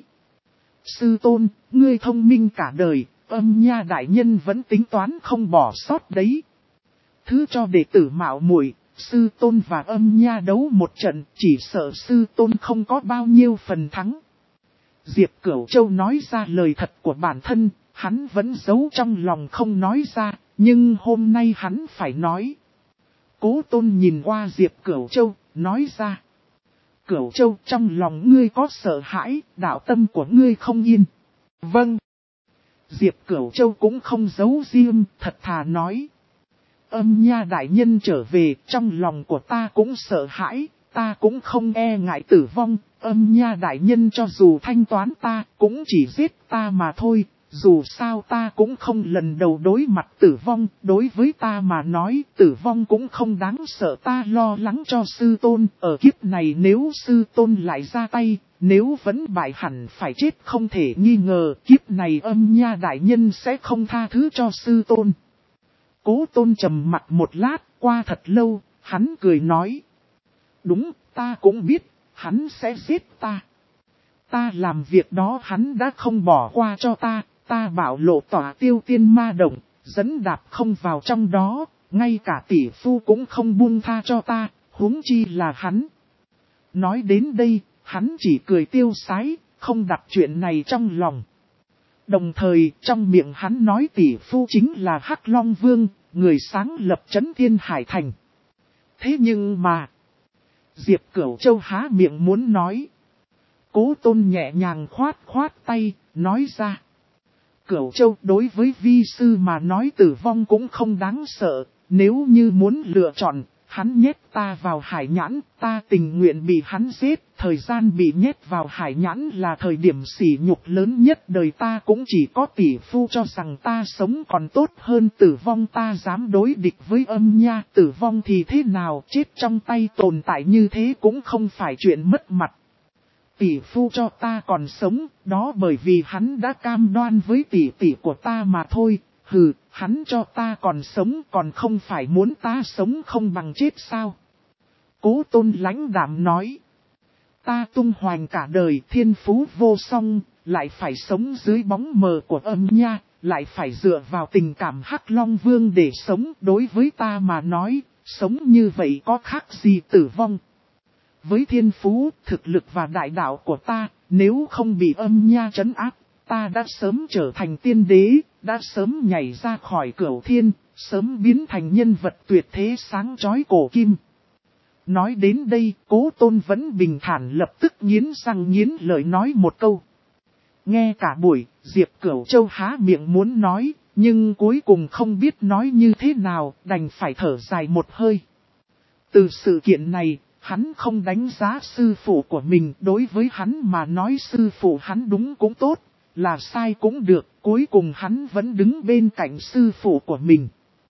Sư Tôn, ngươi thông minh cả đời, Âm Nha đại nhân vẫn tính toán không bỏ sót đấy. Thứ cho đệ tử mạo muội, sư tôn và Âm Nha đấu một trận, chỉ sợ sư tôn không có bao nhiêu phần thắng. Diệp Cửu Châu nói ra lời thật của bản thân, hắn vẫn giấu trong lòng không nói ra, nhưng hôm nay hắn phải nói. Cố Tôn nhìn qua Diệp Cửu Châu, nói ra. Cửu Châu, trong lòng ngươi có sợ hãi, đạo tâm của ngươi không yên. Vâng. Diệp Cửu Châu cũng không giấu riêng, thật thà nói. âm nha đại nhân trở về, trong lòng của ta cũng sợ hãi, ta cũng không e ngại tử vong, âm nha đại nhân cho dù thanh toán ta, cũng chỉ giết ta mà thôi, dù sao ta cũng không lần đầu đối mặt tử vong, đối với ta mà nói tử vong cũng không đáng sợ, ta lo lắng cho sư tôn, ở kiếp này nếu sư tôn lại ra tay, nếu vẫn bại hẳn phải chết không thể nghi ngờ, kiếp này âm nha đại nhân sẽ không tha thứ cho sư tôn. Cố Tôn trầm mặt một lát, qua thật lâu, hắn cười nói. Đúng, ta cũng biết, hắn sẽ giết ta. Ta làm việc đó hắn đã không bỏ qua cho ta, ta bảo lộ tỏa tiêu tiên ma động, dẫn đạp không vào trong đó, ngay cả tỷ phu cũng không buông tha cho ta, huống chi là hắn. Nói đến đây, hắn chỉ cười tiêu sái, không đặt chuyện này trong lòng. Đồng thời, trong miệng hắn nói tỷ phu chính là Hắc Long Vương, người sáng lập Trấn Thiên Hải Thành. Thế nhưng mà, Diệp Cửu Châu há miệng muốn nói. Cố Tôn nhẹ nhàng khoát khoát tay, nói ra. Cửu Châu đối với vi sư mà nói tử vong cũng không đáng sợ, nếu như muốn lựa chọn, hắn nhét ta vào hải nhãn, ta tình nguyện bị hắn giết, thời gian bị nhét vào hải nhãn là thời điểm sỉ nhục lớn nhất đời ta, cũng chỉ có tỷ phu cho rằng ta sống còn tốt hơn tử vong, ta dám đối địch với âm nha, tử vong thì thế nào, chết trong tay tồn tại như thế cũng không phải chuyện mất mặt. Tỷ phu cho ta còn sống, đó bởi vì hắn đã cam đoan với tỷ tỷ của ta mà thôi. Hừ, hắn cho ta còn sống còn không phải muốn ta sống không bằng chết sao? Cố Tôn lãnh đạm nói. Ta tung hoành cả đời thiên phú vô song, lại phải sống dưới bóng mờ của âm nha, lại phải dựa vào tình cảm Hắc Long Vương để sống. Đối với ta mà nói, sống như vậy có khác gì tử vong? Với thiên phú, thực lực và đại đạo của ta, nếu không bị âm nha trấn áp, ta đã sớm trở thành tiên đế, đã sớm nhảy ra khỏi cửu thiên, sớm biến thành nhân vật tuyệt thế sáng chói cổ kim. Nói đến đây, Cố Tôn vẫn bình thản lập tức nghiến răng nghiến lợi nói một câu. Nghe cả buổi, Diệp Cửu Châu há miệng muốn nói, nhưng cuối cùng không biết nói như thế nào, đành phải thở dài một hơi. Từ sự kiện này, hắn không đánh giá sư phụ của mình, đối với hắn mà nói sư phụ hắn đúng cũng tốt, là sai cũng được, cuối cùng hắn vẫn đứng bên cạnh sư phụ của mình.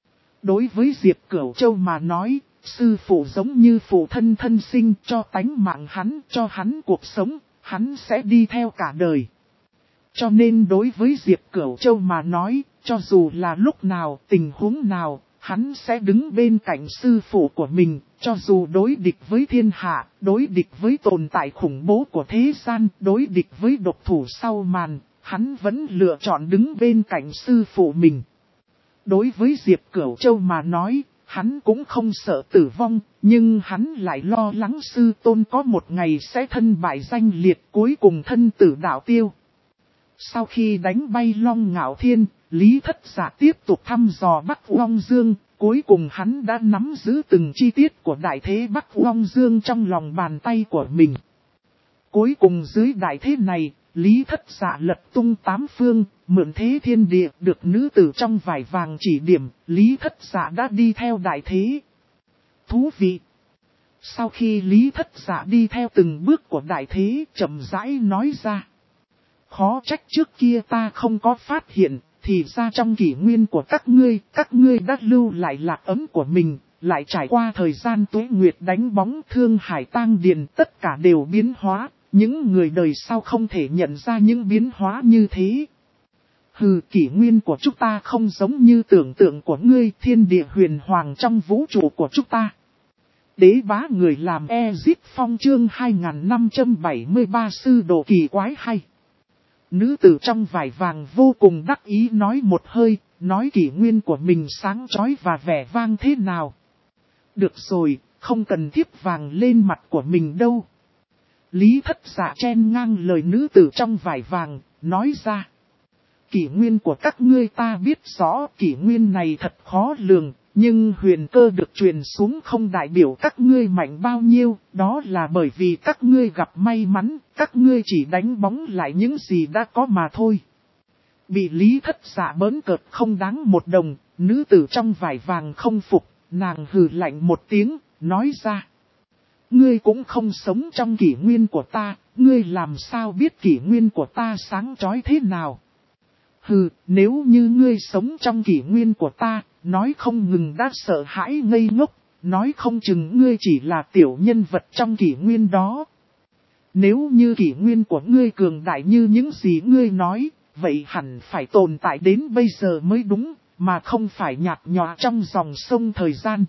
Đối với Diệp Cửu Châu mà nói, sư phụ giống như phụ thân thân sinh, cho tánh mạng hắn, cho hắn cuộc sống, hắn sẽ đi theo cả đời. Cho nên đối với Diệp Cửu Châu mà nói, cho dù là lúc nào, tình huống nào, hắn sẽ đứng bên cạnh sư phụ của mình, cho dù đối địch với thiên hạ, đối địch với tồn tại khủng bố của thế gian, đối địch với độc thủ sau màn, hắn vẫn lựa chọn đứng bên cạnh sư phụ mình. Đối với Diệp Cửu Châu mà nói, hắn cũng không sợ tử vong, nhưng hắn lại lo lắng sư tôn có một ngày sẽ thân bại danh liệt, cuối cùng thân tử đạo tiêu. Sau khi đánh bay Long Ngạo Thiên, Lý Thất Dạ tiếp tục thăm dò Bắc Long Dương, cuối cùng hắn đã nắm giữ từng chi tiết của đại thế Bắc Long Dương trong lòng bàn tay của mình. Cuối cùng dưới đại thế này, Lý Thất Dạ lật tung tám phương, mượn thế thiên địa, được nữ tử trong vải vàng chỉ điểm, Lý Thất Dạ đã đi theo đại thế. Thú vị! Sau khi Lý Thất Dạ đi theo từng bước của đại thế, chậm rãi nói ra. Khó trách trước kia ta không có phát hiện, thì ra trong kỷ nguyên của các ngươi đã lưu lại lạc ấm của mình, lại trải qua thời gian tuế nguyệt đánh bóng thương hải tang điền, tất cả đều biến hóa, những người đời sau không thể nhận ra những biến hóa như thế. Hừ, kỷ nguyên của chúng ta không giống như tưởng tượng của ngươi, thiên địa huyền hoàng trong vũ trụ của chúng ta. Đế bá người làm Ezip Phong chương 2573 sư đồ kỳ quái hay. Nữ tử trong vải vàng vô cùng đắc ý nói một hơi, nói kỷ nguyên của mình sáng chói và vẻ vang thế nào. Được rồi, không cần thiếp vàng lên mặt của mình đâu. Lý Thất Dạ chen ngang lời nữ tử trong vải vàng, nói ra. Kỷ nguyên của các ngươi ta biết rõ, kỷ nguyên này thật khó lường, nhưng huyền cơ được truyền xuống không đại biểu các ngươi mạnh bao nhiêu, đó là bởi vì các ngươi gặp may mắn, các ngươi chỉ đánh bóng lại những gì đã có mà thôi. Bị Lý Thất Dạ bỡn cợt không đáng một đồng, nữ tử trong vải vàng không phục, nàng hừ lạnh một tiếng, nói ra. Ngươi cũng không sống trong kỷ nguyên của ta, ngươi làm sao biết kỷ nguyên của ta sáng chói thế nào? Hừ, nếu như ngươi sống trong kỷ nguyên của ta, nói không ngừng đã sợ hãi ngây ngốc, nói không chừng ngươi chỉ là tiểu nhân vật trong kỷ nguyên đó. Nếu như kỷ nguyên của ngươi cường đại như những gì ngươi nói, vậy hẳn phải tồn tại đến bây giờ mới đúng, mà không phải nhạt nhòa trong dòng sông thời gian.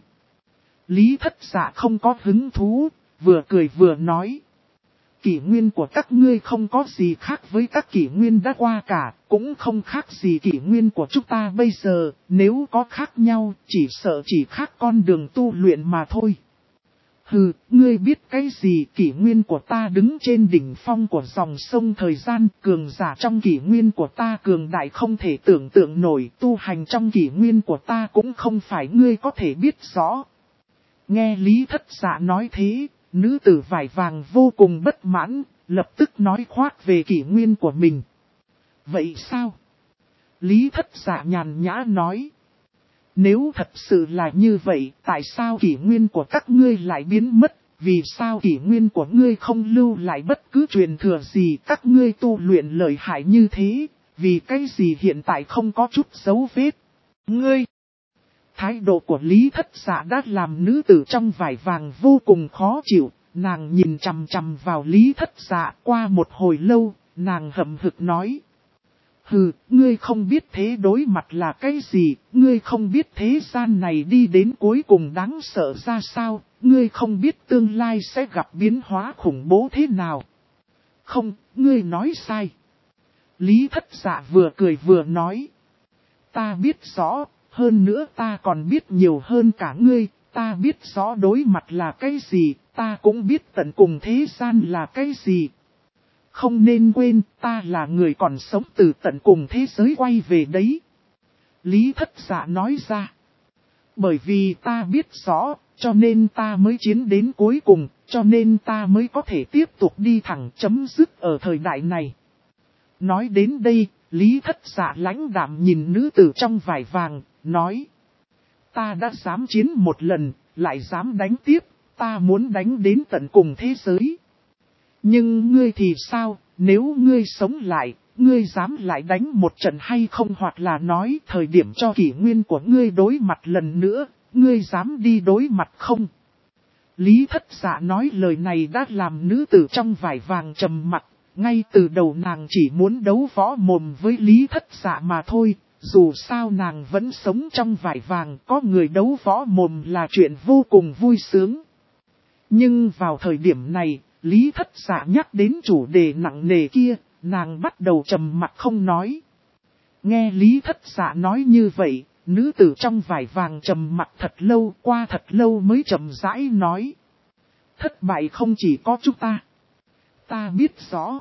Lý Thất Dạ không có hứng thú, vừa cười vừa nói. Kỷ nguyên của các ngươi không có gì khác với các kỷ nguyên đã qua cả, cũng không khác gì kỷ nguyên của chúng ta bây giờ, nếu có khác nhau, chỉ sợ chỉ khác con đường tu luyện mà thôi. Hừ, ngươi biết cái gì? Kỷ nguyên của ta đứng trên đỉnh phong của dòng sông thời gian, cường giả trong kỷ nguyên của ta cường đại không thể tưởng tượng nổi, tu hành trong kỷ nguyên của ta cũng không phải ngươi có thể biết rõ. Nghe Lý Thất Dạ nói thế, nữ tử vải vàng vô cùng bất mãn, lập tức nói khoác về kỷ nguyên của mình. Vậy sao? Lý Thất Dạ nhàn nhã nói. Nếu thật sự là như vậy, tại sao kỷ nguyên của các ngươi lại biến mất? Vì sao kỷ nguyên của ngươi không lưu lại bất cứ truyền thừa gì? Các ngươi tu luyện lợi hại như thế, vì cái gì hiện tại không có chút dấu vết? Ngươi! Thái độ của Lý Thất Dạ đã làm nữ tử trong vải vàng vô cùng khó chịu. Nàng nhìn chằm chằm vào Lý Thất Dạ qua một hồi lâu, nàng hậm hực nói. Hừ, ngươi không biết thế đối mặt là cái gì, ngươi không biết thế gian này đi đến cuối cùng đáng sợ ra sao, ngươi không biết tương lai sẽ gặp biến hóa khủng bố thế nào. Không, ngươi nói sai. Lý Thất Dạ vừa cười vừa nói. Ta biết rõ, hơn nữa ta còn biết nhiều hơn cả ngươi, ta biết rõ đối mặt là cái gì, ta cũng biết tận cùng thế gian là cái gì. Không nên quên, ta là người còn sống từ tận cùng thế giới quay về đấy. Lý Thất Dạ nói ra. Bởi vì ta biết rõ, cho nên ta mới chiến đến cuối cùng, cho nên ta mới có thể tiếp tục đi thẳng chấm dứt ở thời đại này. Nói đến đây, Lý Thất Dạ lãnh đạm nhìn nữ tử trong vải vàng, nói. Ta đã dám chiến một lần, lại dám đánh tiếp, ta muốn đánh đến tận cùng thế giới. Nhưng ngươi thì sao, nếu ngươi sống lại, ngươi dám lại đánh một trận hay không, hoặc là nói thời điểm cho kỷ nguyên của ngươi đối mặt lần nữa, ngươi dám đi đối mặt không? Lý Thất Dạ nói lời này đã làm nữ tử trong vải vàng trầm mặc, ngay từ đầu nàng chỉ muốn đấu võ mồm với Lý Thất Dạ mà thôi, dù sao nàng vẫn sống trong vải vàng, có người đấu võ mồm là chuyện vô cùng vui sướng. Nhưng vào thời điểm này, Lý Thất Dạ nhắc đến chủ đề nặng nề kia, nàng bắt đầu trầm mặc không nói. Nghe Lý Thất Dạ nói như vậy, nữ tử trong vải vàng trầm mặc thật lâu, qua thật lâu mới chậm rãi nói. Thất bại không chỉ có chúng ta. Ta biết rõ.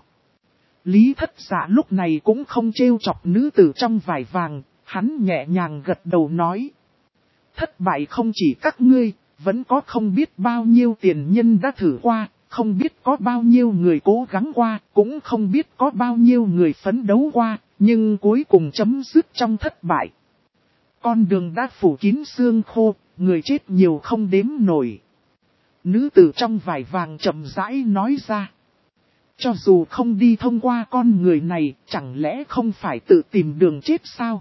Lý Thất Dạ lúc này cũng không trêu chọc nữ tử trong vải vàng, hắn nhẹ nhàng gật đầu nói. Thất bại không chỉ các ngươi, vẫn có không biết bao nhiêu tiền nhân đã thử qua, không biết có bao nhiêu người cố gắng qua, cũng không biết có bao nhiêu người phấn đấu qua, nhưng cuối cùng chấm dứt trong thất bại. Con đường đã phủ kín xương khô, người chết nhiều không đếm nổi. Nữ tử trong vải vàng chậm rãi nói ra. Cho dù không đi thông qua con người này, chẳng lẽ không phải tự tìm đường chết sao?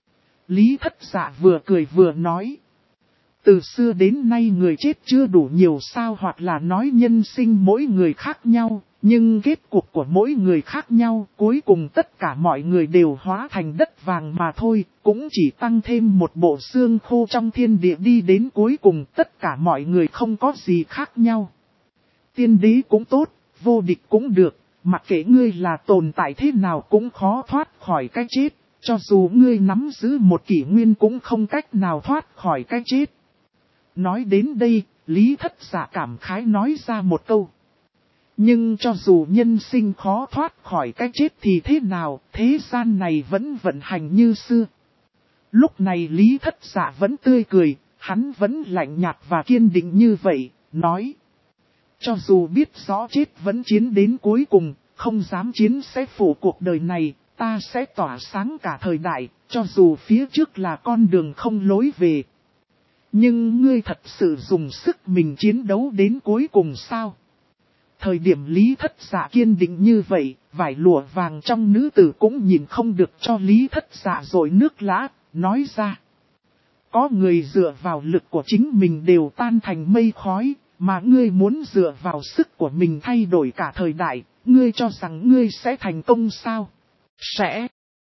Lý Thất Dạ vừa cười vừa nói. Từ xưa đến nay người chết chưa đủ nhiều sao, hoặc là nói nhân sinh mỗi người khác nhau, nhưng kết cục của mỗi người khác nhau, cuối cùng tất cả mọi người đều hóa thành đất vàng mà thôi, cũng chỉ tăng thêm một bộ xương khô trong thiên địa đi đến cuối cùng, tất cả mọi người không có gì khác nhau. Tiên đế cũng tốt, vô địch cũng được, mặc kệ ngươi là tồn tại thế nào cũng khó thoát khỏi cái chết, cho dù ngươi nắm giữ một kỷ nguyên cũng không cách nào thoát khỏi cái chết. Nói đến đây, Lý Thất Dạ cảm khái nói ra một câu. Nhưng cho dù nhân sinh khó thoát khỏi cái chết thì thế nào, thế gian này vẫn vận hành như xưa. Lúc này Lý Thất Dạ vẫn tươi cười, hắn vẫn lạnh nhạt và kiên định như vậy, nói. Cho dù biết rõ chết vẫn chiến đến cuối cùng, không dám chiến sẽ phủ cuộc đời này, ta sẽ tỏa sáng cả thời đại, cho dù phía trước là con đường không lối về. Nhưng ngươi thật sự dùng sức mình chiến đấu đến cuối cùng sao? Thời điểm Lý Thất Dạ kiên định như vậy, vải lụa vàng trong nữ tử cũng nhìn không được cho Lý Thất Dạ rồi nước lã, nói ra. Có người dựa vào lực của chính mình đều tan thành mây khói, mà ngươi muốn dựa vào sức của mình thay đổi cả thời đại, ngươi cho rằng ngươi sẽ thành công sao? Sẽ.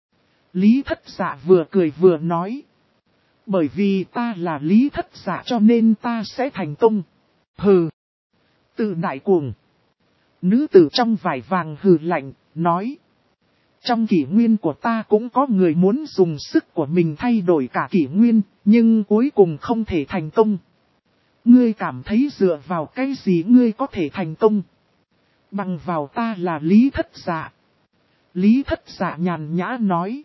Lý Thất Dạ vừa cười vừa nói. Bởi vì ta là Lý Thất Dạ cho nên ta sẽ thành công. Hừ. Tự đại cuồng. Nữ tử trong vải vàng hừ lạnh, nói. Trong kỷ nguyên của ta cũng có người muốn dùng sức của mình thay đổi cả kỷ nguyên, nhưng cuối cùng không thể thành công. Ngươi cảm thấy dựa vào cái gì ngươi có thể thành công? Bằng vào ta là Lý Thất Dạ. Lý Thất Dạ nhàn nhã nói.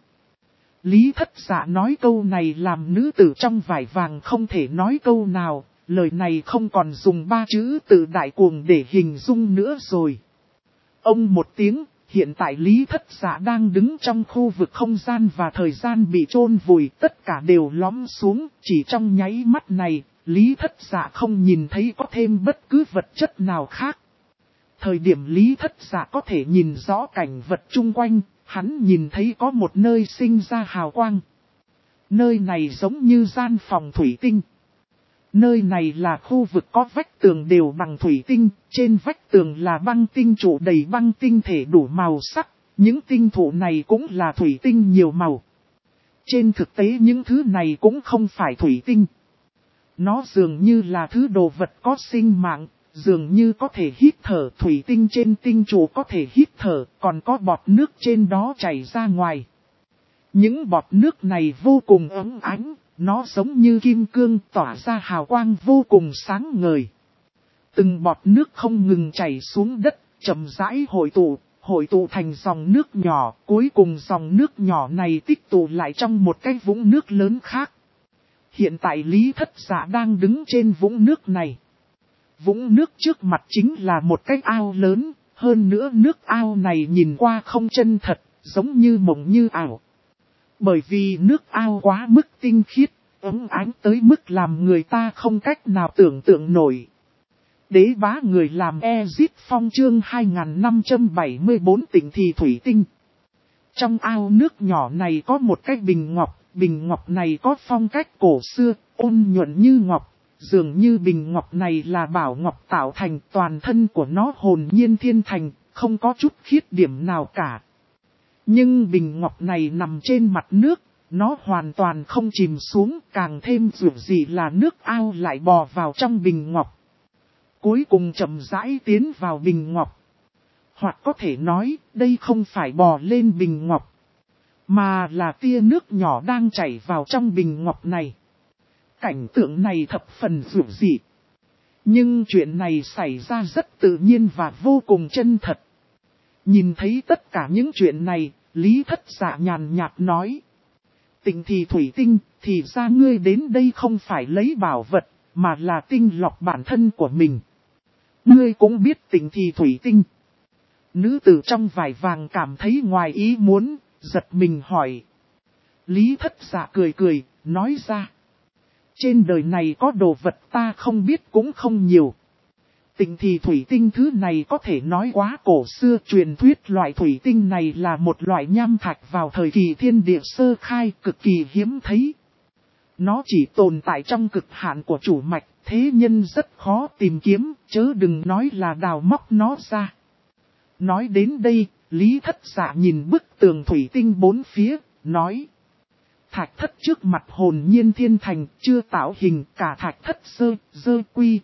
Lý Thất Dạ nói câu này làm nữ tử trong vải vàng không thể nói câu nào, lời này không còn dùng 3 chữ tự đại cuồng để hình dung nữa rồi. Ông một tiếng, hiện tại Lý Thất Dạ đang đứng trong khu vực không gian và thời gian bị chôn vùi, tất cả đều lõm xuống, chỉ trong nháy mắt này, Lý Thất Dạ không nhìn thấy có thêm bất cứ vật chất nào khác. Thời điểm Lý Thất Dạ có thể nhìn rõ cảnh vật chung quanh, hắn nhìn thấy có một nơi sinh ra hào quang. Nơi này giống như gian phòng thủy tinh. Nơi này là khu vực có vách tường đều bằng thủy tinh, trên vách tường là băng tinh trụ đầy băng tinh thể đủ màu sắc, những tinh thụ này cũng là thủy tinh nhiều màu. Trên thực tế những thứ này cũng không phải thủy tinh. Nó dường như là thứ đồ vật có sinh mạng, dường như có thể hít thở, thủy tinh trên tinh trụ có thể hít thở, còn có bọt nước trên đó chảy ra ngoài. Những bọt nước này vô cùng ấm ánh. Nó giống như kim cương tỏa ra hào quang vô cùng sáng ngời. Từng bọt nước không ngừng chảy xuống đất, chậm rãi hội tụ thành dòng nước nhỏ. Cuối cùng dòng nước nhỏ này tích tụ lại trong một cái vũng nước lớn khác. Hiện tại Lý Thất Dạ đang đứng trên vũng nước này. Vũng nước trước mặt chính là một cái ao lớn, hơn nữa nước ao này nhìn qua không chân thật, giống như mộng như ảo. Bởi vì nước ao quá mức tinh khiết, ấm ánh tới mức làm người ta không cách nào tưởng tượng nổi. Đế bá người làm Ezit Phong chương 2574 tỉnh thì thủy tinh. Trong ao nước nhỏ này có một cái bình ngọc này có phong cách cổ xưa, ôn nhuận như ngọc. Dường như bình ngọc này là bảo ngọc tạo thành, toàn thân của nó hồn nhiên thiên thành, không có chút khiết điểm nào cả. Nhưng bình ngọc này nằm trên mặt nước, nó hoàn toàn không chìm xuống, càng thêm dữ dị là nước ao lại bò vào trong bình ngọc. Cuối cùng chậm rãi tiến vào bình ngọc. Hoặc có thể nói, đây không phải bò lên bình ngọc, mà là tia nước nhỏ đang chảy vào trong bình ngọc này. Cảnh tượng này thập phần dữ dị. Nhưng chuyện này xảy ra rất tự nhiên và vô cùng chân thật. Nhìn thấy tất cả những chuyện này, Lý Thất Dạ nhàn nhạt nói. Tỉnh thì thủy tinh, thì ra ngươi đến đây không phải lấy bảo vật, mà là tinh lọc bản thân của mình. Ngươi cũng biết tỉnh thì thủy tinh. Nữ tử trong vải vàng cảm thấy ngoài ý muốn, giật mình hỏi. Lý Thất Dạ cười cười, nói ra. Trên đời này có đồ vật ta không biết cũng không nhiều. Tỉnh thì thủy tinh thứ này có thể nói quá cổ xưa, truyền thuyết loại thủy tinh này là một loại nham thạch vào thời kỳ thiên địa sơ khai cực kỳ hiếm thấy. Nó chỉ tồn tại trong cực hạn của chủ mạch, thế nhân rất khó tìm kiếm, chớ đừng nói là đào móc nó ra. Nói đến đây, Lý Thất Dạ nhìn bức tường thủy tinh bốn phía, nói. Thạch thất trước mặt hồn nhiên thiên thành, chưa tạo hình cả thạch thất dơ quy,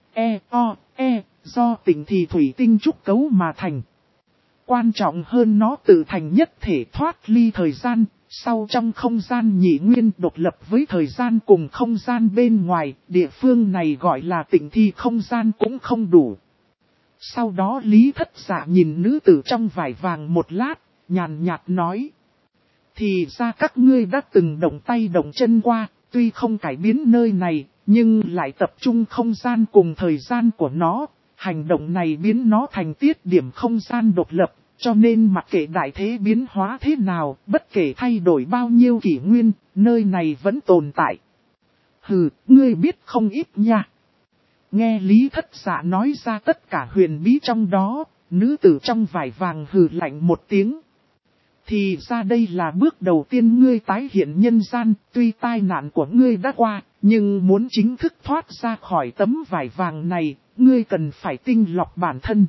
do tỉnh thì thủy tinh trúc cấu mà thành. Quan trọng hơn nó tự thành nhất thể thoát ly thời gian, sau trong không gian nhị nguyên độc lập với thời gian cùng không gian bên ngoài, địa phương này gọi là tỉnh thì không gian cũng không đủ. Sau đó Lý Thất Dạ nhìn nữ tử trong vải vàng một lát, nhàn nhạt nói. Thì ra các ngươi đã từng động tay động chân qua, tuy không cải biến nơi này, nhưng lại tập trung không gian cùng thời gian của nó. Hành động này biến nó thành tiết điểm không gian độc lập, Cho nên mặc kệ đại thế biến hóa thế nào, bất kể thay đổi bao nhiêu kỷ nguyên, nơi này vẫn tồn tại. Hừ, ngươi biết không ít nha. Nghe Lý Thất Dạ nói ra tất cả huyền bí trong đó, nữ tử trong vải vàng hừ lạnh một tiếng. Thì ra đây là bước đầu tiên ngươi tái hiện nhân gian, tuy tai nạn của ngươi đã qua, nhưng muốn chính thức thoát ra khỏi tấm vải vàng này, ngươi cần phải tinh lọc bản thân.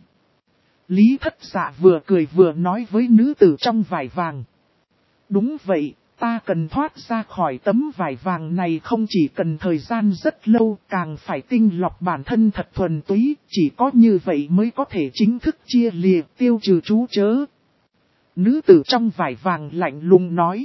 Lý Thất Dạ vừa cười vừa nói với nữ tử trong vải vàng. Đúng vậy, ta cần thoát ra khỏi tấm vải vàng này không chỉ cần thời gian rất lâu, càng phải tinh lọc bản thân thật thuần túy, chỉ có như vậy mới có thể chính thức chia lìa tiêu trừ trú chớ. Nữ tử trong vải vàng lạnh lùng nói.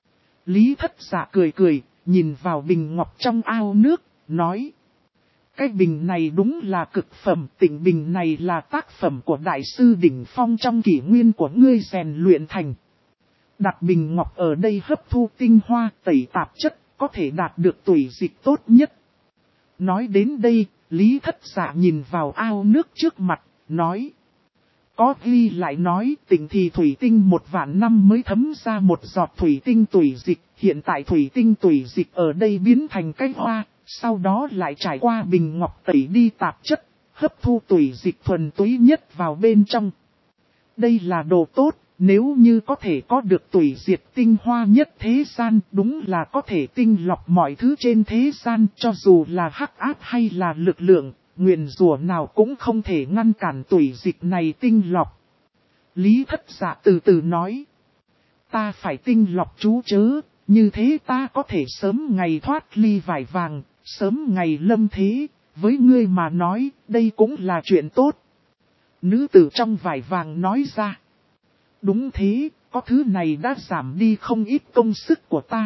Lý Thất Dạ cười cười, nhìn vào bình ngọc trong ao nước, nói. Cái bình này đúng là cực phẩm, tịnh bình này là tác phẩm của đại sư đỉnh phong trong kỷ nguyên của ngươi rèn luyện thành. Đặt bình ngọc ở đây hấp thu tinh hoa, tẩy tạp chất, có thể đạt được tủy dịch tốt nhất. Nói đến đây, Lý Thất Dạ nhìn vào ao nước trước mặt, nói. Có ghi lại nói tịnh thì thủy tinh 1.000 năm mới thấm ra một giọt thủy tinh tủy dịch. Hiện tại thủy tinh tủy dịch ở đây biến thành cái hoa, sau đó lại trải qua bình ngọc tẩy đi tạp chất, hấp thu tủy dịch thuần túy nhất vào bên trong. Đây là đồ tốt, nếu như có thể có được tủy diệt tinh hoa nhất thế gian, đúng là có thể tinh lọc mọi thứ trên thế gian, cho dù là hắc ác hay là lực lượng. Nguyền rủa nào cũng không thể ngăn cản tủy dịch này tinh lọc. Lý Thất Dạ từ từ nói. Ta phải tinh lọc chú chớ, như thế ta có thể sớm ngày thoát ly vải vàng, sớm ngày lâm thế. Với ngươi mà nói, đây cũng là chuyện tốt. Nữ tử trong vải vàng nói ra. Đúng thế, có thứ này đã giảm đi không ít công sức của ta.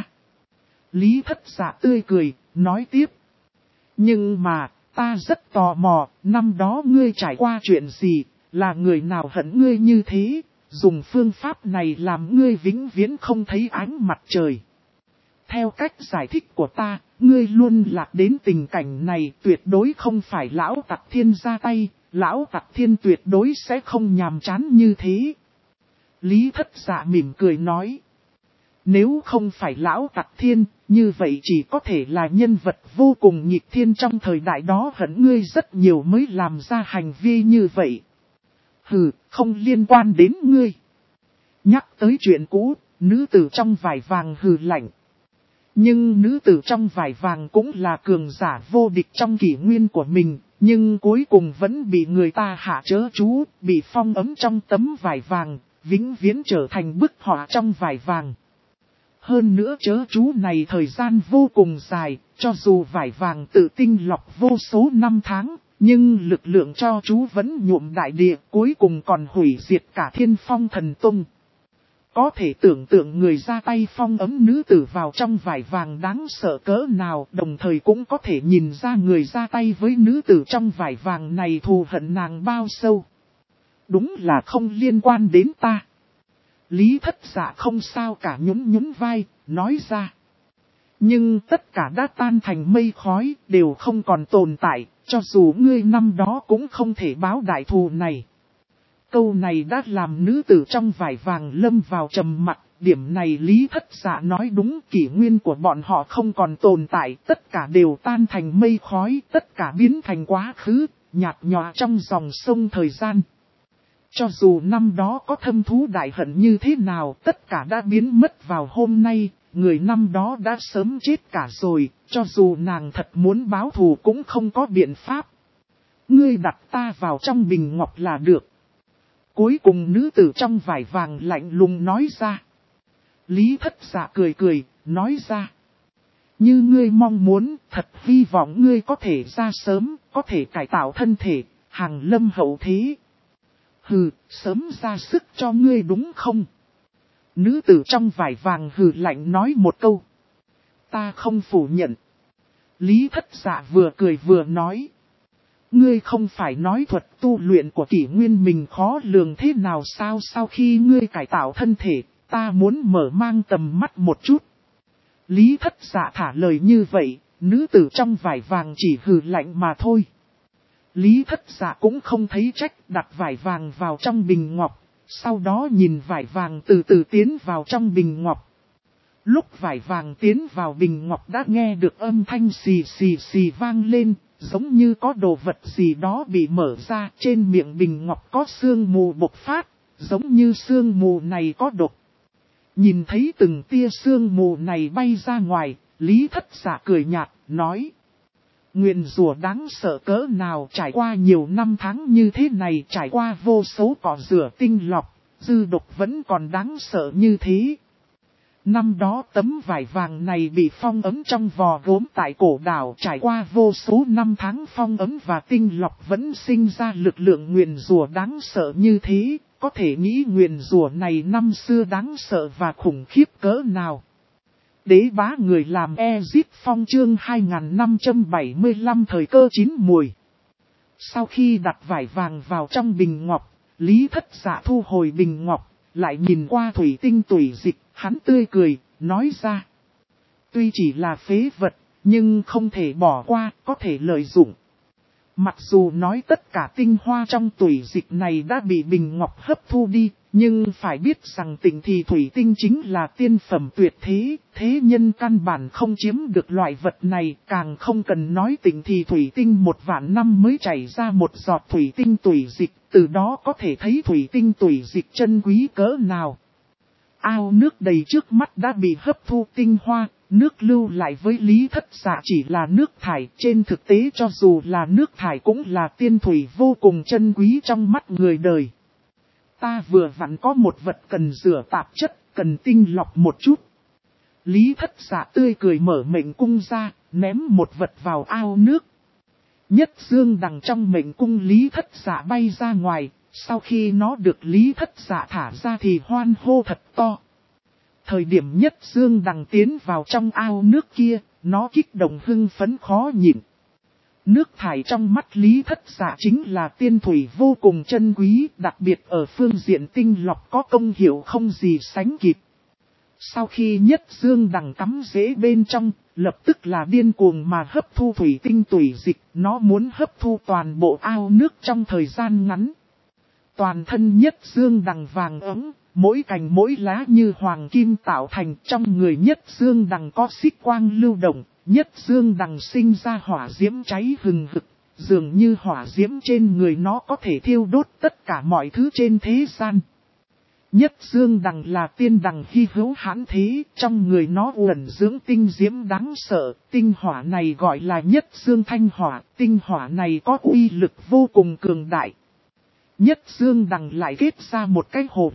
Lý Thất Dạ tươi cười, nói tiếp. Nhưng mà... ta rất tò mò, năm đó ngươi trải qua chuyện gì, là người nào hận ngươi như thế, dùng phương pháp này làm ngươi vĩnh viễn không thấy ánh mặt trời. Theo cách giải thích của ta, ngươi luôn lạc đến tình cảnh này tuyệt đối không phải lão tặc thiên ra tay, lão tặc thiên tuyệt đối sẽ không nhàm chán như thế. Lý Thất Dạ mỉm cười nói. Nếu không phải lão tặc thiên, như vậy chỉ có thể là nhân vật vô cùng nghịch thiên trong thời đại đó hận ngươi rất nhiều mới làm ra hành vi như vậy. Hừ, không liên quan đến ngươi. Nhắc tới chuyện cũ, nữ tử trong vải vàng hừ lạnh. Nhưng nữ tử trong vải vàng cũng là cường giả vô địch trong kỷ nguyên của mình, nhưng cuối cùng vẫn bị người ta hạ chớ chú, bị phong ấm trong tấm vải vàng, vĩnh viễn trở thành bức họa trong vải vàng. Hơn nữa chớ chú này thời gian vô cùng dài, cho dù vải vàng tự tinh lọc vô số năm tháng, nhưng lực lượng cho chú vẫn nhuộm đại địa, cuối cùng còn hủy diệt cả Thiên Phong Thần Tông. Có thể tưởng tượng người ra tay phong ấm nữ tử vào trong vải vàng đáng sợ cỡ nào, đồng thời cũng có thể nhìn ra người ra tay với nữ tử trong vải vàng này thù hận nàng bao sâu. Đúng là không liên quan đến ta. Lý Thất Dạ không sao cả nhún vai, nói ra. Nhưng tất cả đã tan thành mây khói, đều không còn tồn tại, cho dù ngươi năm đó cũng không thể báo đại thù này. Câu này đã làm nữ tử trong vải vàng lâm vào trầm mặc, điểm này Lý Thất Dạ nói đúng, kỷ nguyên của bọn họ không còn tồn tại, tất cả đều tan thành mây khói, tất cả biến thành quá khứ, nhạt nhòa trong dòng sông thời gian. Cho dù năm đó có thâm thú đại hận như thế nào, tất cả đã biến mất vào hôm nay, người năm đó đã sớm chết cả rồi, cho dù nàng thật muốn báo thù cũng không có biện pháp. Ngươi đặt ta vào trong bình ngọc là được. Cuối cùng nữ tử trong vải vàng lạnh lùng nói ra. Lý Thất Dạ cười cười, nói ra. Như ngươi mong muốn, thật hy vọng ngươi có thể ra sớm, có thể cải tạo thân thể, hàng lâm hậu thế. Hừ, sớm ra sức cho ngươi đúng không? Nữ tử trong vải vàng hừ lạnh nói một câu. Ta không phủ nhận. Lý Thất Dạ vừa cười vừa nói. Ngươi không phải nói thuật tu luyện của kỷ nguyên mình khó lường thế nào sao? Sau khi ngươi cải tạo thân thể, ta muốn mở mang tầm mắt một chút. Lý Thất Dạ thả lời như vậy, nữ tử trong vải vàng chỉ hừ lạnh mà thôi. Lý Thất Dạ cũng không thấy trách, đặt vải vàng vào trong bình ngọc, Sau đó nhìn vải vàng từ từ tiến vào trong bình ngọc. Lúc vải vàng tiến vào bình ngọc đã nghe được âm thanh xì xì xì vang lên, giống như có đồ vật gì đó bị mở ra. Trên miệng bình ngọc có sương mù bộc phát, giống như sương mù này có độc. Nhìn thấy từng tia sương mù này bay ra ngoài, Lý Thất Dạ cười nhạt, nói. Nguyền rủa đáng sợ cỡ nào, trải qua nhiều năm tháng như thế này, trải qua vô số cỏ rửa tinh lọc, dư độc vẫn còn đáng sợ như thế. Năm đó tấm vải vàng này bị phong ấn trong vò gốm tại cổ đảo, trải qua vô số năm tháng phong ấn và tinh lọc vẫn sinh ra lực lượng nguyền rủa đáng sợ như thế, có thể nghĩ nguyền rủa này năm xưa đáng sợ và khủng khiếp cỡ nào. Đế bá người làm Ezip Phong chương 2575 thời cơ chín mùi. Sau khi đặt vải vàng vào trong bình ngọc, Lý Thất Dạ thu hồi bình ngọc, lại nhìn qua thủy tinh tủy dịch, hắn tươi cười, nói ra. Tuy chỉ là phế vật, nhưng không thể bỏ qua, có thể lợi dụng. Mặc dù nói tất cả tinh hoa trong tủy dịch này đã bị bình ngọc hấp thu đi, nhưng phải biết rằng Tịnh Thì thủy tinh chính là tiên phẩm tuyệt thế, thế nhân căn bản không chiếm được loại vật này, càng không cần nói Tịnh Thì thủy tinh 1.000 năm mới chảy ra một giọt thủy tinh tủy dịch, từ đó có thể thấy thủy tinh tủy dịch chân quý cỡ nào. Ao nước đầy trước mắt đã bị hấp thu tinh hoa, nước lưu lại với Lý Thất Dạ chỉ là nước thải, trên thực tế cho dù là nước thải cũng là tiên thủy vô cùng chân quý trong mắt người đời. Ta vừa vặn có một vật cần rửa tạp chất, cần tinh lọc một chút. Lý Thất Dạ tươi cười mở mệnh cung ra, ném một vật vào ao nước. Nhất dương đằng trong mệnh cung Lý Thất Dạ bay ra ngoài, sau khi nó được Lý Thất Dạ thả ra thì hoan hô thật to. Thời điểm Nhất dương đằng tiến vào trong ao nước kia, nó kích động hưng phấn khó nhịn. Nước thải trong mắt Lý Thất Dạ chính là tiên thủy vô cùng chân quý, đặc biệt ở phương diện tinh lọc có công hiệu không gì sánh kịp. Sau khi Nhất dương đằng cắm rễ bên trong, lập tức là điên cuồng mà hấp thu thủy tinh tủy dịch, nó muốn hấp thu toàn bộ ao nước trong thời gian ngắn. Toàn thân Nhất dương đằng vàng ấm, mỗi cành mỗi lá như hoàng kim tạo thành, trong người Nhất dương đằng có xích quang lưu động, Nhất dương đằng sinh ra hỏa diễm cháy hừng hực, dường như hỏa diễm trên người nó có thể thiêu đốt tất cả mọi thứ trên thế gian. Nhất dương đằng là tiên đằng hy hữu hãn thế, trong người nó uẩn dưỡng tinh diễm đáng sợ, tinh hỏa này gọi là Nhất dương thanh hỏa, tinh hỏa này có uy lực vô cùng cường đại. Nhất dương đằng lại kết ra một cái hồ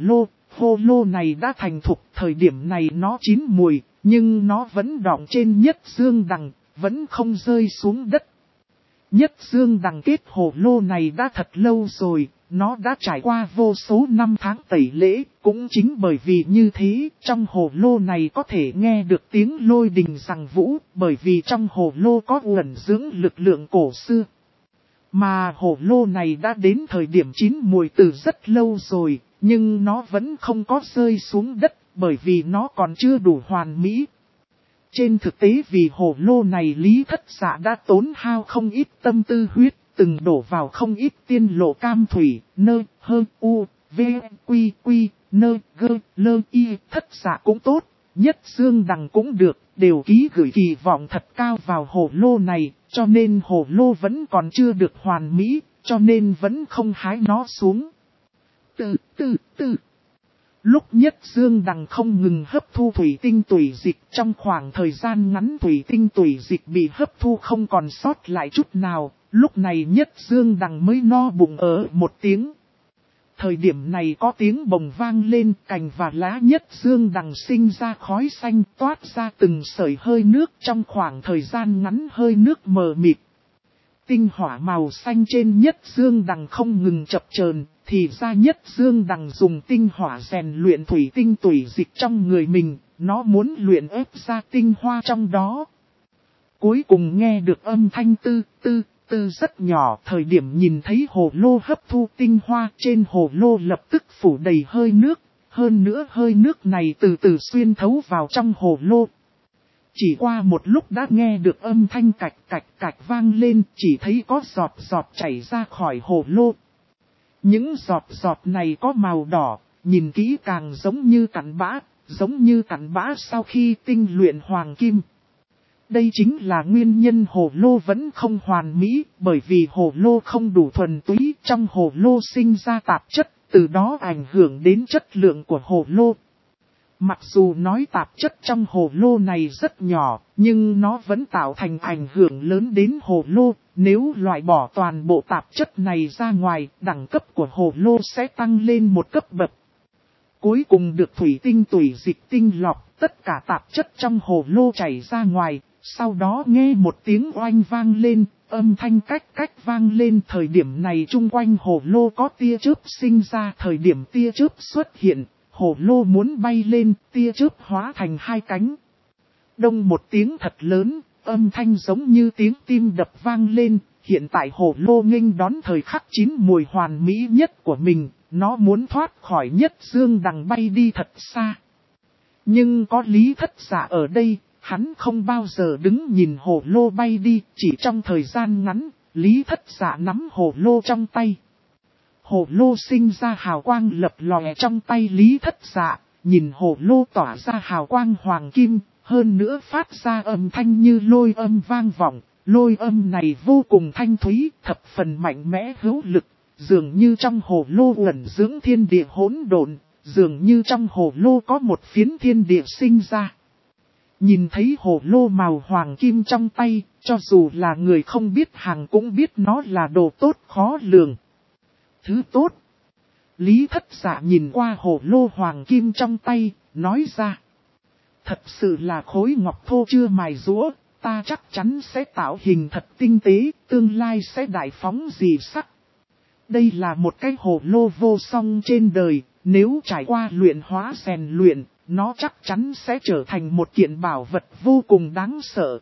lô này đã thành thục, thời điểm này nó chín mùi, nhưng nó vẫn đọng trên Nhất dương đằng, vẫn không rơi xuống đất. Nhất dương đằng kết hồ lô này đã thật lâu rồi, nó đã trải qua vô số năm tháng tẩy lễ, cũng chính bởi vì như thế, trong hồ lô này có thể nghe được tiếng lôi đình giằng vũ, bởi vì trong hồ lô có uẩn dưỡng lực lượng cổ xưa. Mà hồ lô này đã đến thời điểm chín mùi từ rất lâu rồi, nhưng nó vẫn không có rơi xuống đất, bởi vì nó còn chưa đủ hoàn mỹ. Trên thực tế vì hồ lô này Lý Thất Dạ đã tốn hao không ít tâm tư huyết, từng đổ vào không ít tiên lộ cam thủy, nơ, hơ, u, v, quy, nơ, gơ, lơ, y, Thất Dạ cũng tốt, Nhất dương đằng cũng được, đều ký gửi kỳ vọng thật cao vào hồ lô này, cho nên hồ lô vẫn còn chưa được hoàn mỹ, cho nên vẫn không hái nó xuống. Lúc Nhất dương đằng không ngừng hấp thu thủy tinh tủy dịch, trong khoảng thời gian ngắn thủy tinh tủy dịch bị hấp thu không còn sót lại chút nào, lúc này Nhất dương đằng mới no bụng ở một tiếng. Thời điểm này có tiếng bồng vang lên, cành và lá Nhất dương đằng sinh ra khói xanh toát ra từng sợi hơi nước, trong khoảng thời gian ngắn hơi nước mờ mịt. Tinh hỏa màu xanh trên Nhất dương đằng không ngừng chập chờn, thì ra Nhất dương đằng dùng tinh hỏa rèn luyện thủy tinh tủy dịch trong người mình, nó muốn luyện ép ra tinh hoa trong đó. Cuối cùng nghe được âm thanh tư rất nhỏ, thời điểm nhìn thấy hồ lô hấp thu tinh hoa, trên hồ lô lập tức phủ đầy hơi nước, hơn nữa hơi nước này từ từ xuyên thấu vào trong hồ lô. Chỉ qua một lúc đã nghe được âm thanh cạch vang lên, chỉ thấy có giọt chảy ra khỏi hồ lô. Những giọt giọt này có màu đỏ, nhìn kỹ càng giống như cặn bã sau khi tinh luyện hoàng kim. Đây chính là nguyên nhân hồ lô vẫn không hoàn mỹ, bởi vì hồ lô không đủ thuần túy, trong hồ lô sinh ra tạp chất, từ đó ảnh hưởng đến chất lượng của hồ lô. Mặc dù nói tạp chất trong hồ lô này rất nhỏ, nhưng nó vẫn tạo thành ảnh hưởng lớn đến hồ lô. Nếu loại bỏ toàn bộ tạp chất này ra ngoài, đẳng cấp của hồ lô sẽ tăng lên một cấp bậc. Cuối cùng được thủy tinh tủy dịch tinh lọc, tất cả tạp chất trong hồ lô chảy ra ngoài. Sau đó nghe một tiếng oanh vang lên, âm thanh cách vang lên. Thời điểm này chung quanh hồ lô có tia chớp sinh ra. Thời điểm tia chớp xuất hiện, hồ lô muốn bay lên, tia chớp hóa thành hai cánh. Đông một tiếng thật lớn, âm thanh giống như tiếng tim đập vang lên. Hiện tại hồ lô nghênh đón thời khắc chín mùi hoàn mỹ nhất của mình, nó muốn thoát khỏi nhất dương đằng bay đi thật xa. Nhưng có Lý Thất Dạ ở đây, hắn không bao giờ đứng nhìn hồ lô bay đi, chỉ trong thời gian ngắn, Lý Thất Dạ nắm hồ lô trong tay. Hồ lô sinh ra hào quang lập lòe trong tay Lý Thất Dạ, nhìn hồ lô tỏa ra hào quang hoàng kim, hơn nữa phát ra âm thanh như lôi âm vang vọng. Lôi âm này vô cùng thanh thúy, thập phần mạnh mẽ hữu lực, dường như trong hồ lô ẩn dưỡng thiên địa hỗn độn, dường như trong hồ lô có một phiến thiên địa sinh ra. Nhìn thấy hồ lô màu hoàng kim trong tay, cho dù là người không biết hàng cũng biết nó là đồ tốt khó lường. Thứ tốt. Lý Thất Dạ nhìn qua hồ lô hoàng kim trong tay, nói ra. Thật sự là khối ngọc thô chưa mài rũa, ta chắc chắn sẽ tạo hình thật tinh tế, tương lai sẽ đại phóng dị sắc. Đây là một cái hồ lô vô song trên đời, nếu trải qua luyện hóa rèn luyện, nó chắc chắn sẽ trở thành một kiện bảo vật vô cùng đáng sợ.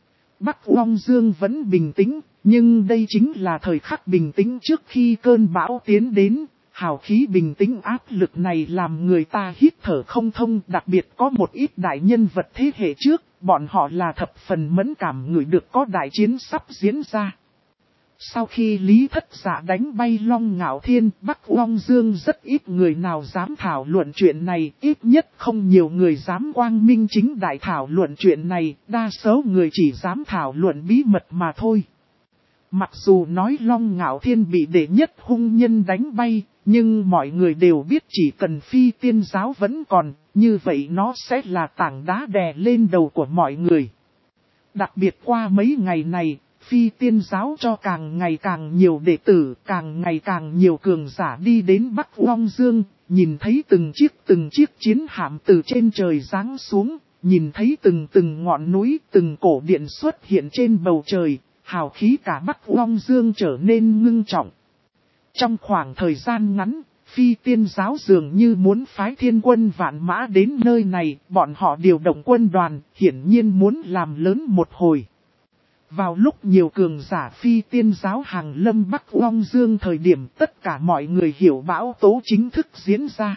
Bắc Long Dương vẫn bình tĩnh, nhưng đây chính là thời khắc bình tĩnh trước khi cơn bão tiến đến. Hào khí bình tĩnh áp lực này làm người ta hít thở không thông, đặc biệt có một ít đại nhân vật thế hệ trước, bọn họ là thập phần mẫn cảm ngửi được có đại chiến sắp diễn ra. Sau khi Lý Thất Dạ đánh bay Long Ngạo Thiên, Bắc Long Dương rất ít người nào dám thảo luận chuyện này, ít nhất không nhiều người dám quang minh chính đại thảo luận chuyện này, đa số người chỉ dám thảo luận bí mật mà thôi. Mặc dù nói Long Ngạo Thiên bị đệ nhất hung nhân đánh bay, nhưng mọi người đều biết chỉ cần Phi Tiên Giáo vẫn còn, như vậy nó sẽ là tảng đá đè lên đầu của mọi người. Đặc biệt qua mấy ngày này, Phi Tiên Giáo cho càng ngày càng nhiều đệ tử, càng ngày càng nhiều cường giả đi đến Bắc Long Dương, nhìn thấy từng chiếc chiến hạm từ trên trời giáng xuống, nhìn thấy từng ngọn núi, từng cổ điện xuất hiện trên bầu trời, hào khí cả Bắc Long Dương trở nên ngưng trọng. Trong khoảng thời gian ngắn, Phi Tiên Giáo dường như muốn phái thiên quân vạn mã đến nơi này, bọn họ điều động quân đoàn, hiển nhiên muốn làm lớn một hồi. Vào lúc nhiều cường giả Phi Tiên Giáo hàng lâm Bắc Long Dương thời điểm tất cả mọi người hiểu bão tố chính thức diễn ra.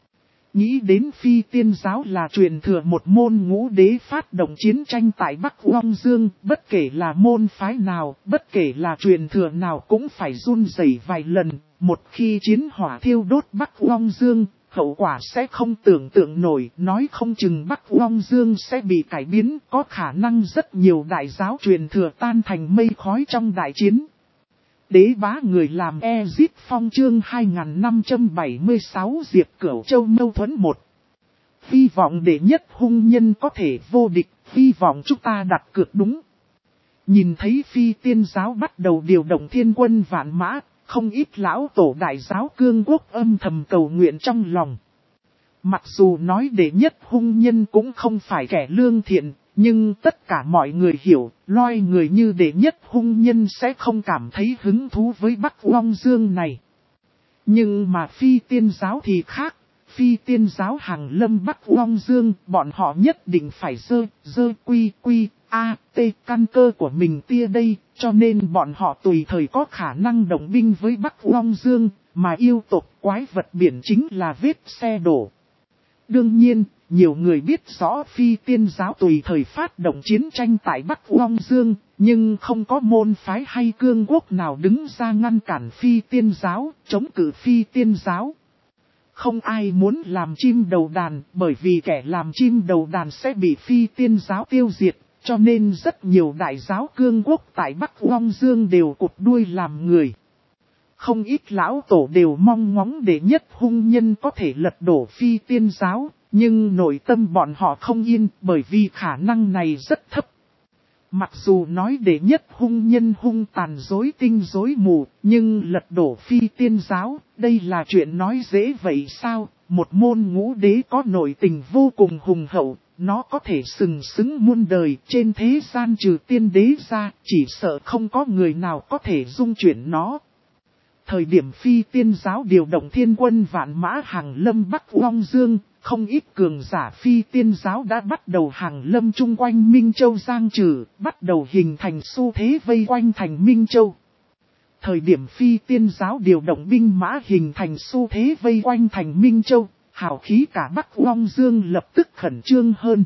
Nghĩ đến Phi Tiên Giáo là truyền thừa một môn ngũ đế phát động chiến tranh tại Bắc Long Dương, bất kể là môn phái nào, bất kể là truyền thừa nào cũng phải run rẩy vài lần, một khi chiến hỏa thiêu đốt Bắc Long Dương, hậu quả sẽ không tưởng tượng nổi, nói không chừng Bắc Long Dương sẽ bị cải biến, có khả năng rất nhiều đại giáo truyền thừa tan thành mây khói trong đại chiến. Đế bá người làm Ezit Phong chương 2576 Diệp Cửu Châu mâu thuẫn 1. Hy vọng đệ nhất hung nhân có thể vô địch, hy vọng chúng ta đặt cược đúng. Nhìn thấy Phi Tiên Giáo bắt đầu điều động thiên quân vạn mã, không ít lão tổ đại giáo cương quốc âm thầm cầu nguyện trong lòng. Mặc dù nói đệ nhất hung nhân cũng không phải kẻ lương thiện, nhưng tất cả mọi người hiểu, loài người như đệ nhất hung nhân sẽ không cảm thấy hứng thú với Bắc Long Dương này. Nhưng mà Phi Tiên Giáo thì khác, Phi Tiên Giáo hàng lâm Bắc Long Dương, bọn họ nhất định phải t căn cơ của mình tia đây, cho nên bọn họ tùy thời có khả năng động binh với Bắc Long Dương, mà yêu tộc quái vật biển chính là vết xe đổ. Đương nhiên, nhiều người biết rõ Phi Tiên giáo tùy thời phát động chiến tranh tại Bắc Long Dương, nhưng không có môn phái hay cương quốc nào đứng ra ngăn cản Phi Tiên giáo, chống cự Phi Tiên giáo. Không ai muốn làm chim đầu đàn, bởi vì kẻ làm chim đầu đàn sẽ bị Phi Tiên giáo tiêu diệt, cho nên rất nhiều đại giáo cương quốc tại Bắc Long Dương đều cụt đuôi làm người. Không ít lão tổ đều mong ngóng để nhất hung nhân có thể lật đổ Phi Tiên giáo, nhưng nội tâm bọn họ không yên bởi vì khả năng này rất thấp. Mặc dù nói để nhất hung nhân hung tàn dối tinh dối mù, nhưng lật đổ Phi Tiên giáo, đây là chuyện nói dễ vậy sao? Một môn ngũ đế có nội tình vô cùng hùng hậu, nó có thể sừng sững muôn đời trên thế gian trừ tiên đế ra, chỉ sợ không có người nào có thể dung chuyển nó. Thời điểm Phi Tiên giáo điều động thiên quân vạn mã hàng lâm Bắc Long Dương, không ít cường giả Phi Tiên giáo đã bắt đầu hàng lâm chung quanh Minh Châu Giang Trừ, bắt đầu hình thành xu thế vây quanh thành Minh Châu. Thời điểm Phi Tiên giáo điều động binh mã hình thành xu thế vây quanh thành Minh Châu, hào khí cả Bắc Long Dương lập tức khẩn trương hơn.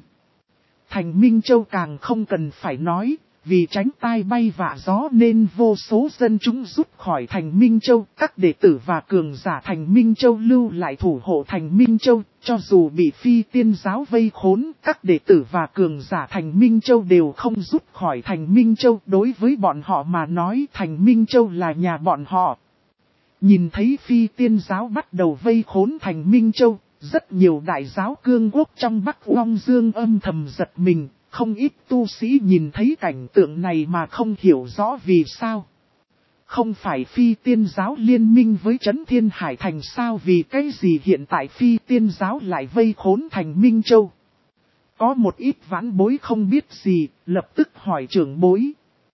Thành Minh Châu càng không cần phải nói. Vì tránh tai bay vạ gió nên vô số dân chúng rút khỏi thành Minh Châu, các đệ tử và cường giả thành Minh Châu lưu lại thủ hộ thành Minh Châu, cho dù bị Phi Tiên giáo vây khốn, các đệ tử và cường giả thành Minh Châu đều không rút khỏi thành Minh Châu, đối với bọn họ mà nói thành Minh Châu là nhà bọn họ. Nhìn thấy Phi Tiên giáo bắt đầu vây khốn thành Minh Châu, rất nhiều đại giáo cương quốc trong Bắc Long Dương âm thầm giật mình. Không ít tu sĩ nhìn thấy cảnh tượng này mà không hiểu rõ vì sao. Không phải Phi Tiên giáo liên minh với Trấn Thiên Hải Thành sao, vì cái gì hiện tại Phi Tiên giáo lại vây khốn thành Minh Châu. Có một ít vãn bối không biết gì, lập tức hỏi trưởng bối.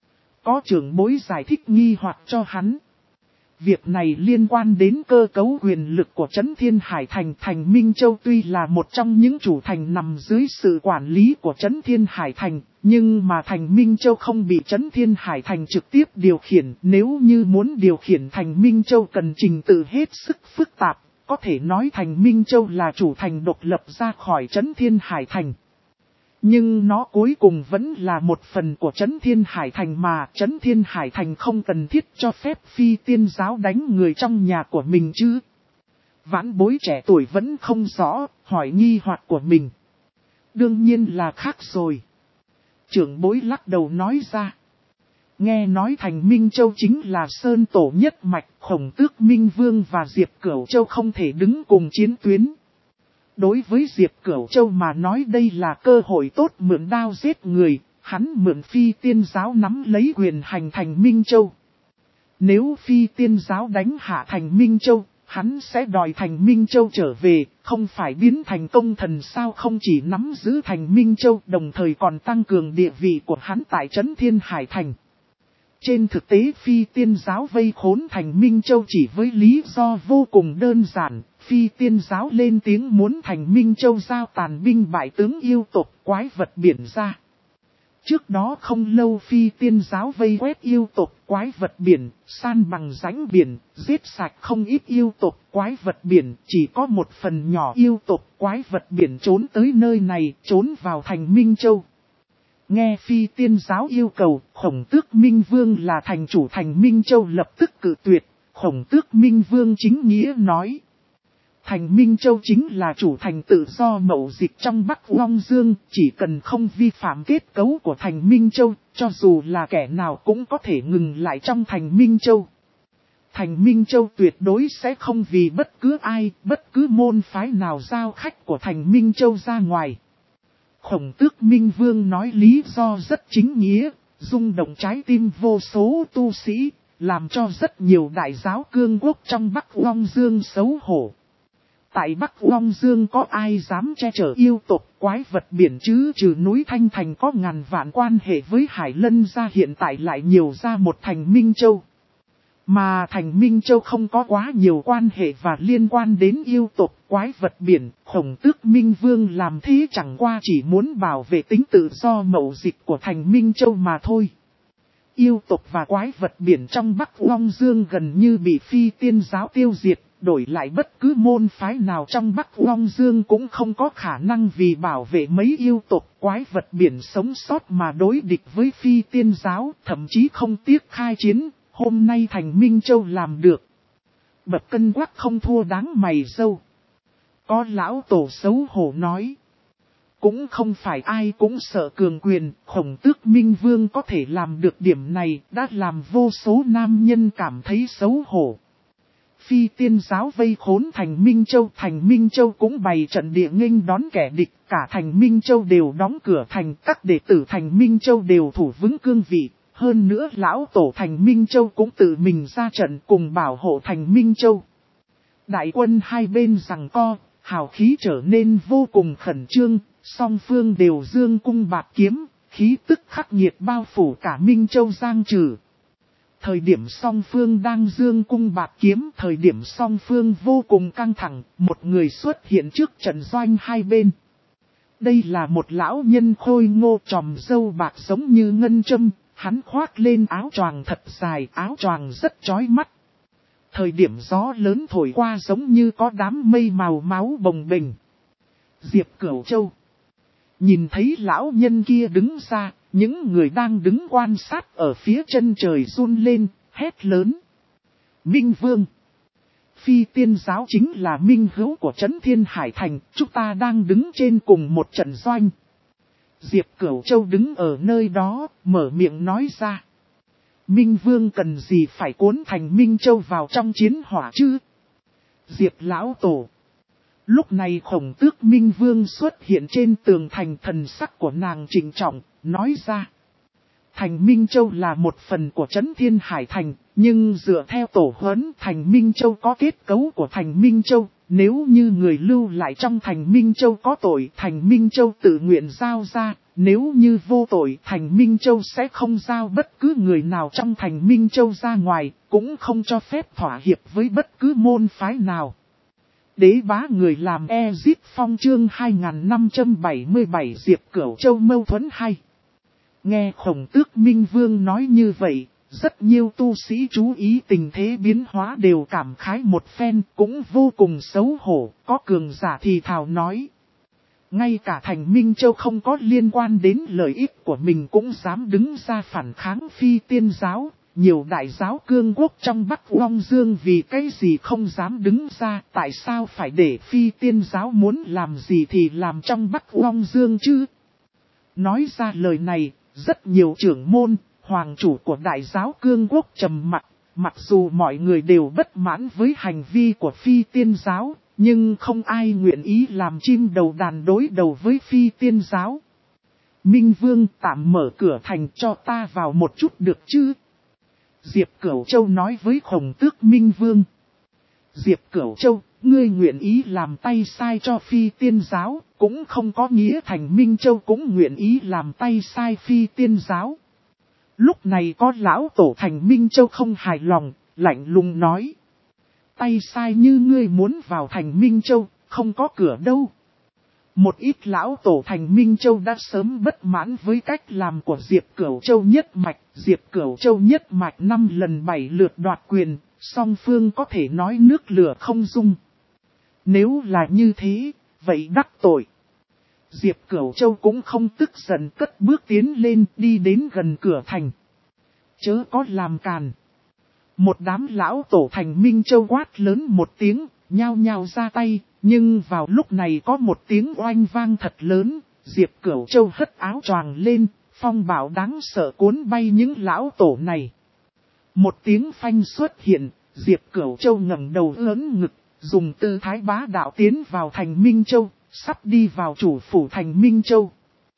Có trưởng bối giải thích nghi hoặc cho hắn. Việc này liên quan đến cơ cấu quyền lực của Trấn Thiên Hải Thành. Thành Minh Châu tuy là một trong những chủ thành nằm dưới sự quản lý của Trấn Thiên Hải Thành, nhưng mà thành Minh Châu không bị Trấn Thiên Hải Thành trực tiếp điều khiển. Nếu như muốn điều khiển thành Minh Châu cần trình tự hết sức phức tạp, có thể nói thành Minh Châu là chủ thành độc lập ra khỏi Trấn Thiên Hải Thành. Nhưng nó cuối cùng vẫn là một phần của Trấn Thiên Hải Thành mà Trấn Thiên Hải Thành không cần thiết cho phép Phi Tiên giáo đánh người trong nhà của mình chứ. Vãn bối trẻ tuổi vẫn không rõ, hỏi nghi hoặc của mình. Đương nhiên là khác rồi. Trưởng bối lắc đầu nói ra. Nghe nói thành Minh Châu chính là Sơn Tổ nhất mạch, Khổng Tước Minh Vương và Diệp Cửu Châu không thể đứng cùng chiến tuyến. Đối với Diệp Cửu Châu mà nói đây là cơ hội tốt mượn đao giết người, hắn mượn Phi Tiên giáo nắm lấy quyền hành thành Minh Châu. Nếu Phi Tiên giáo đánh hạ thành Minh Châu, hắn sẽ đòi thành Minh Châu trở về, không phải biến thành công thần sao. Không chỉ nắm giữ thành Minh Châu, đồng thời còn tăng cường địa vị của hắn tại Trấn Thiên Hải Thành. Trên thực tế Phi Tiên giáo vây khốn thành Minh Châu chỉ với lý do vô cùng đơn giản. Phi Tiên giáo lên tiếng muốn thành Minh Châu giao tàn binh bại tướng yêu tộc quái vật biển ra. Trước đó không lâu Phi Tiên giáo vây quét yêu tộc quái vật biển, san bằng rãnh biển, giết sạch không ít yêu tộc quái vật biển, chỉ có một phần nhỏ yêu tộc quái vật biển trốn tới nơi này, trốn vào thành Minh Châu. Nghe Phi Tiên giáo yêu cầu, Khổng Tước Minh Vương là thành chủ thành Minh Châu lập tức cự tuyệt. Khổng Tước Minh Vương chính nghĩa nói. Thành Minh Châu chính là chủ thành tự do mậu dịch trong Bắc Long Dương, chỉ cần không vi phạm kết cấu của thành Minh Châu, cho dù là kẻ nào cũng có thể ngừng lại trong thành Minh Châu. Thành Minh Châu tuyệt đối sẽ không vì bất cứ ai, bất cứ môn phái nào giao khách của thành Minh Châu ra ngoài. Khổng Tước Minh Vương nói lý do rất chính nghĩa, rung động trái tim vô số tu sĩ, làm cho rất nhiều đại giáo cương quốc trong Bắc Long Dương xấu hổ. Tại Bắc Long Dương có ai dám che chở yêu tộc quái vật biển chứ, trừ núi Thanh Thành có ngàn vạn quan hệ với Hải Lân gia hiện tại lại nhiều ra một thành Minh Châu. Mà thành Minh Châu không có quá nhiều quan hệ và liên quan đến yêu tộc quái vật biển, Khổng Tước Minh Vương làm thế chẳng qua chỉ muốn bảo vệ tính tự do mậu dịch của thành Minh Châu mà thôi. Yêu tộc và quái vật biển trong Bắc Long Dương gần như bị Phi Tiên giáo tiêu diệt, đổi lại bất cứ môn phái nào trong Bắc Long Dương cũng không có khả năng vì bảo vệ mấy yêu tộc quái vật biển sống sót mà đối địch với Phi Tiên giáo, thậm chí không tiếc khai chiến, hôm nay thành Minh Châu làm được. Bậc cân quắc không thua đáng mày râu. Có lão tổ xấu hổ nói. Cũng không phải ai cũng sợ cường quyền, Khổng Tước Minh Vương có thể làm được điểm này, đã làm vô số nam nhân cảm thấy xấu hổ. Phi Tiên giáo vây khốn thành Minh Châu cũng bày trận địa nghênh đón kẻ địch, cả thành Minh Châu đều đóng cửa thành, các đệ tử thành Minh Châu đều thủ vững cương vị, hơn nữa lão tổ thành Minh Châu cũng tự mình ra trận cùng bảo hộ thành Minh Châu. Đại quân hai bên giằng co, hào khí trở nên vô cùng khẩn trương, song phương đều dương cung bạt kiếm, khí tức khắc nghiệt bao phủ cả Minh Châu giang trừ. Thời điểm song phương đang dương cung bạt kiếm, thời điểm song phương vô cùng căng thẳng, một người xuất hiện trước trận doanh hai bên. Đây là một lão nhân khôi ngô tròm râu bạc giống như ngân châm, hắn khoác lên áo choàng thật dài, áo choàng rất chói mắt. Thời điểm gió lớn thổi qua giống như có đám mây màu máu bồng bềnh. Diệp Cửu Châu nhìn thấy lão nhân kia đứng ra, những người đang đứng quan sát ở phía chân trời run lên, hét lớn. Minh Vương! Phi Tiên giáo chính là minh hữu của Trấn Thiên Hải Thành, chúng ta đang đứng trên cùng một trận doanh. Diệp Cửu Châu đứng ở nơi đó, mở miệng nói ra. Minh Vương cần gì phải cuốn thành Minh Châu vào trong chiến hỏa chứ? Diệp Lão Tổ. Lúc này Khổng Tước Minh Vương xuất hiện trên tường thành, thần sắc của nàng trịnh trọng, nói ra. Thành Minh Châu là một phần của Trấn Thiên Hải Thành, nhưng dựa theo tổ huấn thành Minh Châu có kết cấu của thành Minh Châu, nếu như người lưu lại trong thành Minh Châu có tội, thành Minh Châu tự nguyện giao ra, nếu như vô tội, thành Minh Châu sẽ không giao bất cứ người nào trong thành Minh Châu ra ngoài, cũng không cho phép thỏa hiệp với bất cứ môn phái nào. Đế bá người làm Ezit Phong chương 2577 Diệp Cửu Châu mâu thuẫn hay. Nghe Khổng Tước Minh Vương nói như vậy, rất nhiều tu sĩ chú ý tình thế biến hóa đều cảm khái một phen, cũng vô cùng xấu hổ, có cường giả thì thào nói. Ngay cả thành Minh Châu không có liên quan đến lợi ích của mình cũng dám đứng ra phản kháng Phi Tiên giáo. Nhiều đại giáo cương quốc trong Bắc Long Dương vì cái gì không dám đứng ra, tại sao phải để Phi Tiên giáo muốn làm gì thì làm trong Bắc Long Dương chứ? Nói ra lời này, rất nhiều trưởng môn, hoàng chủ của đại giáo cương quốc trầm mặc, mặc dù mọi người đều bất mãn với hành vi của Phi Tiên giáo, nhưng không ai nguyện ý làm chim đầu đàn đối đầu với Phi Tiên giáo. Minh Vương tạm mở cửa thành cho ta vào một chút được chứ? Diệp Cửu Châu nói với Khổng Tước Minh Vương. Diệp Cửu Châu, ngươi nguyện ý làm tay sai cho Phi Tiên giáo, cũng không có nghĩa thành Minh Châu cũng nguyện ý làm tay sai Phi Tiên giáo. Lúc này có lão tổ thành Minh Châu không hài lòng, lạnh lùng nói. Tay sai như ngươi muốn vào thành Minh Châu, không có cửa đâu. Một ít lão tổ thành Minh Châu đã sớm bất mãn với cách làm của Diệp Cửu Châu nhất mạch. Diệp Cửu Châu nhất mạch 5 lần 7 lượt đoạt quyền, song phương có thể nói nước lửa không dung. Nếu là như thế, vậy đắc tội. Diệp Cửu Châu cũng không tức giận, cất bước tiến lên đi đến gần cửa thành. Chớ có làm càn. Một đám lão tổ thành Minh Châu quát lớn một tiếng, nhao nhao ra tay. Nhưng vào lúc này có một tiếng oanh vang thật lớn, Diệp Cửu Châu hất áo choàng lên, phong bạo đáng sợ cuốn bay những lão tổ này. Một tiếng phanh xuất hiện, Diệp Cửu Châu ngẩng đầu ưỡn ngực, dùng tư thái bá đạo tiến vào thành Minh Châu, sắp đi vào chủ phủ thành Minh Châu.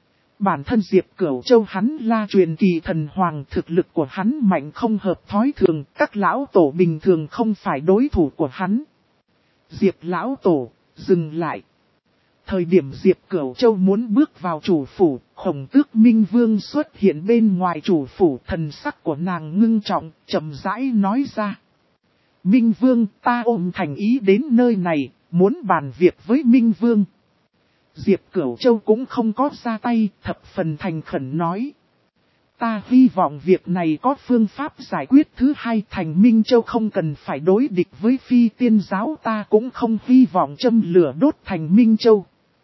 Bản thân Diệp Cửu Châu hắn là truyền kỳ thần hoàng, thực lực của hắn mạnh không hợp thói thường, các lão tổ bình thường không phải đối thủ của hắn. Diệp lão tổ, dừng lại. Thời điểm Diệp Cửu Châu muốn bước vào chủ phủ, Khổng Tước Minh Vương xuất hiện bên ngoài chủ phủ, thần sắc của nàng ngưng trọng, chậm rãi nói ra. Minh Vương, ta ôm thành ý đến nơi này, muốn bàn việc với Minh Vương. Diệp Cửu Châu cũng không có ra tay, thập phần thành khẩn nói. Ta hy vọng việc này có phương pháp giải quyết. Thứ hai, Thành Minh Châu không cần phải đối địch với Phi Tiên giáo, ta cũng không hy vọng châm lửa đốt Thành Minh Châu.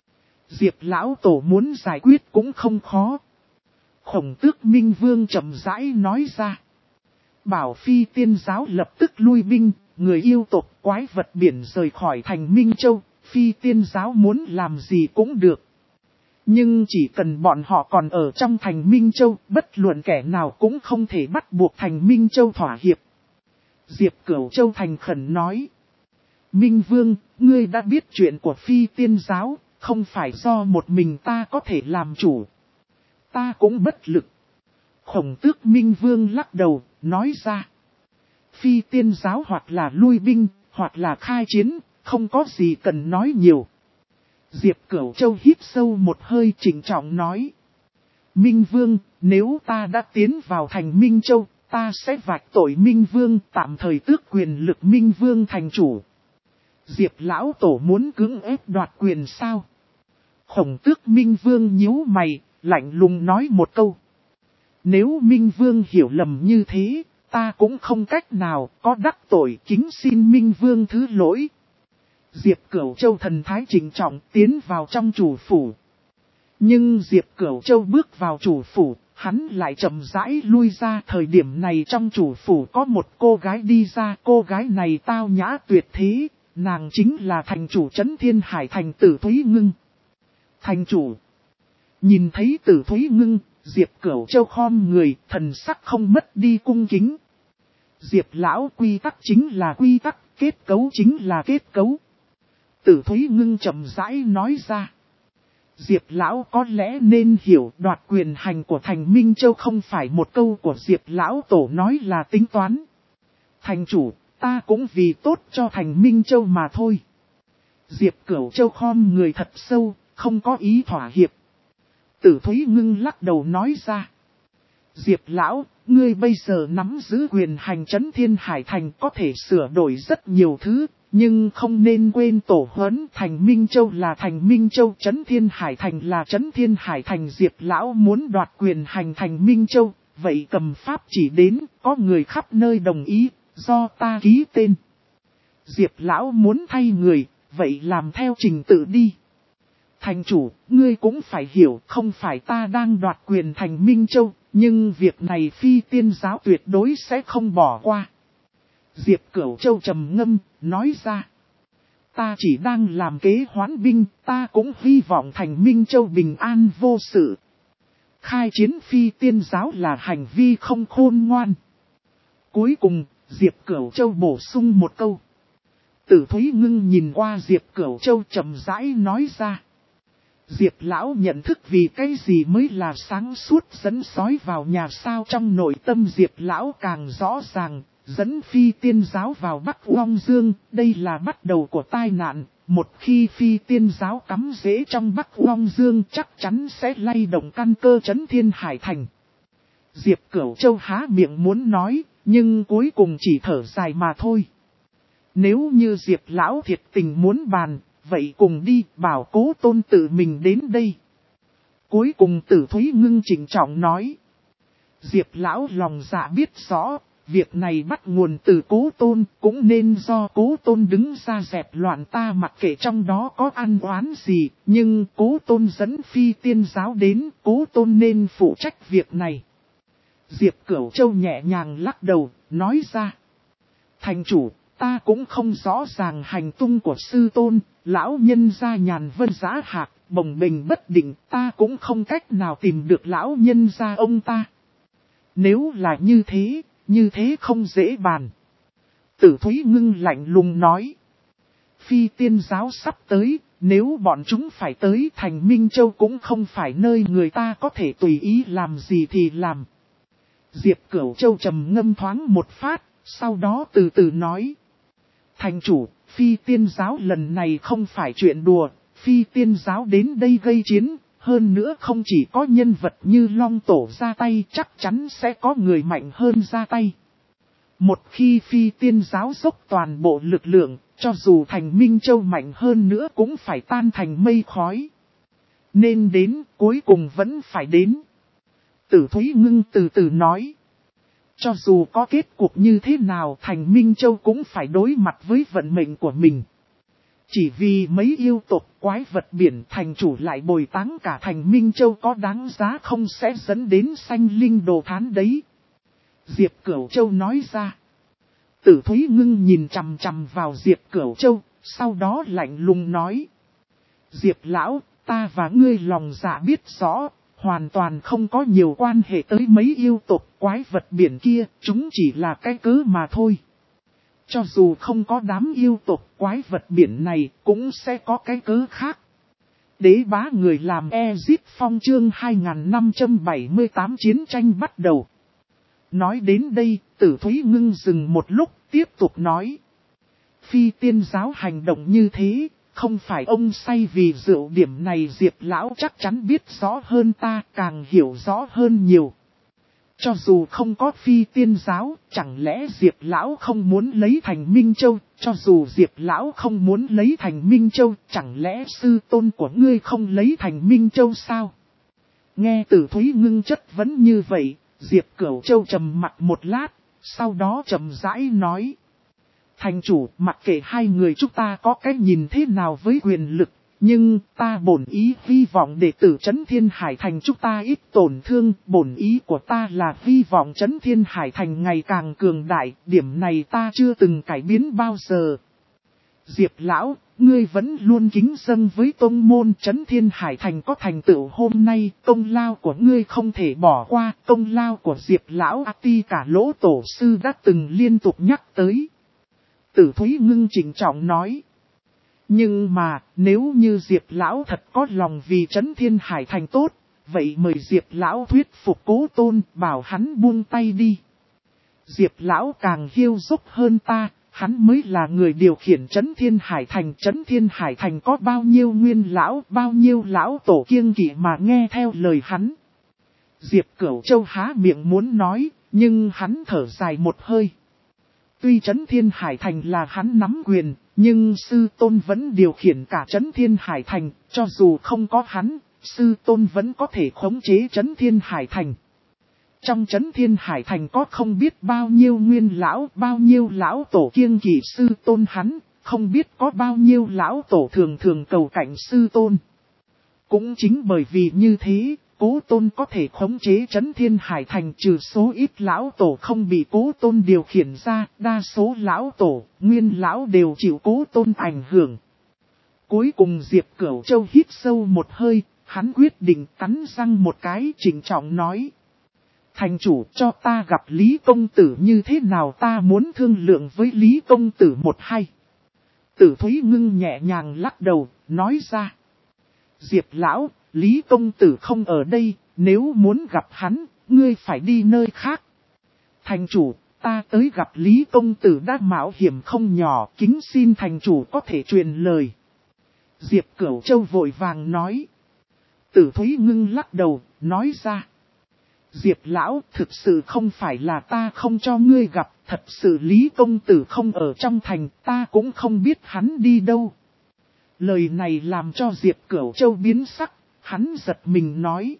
Diệp lão tổ muốn giải quyết cũng không khó. Khổng Tước Minh Vương chậm rãi nói ra. Bảo Phi Tiên giáo lập tức lui binh, người yêu tộc quái vật biển rời khỏi Thành Minh Châu, Phi Tiên giáo muốn làm gì cũng được. Nhưng chỉ cần bọn họ còn ở trong Thành Minh Châu, bất luận kẻ nào cũng không thể bắt buộc Thành Minh Châu thỏa hiệp. Diệp Cửu Châu thành khẩn nói. Minh Vương, ngươi đã biết chuyện của Phi Tiên giáo, không phải do một mình ta có thể làm chủ. Ta cũng bất lực. Khổng Tước Minh Vương lắc đầu, nói ra. Phi Tiên giáo hoặc là lui binh, hoặc là khai chiến, không có gì cần nói nhiều. Diệp Cửu Châu hít sâu một hơi trịnh trọng nói. Minh Vương, nếu ta đã tiến vào Thành Minh Châu, ta sẽ vạch tội Minh Vương, tạm thời tước quyền lực Minh Vương thành chủ. Diệp lão tổ muốn cưỡng ép đoạt quyền sao? Khổng Tước Minh Vương nhíu mày, lạnh lùng nói một câu. Nếu Minh Vương hiểu lầm như thế, ta cũng không cách nào có đắc tội, kính xin Minh Vương thứ lỗi. Diệp Cửu Châu thần thái trịnh trọng tiến vào trong chủ phủ. Nhưng Diệp Cửu Châu bước vào chủ phủ, hắn lại chậm rãi lui ra. Thời điểm này trong chủ phủ có một cô gái đi ra, cô gái này tao nhã tuyệt thế, nàng chính là thành chủ Trấn Thiên Hải Thành Tử Thúy Ngưng. Thành chủ. Nhìn thấy Tử Thúy Ngưng, Diệp Cửu Châu khom người, thần sắc không mất đi cung kính. Diệp lão, quy tắc chính là quy tắc, kết cấu chính là kết cấu. Tử Thúy Ngưng chậm rãi nói ra. Diệp lão có lẽ nên hiểu, đoạt quyền hành của Thành Minh Châu không phải một câu của Diệp lão tổ nói là tính toán. Thành chủ, ta cũng vì tốt cho Thành Minh Châu mà thôi. Diệp Cửu Châu khom người thật sâu, không có ý thỏa hiệp. Tử Thúy Ngưng lắc đầu nói ra. Diệp lão, ngươi bây giờ nắm giữ quyền hành Trấn Thiên Hải Thành, có thể sửa đổi rất nhiều thứ, nhưng không nên quên tổ huấn. Thành Minh Châu là Thành Minh Châu, Trấn Thiên Hải Thành là Trấn Thiên Hải Thành. Diệp lão muốn đoạt quyền hành Thành Minh Châu, vậy cầm pháp chỉ đến, có người khắp nơi đồng ý, do ta ký tên. Diệp lão muốn thay người, vậy làm theo trình tự đi. Thành chủ, ngươi cũng phải hiểu, không phải ta đang đoạt quyền Thành Minh Châu, nhưng việc này Phi Tiên giáo tuyệt đối sẽ không bỏ qua. Diệp Cửu Châu trầm ngâm, nói ra. Ta chỉ đang làm kế hoán binh, ta cũng hy vọng Thành Minh Châu bình an vô sự. Khai chiến Phi Tiên giáo là hành vi không khôn ngoan. Cuối cùng, Diệp Cửu Châu bổ sung một câu. Tử Thúy Ngưng nhìn qua Diệp Cửu Châu chậm rãi nói ra. Diệp lão nhận thức vì cái gì mới là sáng suốt dẫn sói vào nhà sao. Trong nội tâm Diệp lão càng rõ ràng, dẫn Phi Tiên giáo vào Bắc Long Dương, đây là bắt đầu của tai nạn. Một khi Phi Tiên giáo cắm rễ trong Bắc Long Dương chắc chắn sẽ lay động căn cơ Trấn Thiên Hải Thành. Diệp Cửu Châu há miệng muốn nói, nhưng cuối cùng chỉ thở dài mà thôi. Nếu như Diệp lão thiệt tình muốn bàn, vậy cùng đi, bảo Cố Tôn tự mình đến đây. Cuối cùng Tử Thúy Ngưng trịnh trọng nói. Diệp lão lòng dạ biết rõ, việc này bắt nguồn từ Cố Tôn, cũng nên do Cố Tôn đứng ra dẹp loạn. Ta mặc kệ trong đó có ăn oán gì, nhưng Cố Tôn dẫn Phi Tiên giáo đến, Cố Tôn nên phụ trách việc này. Diệp Cửu Châu nhẹ nhàng lắc đầu, nói ra. Thành chủ, ta cũng không rõ ràng hành tung của sư tôn, lão nhân gia nhàn vân giá hạc, bồng bềnh bất định, ta cũng không cách nào tìm được lão nhân gia ông ta. Nếu là như thế không dễ bàn. Tử Thúy Ngưng lạnh lùng nói. Phi Tiên giáo sắp tới, nếu bọn chúng phải tới Thành Minh Châu cũng không phải nơi người ta có thể tùy ý làm gì thì làm. Diệp Cửu Châu trầm ngâm thoáng một phát, sau đó từ từ nói. Thành chủ, Phi Tiên giáo lần này không phải chuyện đùa, Phi Tiên giáo đến đây gây chiến, hơn nữa không chỉ có nhân vật như Long Tổ ra tay, chắc chắn sẽ có người mạnh hơn ra tay. Một khi Phi Tiên giáo dốc toàn bộ lực lượng, cho dù Thành Minh Châu mạnh hơn nữa cũng phải tan thành mây khói. Nên đến, cuối cùng vẫn phải đến. Tử Thúy Ngưng từ từ nói. Cho dù có kết cục như thế nào, Thành Minh Châu cũng phải đối mặt với vận mệnh của mình. Chỉ vì mấy yêu tộc quái vật biển, thành chủ lại bồi táng cả Thành Minh Châu, có đáng giá không, sẽ dẫn đến sanh linh đồ thán đấy. Diệp Cửu Châu nói ra. Tử Thúy Ngưng nhìn chằm chằm vào Diệp Cửu Châu, sau đó lạnh lùng nói. Diệp lão, ta và ngươi lòng dạ biết rõ, hoàn toàn không có nhiều quan hệ tới mấy yêu tộc quái vật biển kia, chúng chỉ là cái cớ mà thôi. Cho dù không có đám yêu tộc quái vật biển này, cũng sẽ có cái cớ khác. Đế bá người làm Ezip Phong chương 2578 chiến tranh bắt đầu. Nói đến đây, Tử Thúy Ngưng dừng một lúc, tiếp tục nói. Phi tiên giáo hành động như thế, không phải ông say vì rượu, điểm này Diệp lão chắc chắn biết rõ hơn ta, càng hiểu rõ hơn nhiều. Cho dù không có phi tiên giáo, chẳng lẽ Diệp lão không muốn lấy Thành Minh Châu, cho dù Diệp lão không muốn lấy Thành Minh Châu, chẳng lẽ sư tôn của ngươi không lấy Thành Minh Châu sao? Nghe Tử Thúy Ngưng chất vấn như vậy, Diệp Cửu Châu trầm mặt một lát, sau đó trầm rãi nói. Thành chủ, mặc kệ hai người chúng ta có cái nhìn thế nào với quyền lực, nhưng ta bổn ý hy vọng đệ tử Trấn Thiên Hải Thành chúng ta ít tổn thương, bổn ý của ta là hy vọng Trấn Thiên Hải Thành ngày càng cường đại, điểm này ta chưa từng cải biến bao giờ. Diệp lão, ngươi vẫn luôn kính dâng với tông môn Trấn Thiên Hải Thành có thành tựu hôm nay, công lao của ngươi không thể bỏ qua, công lao của Diệp lão Ati cả lỗ tổ sư đã từng liên tục nhắc tới. Tử Thúy Ngưng trịnh trọng nói. Nhưng mà, nếu như Diệp lão thật có lòng vì Trấn Thiên Hải Thành tốt, vậy mời Diệp lão thuyết phục Cố Tôn, bảo hắn buông tay đi. Diệp lão càng hiêu dốc hơn ta, hắn mới là người điều khiển Trấn Thiên Hải Thành. Trấn Thiên Hải Thành có bao nhiêu nguyên lão, bao nhiêu lão tổ kiêng kỵ mà nghe theo lời hắn. Diệp Cửu Châu há miệng muốn nói, nhưng hắn thở dài một hơi. Tuy Trấn Thiên Hải Thành là hắn nắm quyền, nhưng sư tôn vẫn điều khiển cả Trấn Thiên Hải Thành, cho dù không có hắn, sư tôn vẫn có thể khống chế Trấn Thiên Hải Thành. Trong Trấn Thiên Hải Thành có không biết bao nhiêu nguyên lão, bao nhiêu lão tổ kiêng kỵ sư tôn hắn, không biết có bao nhiêu lão tổ thường thường cầu cạnh sư tôn. Cũng chính bởi vì như thế, Cố Tôn có thể khống chế Trấn Thiên Hải Thành, trừ số ít lão tổ không bị Cố Tôn điều khiển ra, đa số lão tổ, nguyên lão đều chịu Cố Tôn ảnh hưởng. Cuối cùng Diệp Cửu Châu hít sâu một hơi, hắn quyết định cắn răng một cái, trịnh trọng nói. Thành chủ, cho ta gặp Lý Công Tử như thế nào, ta muốn thương lượng với Lý Công Tử một hay. Tử Thúy Ngưng nhẹ nhàng lắc đầu, nói ra. Diệp lão, Lý Công Tử không ở đây, nếu muốn gặp hắn, ngươi phải đi nơi khác. Thành chủ, ta tới gặp Lý Công Tử đã mạo hiểm không nhỏ, kính xin thành chủ có thể truyền lời. Diệp Cửu Châu vội vàng nói. Tử Thúy Ngưng lắc đầu, nói ra. Diệp lão, thực sự không phải là ta không cho ngươi gặp, thật sự Lý Công Tử không ở trong thành, ta cũng không biết hắn đi đâu. Lời này làm cho Diệp Cửu Châu biến sắc, hắn giật mình nói.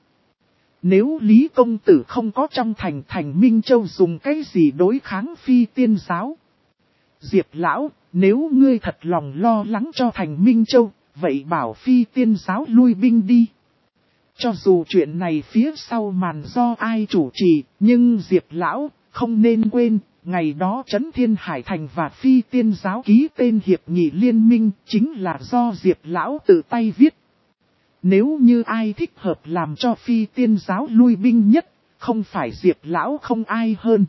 Nếu Lý Công Tử không có trong thành, Thành Minh Châu dùng cái gì đối kháng phi tiên giáo? Diệp lão, nếu ngươi thật lòng lo lắng cho Thành Minh Châu, vậy bảo phi tiên giáo lui binh đi. Cho dù chuyện này phía sau màn do ai chủ trì, nhưng Diệp lão, không nên quên, ngày đó Trấn Thiên Hải Thành và phi tiên giáo ký tên hiệp nghị liên minh, chính là do Diệp lão tự tay viết. Nếu như ai thích hợp làm cho phi tiên giáo lui binh nhất, không phải Diệp lão không ai hơn.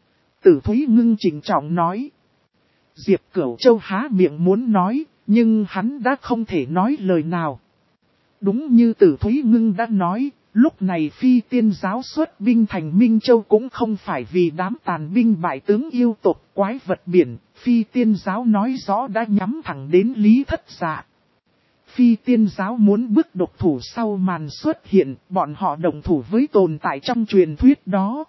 Tử Thúy Ngưng trịnh trọng nói. Diệp Cửu Châu há miệng muốn nói, nhưng hắn đã không thể nói lời nào. Đúng như Tử Thúy Ngưng đã nói, lúc này phi tiên giáo xuất binh Thành Minh Châu cũng không phải vì đám tàn binh bại tướng yêu tộc quái vật biển, phi tiên giáo nói rõ đã nhắm thẳng đến Lý Thất Dạ. Phi tiên giáo muốn bức độc thủ sau màn xuất hiện, bọn họ đồng thủ với tồn tại trong truyền thuyết đó.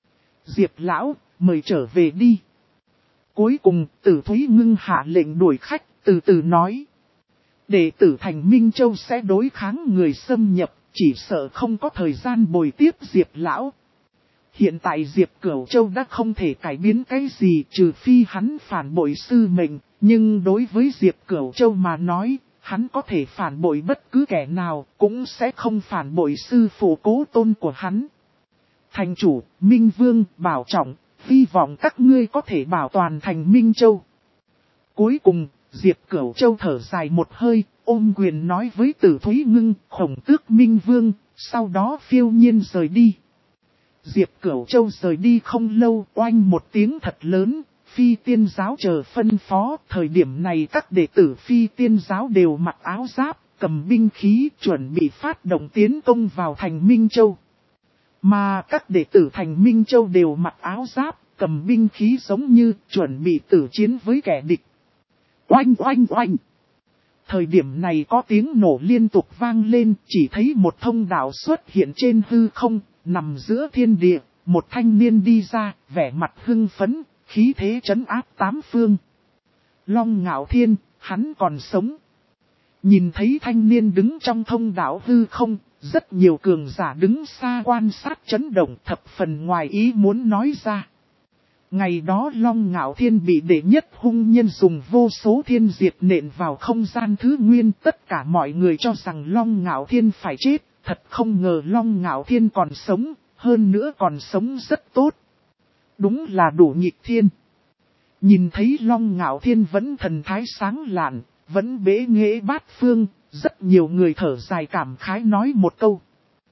Diệp lão, mời trở về đi. Cuối cùng, Tử Thúy Ngưng hạ lệnh đuổi khách, từ từ nói. Đệ tử Thành Minh Châu sẽ đối kháng người xâm nhập, chỉ sợ không có thời gian bồi tiếp Diệp lão. Hiện tại Diệp Cửu Châu đã không thể cải biến cái gì trừ phi hắn phản bội sư mệnh, nhưng đối với Diệp Cửu Châu mà nói, hắn có thể phản bội bất cứ kẻ nào, cũng sẽ không phản bội sư phụ cố tôn của hắn. Thành chủ, Minh Vương, bảo trọng, hy vọng các ngươi có thể bảo toàn thành Minh Châu. Cuối cùng, Diệp Cửu Châu thở dài một hơi, ôm quyền nói với Tử Thúy Ngưng, Khổng Tước Minh Vương, sau đó phiêu nhiên rời đi. Diệp Cửu Châu rời đi không lâu, oanh một tiếng thật lớn, Phi Tiên giáo chờ phân phó. Thời điểm này các đệ tử Phi Tiên giáo đều mặc áo giáp, cầm binh khí, chuẩn bị phát động tiến công vào thành Minh Châu. Mà các đệ tử thành Minh Châu đều mặc áo giáp, cầm binh khí giống như chuẩn bị tử chiến với kẻ địch. Oanh oanh oanh! Thời điểm này có tiếng nổ liên tục vang lên, chỉ thấy một thông đạo xuất hiện trên hư không, nằm giữa thiên địa, một thanh niên đi ra, vẻ mặt hưng phấn, khí thế trấn áp tám phương. Long Ngạo Thiên, hắn còn sống. Nhìn thấy thanh niên đứng trong thông đạo hư không, rất nhiều cường giả đứng xa quan sát chấn động, thập phần ngoài ý muốn nói ra. Ngày đó Long Ngạo Thiên bị đệ nhất hung nhân dùng vô số thiên diệt nện vào không gian thứ nguyên. Tất cả mọi người cho rằng Long Ngạo Thiên phải chết, thật không ngờ Long Ngạo Thiên còn sống, hơn nữa còn sống rất tốt. Đúng là đủ nghịch thiên. Nhìn thấy Long Ngạo Thiên vẫn thần thái sáng lạn, vẫn bế nghệ bát phương, rất nhiều người thở dài cảm khái nói một câu.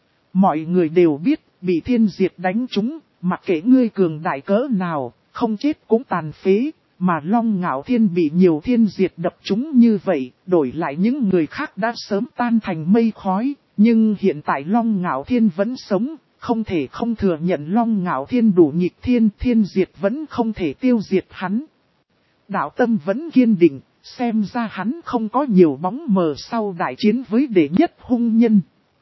Mọi người đều biết, bị thiên diệt đánh trúng, mặc kệ ngươi cường đại cỡ nào, không chết cũng tàn phế, mà Long Ngạo Thiên bị nhiều thiên diệt đập trúng như vậy, đổi lại những người khác đã sớm tan thành mây khói, nhưng hiện tại Long Ngạo Thiên vẫn sống, không thể không thừa nhận Long Ngạo Thiên đủ nghịch thiên, thiên diệt vẫn không thể tiêu diệt hắn. Đạo tâm vẫn kiên định, xem ra hắn không có nhiều bóng mờ sau đại chiến với đệ nhất hung nhân.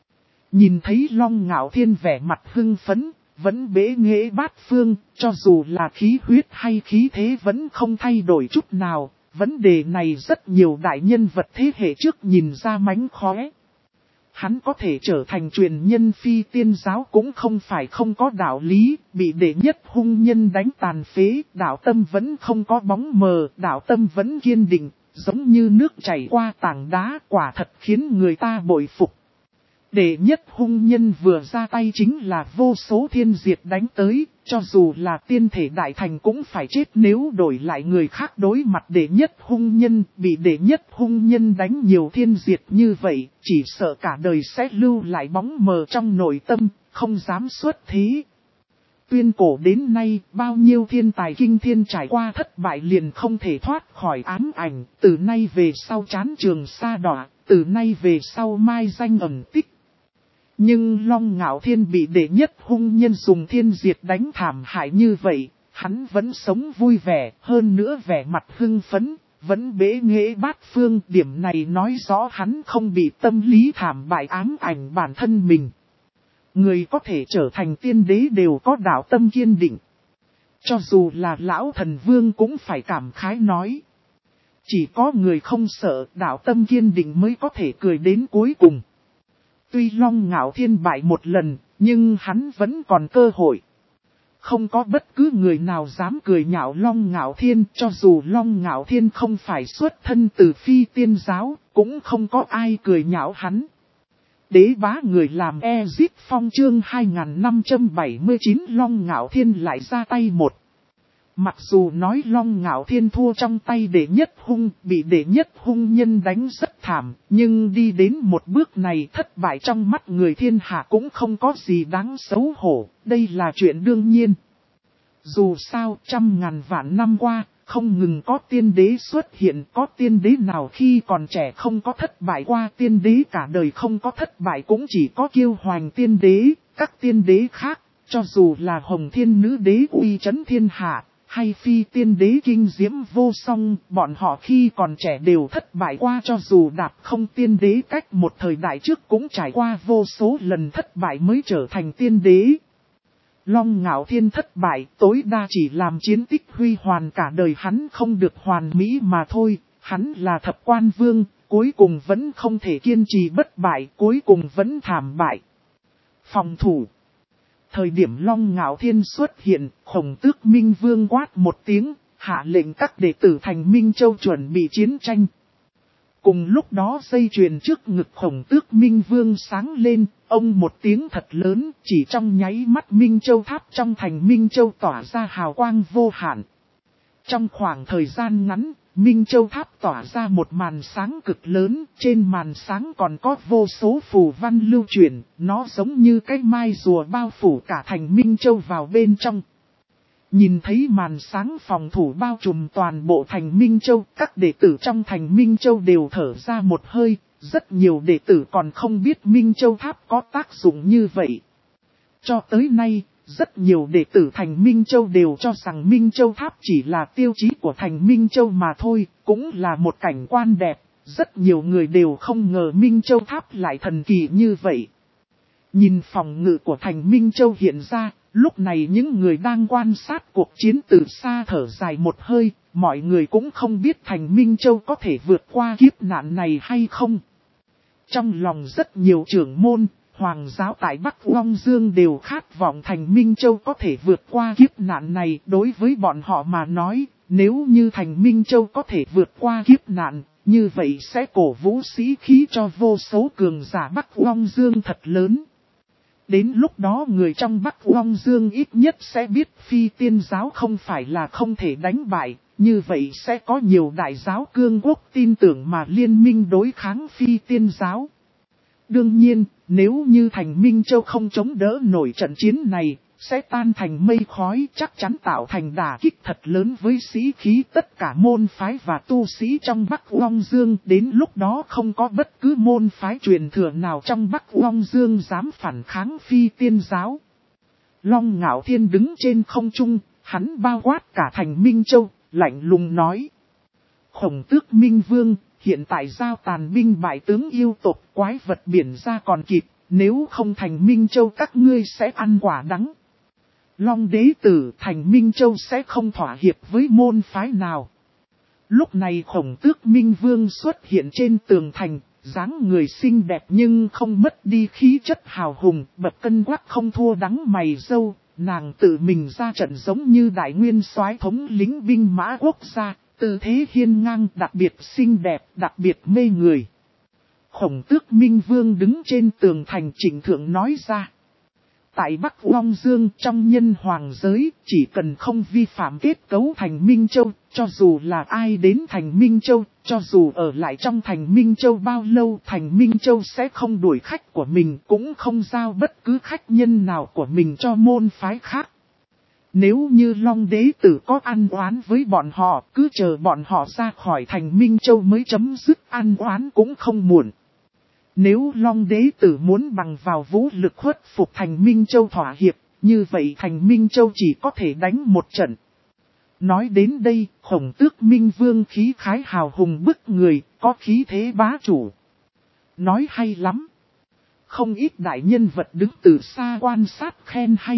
Nhìn thấy Long Ngạo Thiên vẻ mặt hưng phấn, vẫn bế nghệ bát phương, cho dù là khí huyết hay khí thế vẫn không thay đổi chút nào. Vấn đề này rất nhiều đại nhân vật thế hệ trước nhìn ra mánh khóe. Hắn có thể trở thành truyền nhân Phi Tiên giáo cũng không phải không có đạo lý, bị đệ nhất hung nhân đánh tàn phế, đạo tâm vẫn không có bóng mờ, đạo tâm vẫn kiên định, giống như nước chảy qua tảng đá, quả thật khiến người ta bội phục. Đệ nhất hung nhân vừa ra tay chính là vô số thiên diệt đánh tới, cho dù là tiên thể đại thành cũng phải chết nếu đổi lại người khác đối mặt đệ nhất hung nhân, bị đệ nhất hung nhân đánh nhiều thiên diệt như vậy, chỉ sợ cả đời sẽ lưu lại bóng mờ trong nội tâm, không dám xuất thế. Tuyên cổ đến nay, bao nhiêu thiên tài kinh thiên trải qua thất bại liền không thể thoát khỏi ám ảnh, từ nay về sau chán trường sa đọa, từ nay về sau mai danh ẩn tích. Nhưng Long Ngạo Thiên bị đệ nhất hung nhân dùng thiên diệt đánh thảm hại như vậy, hắn vẫn sống vui vẻ, hơn nữa vẻ mặt hưng phấn, vẫn bế nghệ bát phương. Điểm này nói rõ hắn không bị tâm lý thảm bại ám ảnh bản thân mình. Người có thể trở thành tiên đế đều có đạo tâm kiên định. Cho dù là lão thần vương cũng phải cảm khái nói. Chỉ có người không sợ đạo tâm kiên định mới có thể cười đến cuối cùng. Tuy Long Ngạo Thiên bại một lần, nhưng hắn vẫn còn cơ hội. Không có bất cứ người nào dám cười nhạo Long Ngạo Thiên, cho dù Long Ngạo Thiên không phải xuất thân từ Phi Tiên giáo, cũng không có ai cười nhạo hắn. Đế bá người làm Ezit Phong chương 2579 Long Ngạo Thiên lại ra tay một. Mặc dù nói Long Ngạo Thiên thua trong tay đệ nhất hung, bị đệ nhất hung nhân đánh rất thảm, nhưng đi đến một bước này thất bại trong mắt người thiên hạ cũng không có gì đáng xấu hổ, đây là chuyện đương nhiên. Dù sao trăm ngàn vạn năm qua, không ngừng có tiên đế xuất hiện, có tiên đế nào khi còn trẻ không có thất bại qua, tiên đế cả đời không có thất bại cũng chỉ có Kiêu Hoành tiên đế, các tiên đế khác, cho dù là Hồng Thiên nữ đế uy chấn thiên hạ. Hay Phi Tiên đế kinh diễm vô song, bọn họ khi còn trẻ đều thất bại qua, cho dù đạp không tiên đế cách một thời đại trước cũng trải qua vô số lần thất bại mới trở thành tiên đế. Long Ngạo Thiên thất bại tối đa chỉ làm chiến tích huy hoàn cả đời hắn không được hoàn mỹ mà thôi, hắn là thập quan vương, cuối cùng vẫn không thể kiên trì bất bại, cuối cùng vẫn thảm bại. Phòng thủ. Thời điểm Long Ngạo Thiên xuất hiện, Khổng Tước Minh Vương quát một tiếng, hạ lệnh các đệ tử Thành Minh Châu chuẩn bị chiến tranh. Cùng lúc đó dây chuyền trước ngực Khổng Tước Minh Vương sáng lên, ông một tiếng thật lớn, chỉ trong nháy mắt Minh Châu tháp trong Thành Minh Châu tỏa ra hào quang vô hạn. Trong khoảng thời gian ngắn, Minh Châu tháp tỏa ra một màn sáng cực lớn, trên màn sáng còn có vô số phù văn lưu chuyển, nó giống như cái mai rùa bao phủ cả Thành Minh Châu vào bên trong. Nhìn thấy màn sáng phòng thủ bao trùm toàn bộ Thành Minh Châu, các đệ tử trong Thành Minh Châu đều thở ra một hơi, rất nhiều đệ tử còn không biết Minh Châu tháp có tác dụng như vậy. Cho tới nay, rất nhiều đệ tử Thành Minh Châu đều cho rằng Minh Châu tháp chỉ là tiêu chí của Thành Minh Châu mà thôi, cũng là một cảnh quan đẹp, rất nhiều người đều không ngờ Minh Châu tháp lại thần kỳ như vậy. Nhìn phòng ngự của Thành Minh Châu hiện ra, lúc này những người đang quan sát cuộc chiến từ xa thở dài một hơi, mọi người cũng không biết Thành Minh Châu có thể vượt qua kiếp nạn này hay không. Trong lòng rất nhiều trưởng môn, hoàng giáo tại Bắc Long Dương đều khát vọng Thành Minh Châu có thể vượt qua kiếp nạn này. Đối với bọn họ mà nói, nếu như Thành Minh Châu có thể vượt qua kiếp nạn, như vậy sẽ cổ vũ sĩ khí cho vô số cường giả Bắc Long Dương thật lớn. Đến lúc đó người trong Bắc Long Dương ít nhất sẽ biết Phi Tiên giáo không phải là không thể đánh bại, như vậy sẽ có nhiều đại giáo cương quốc tin tưởng mà liên minh đối kháng Phi Tiên giáo. Đương nhiên, nếu như Thành Minh Châu không chống đỡ nổi trận chiến này, sẽ tan thành mây khói, chắc chắn tạo thành đả kích thật lớn với sĩ khí tất cả môn phái và tu sĩ trong Bắc Long Dương. Đến lúc đó không có bất cứ môn phái truyền thừa nào trong Bắc Long Dương dám phản kháng Phi Tiên giáo. Long Ngạo Thiên đứng trên không trung, hắn bao quát cả Thành Minh Châu, lạnh lùng nói. Khổng Tước Minh Vương, hiện tại giao tàn binh bại tướng yêu tộc quái vật biển ra còn kịp, nếu không Thành Minh Châu các ngươi sẽ ăn quả đắng. Long đế tử Thành Minh Châu sẽ không thỏa hiệp với môn phái nào. Lúc này Khổng Tước Minh Vương xuất hiện trên tường thành, dáng người xinh đẹp nhưng không mất đi khí chất hào hùng, bậc cân quắc không thua đắng mày râu, nàng tự mình ra trận giống như đại nguyên soái thống lĩnh binh mã quốc gia, tư thế hiên ngang đặc biệt xinh đẹp, đặc biệt mê người. Khổng Tước Minh Vương đứng trên tường thành trịnh thượng nói ra. Tại Bắc Long Dương trong nhân hoàng giới, chỉ cần không vi phạm kết cấu Thành Minh Châu, cho dù là ai đến Thành Minh Châu, cho dù ở lại trong Thành Minh Châu bao lâu, Thành Minh Châu sẽ không đuổi khách của mình, cũng không giao bất cứ khách nhân nào của mình cho môn phái khác. Nếu như Long đế tử có ăn oán với bọn họ, cứ chờ bọn họ ra khỏi Thành Minh Châu mới chấm dứt ăn oán cũng không muộn. Nếu Long đế tử muốn bằng vào vũ lực khuất phục Thành Minh Châu thỏa hiệp, như vậy Thành Minh Châu chỉ có thể đánh một trận. Nói đến đây, Khổng Tước Minh Vương khí khái hào hùng bức người, có khí thế bá chủ. Nói hay lắm. Không ít đại nhân vật đứng từ xa quan sát khen hay.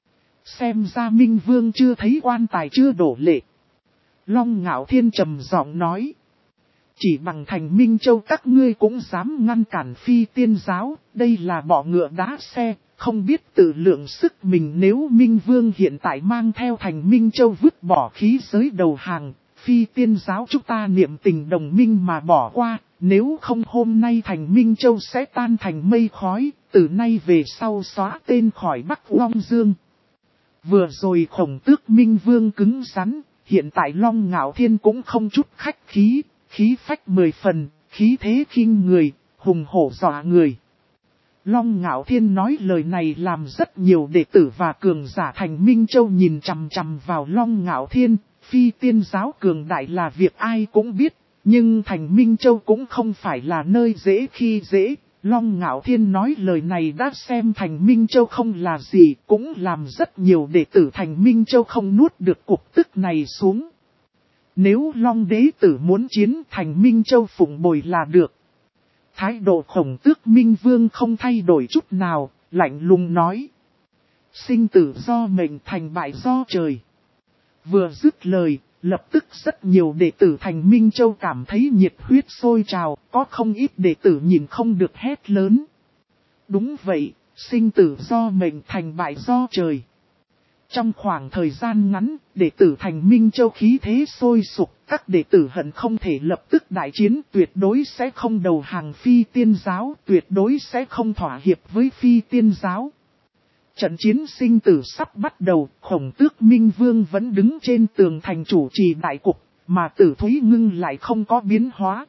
Xem ra Minh Vương chưa thấy quan tài chưa đổ lệ. Long Ngạo Thiên trầm giọng nói. Chỉ bằng Thành Minh Châu các ngươi cũng dám ngăn cản Phi Tiên giáo, đây là bỏ ngựa đá xe, không biết tự lượng sức mình. Nếu Minh Vương hiện tại mang theo Thành Minh Châu vứt bỏ khí giới đầu hàng, Phi Tiên giáo chúng ta niệm tình đồng minh mà bỏ qua, nếu không hôm nay Thành Minh Châu sẽ tan thành mây khói, từ nay về sau xóa tên khỏi Bắc Long Dương. Vừa rồi Khổng Tước Minh Vương cứng rắn, hiện tại Long Ngạo Thiên cũng không chút khách khí. Khí phách 10 phần, khí thế khinh người, hùng hổ dọa người. Long Ngạo Thiên nói lời này làm rất nhiều đệ tử và cường giả Thành Minh Châu nhìn chằm chằm vào Long Ngạo Thiên. Phi Tiên giáo cường đại là việc ai cũng biết, nhưng Thành Minh Châu cũng không phải là nơi dễ khi dễ. Long Ngạo Thiên nói lời này đã xem Thành Minh Châu không là gì, cũng làm rất nhiều đệ tử Thành Minh Châu không nuốt được cục tức này xuống. Nếu Long đế tử muốn chiến Thành Minh Châu phụng bồi là được. Thái độ Khổng Tước Minh Vương không thay đổi chút nào, lạnh lùng nói. Sinh tử do mệnh, thành bại do trời. Vừa dứt lời, lập tức rất nhiều đệ tử Thành Minh Châu cảm thấy nhiệt huyết sôi trào, có không ít đệ tử nhìn không được hét lớn. Đúng vậy, sinh tử do mệnh, thành bại do trời. Trong khoảng thời gian ngắn, đệ tử Thành Minh Châu khí thế sôi sục, các đệ tử hận không thể lập tức đại chiến, tuyệt đối sẽ không đầu hàng Phi Tiên giáo, tuyệt đối sẽ không thỏa hiệp với Phi Tiên giáo. Trận chiến sinh tử sắp bắt đầu, Khổng Tước Minh Vương vẫn đứng trên tường thành chủ trì đại cục, mà Tử Thúy Ngưng lại không có biến hóa.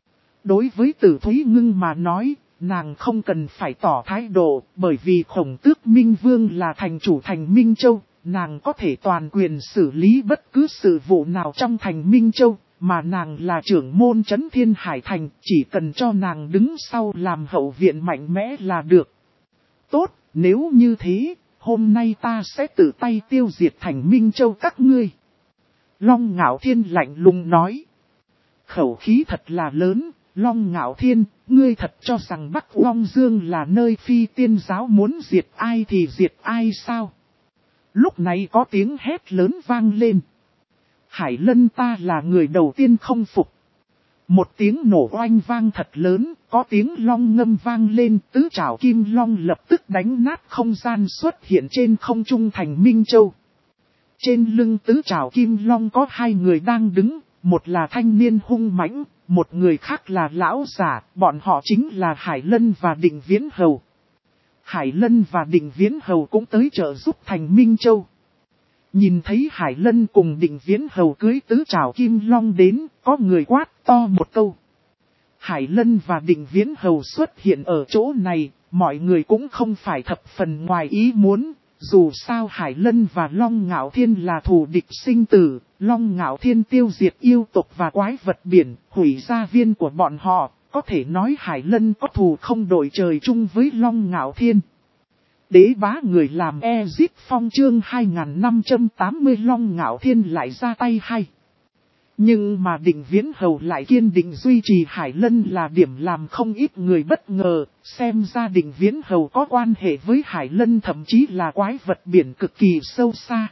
Đối với Tử Thúy Ngưng mà nói, nàng không cần phải tỏ thái độ, bởi vì Khổng Tước Minh Vương là thành chủ Thành Minh Châu, nàng có thể toàn quyền xử lý bất cứ sự vụ nào trong Thành Minh Châu, mà nàng là trưởng môn Trấn Thiên Hải Thành, chỉ cần cho nàng đứng sau làm hậu viện mạnh mẽ là được. Tốt, nếu như thế, hôm nay ta sẽ tự tay tiêu diệt Thành Minh Châu các ngươi. Long Ngạo Thiên lạnh lùng nói. Khẩu khí thật là lớn, Long Ngạo Thiên, ngươi thật cho rằng Bắc Long Dương là nơi Phi Tiên giáo muốn diệt ai thì diệt ai sao? Lúc này có tiếng hét lớn vang lên. Hải Lân ta là người đầu tiên không phục. Một tiếng nổ oanh vang thật lớn, có tiếng long ngâm vang lên, tứ trảo kim long lập tức đánh nát không gian xuất hiện trên không trung Thành Minh Châu. Trên lưng tứ trảo kim long có hai người đang đứng, một là thanh niên hung mãnh, một người khác là lão giả, bọn họ chính là Hải Lân và Định Viễn Hầu. Hải Lân và Định Viễn Hầu cũng tới trợ giúp Thành Minh Châu. Nhìn thấy Hải Lân cùng Định Viễn Hầu cưới tứ trảo kim long đến, có người quát to một câu. Hải Lân và Định Viễn Hầu xuất hiện ở chỗ này, mọi người cũng không phải thập phần ngoài ý muốn. Dù sao Hải Lân và Long Ngạo Thiên là thù địch sinh tử, Long Ngạo Thiên tiêu diệt yêu tộc và quái vật biển, hủy gia viên của bọn họ, có thể nói Hải Lân có thù không đội trời chung với Long Ngạo Thiên. Đế bá người làm Ezip Phong chương 2580 Long Ngạo Thiên lại ra tay hay. Nhưng mà Định Viễn Hầu lại kiên định duy trì Hải Lân là điểm làm không ít người bất ngờ, xem ra Định Viễn Hầu có quan hệ với Hải Lân thậm chí là quái vật biển cực kỳ sâu xa.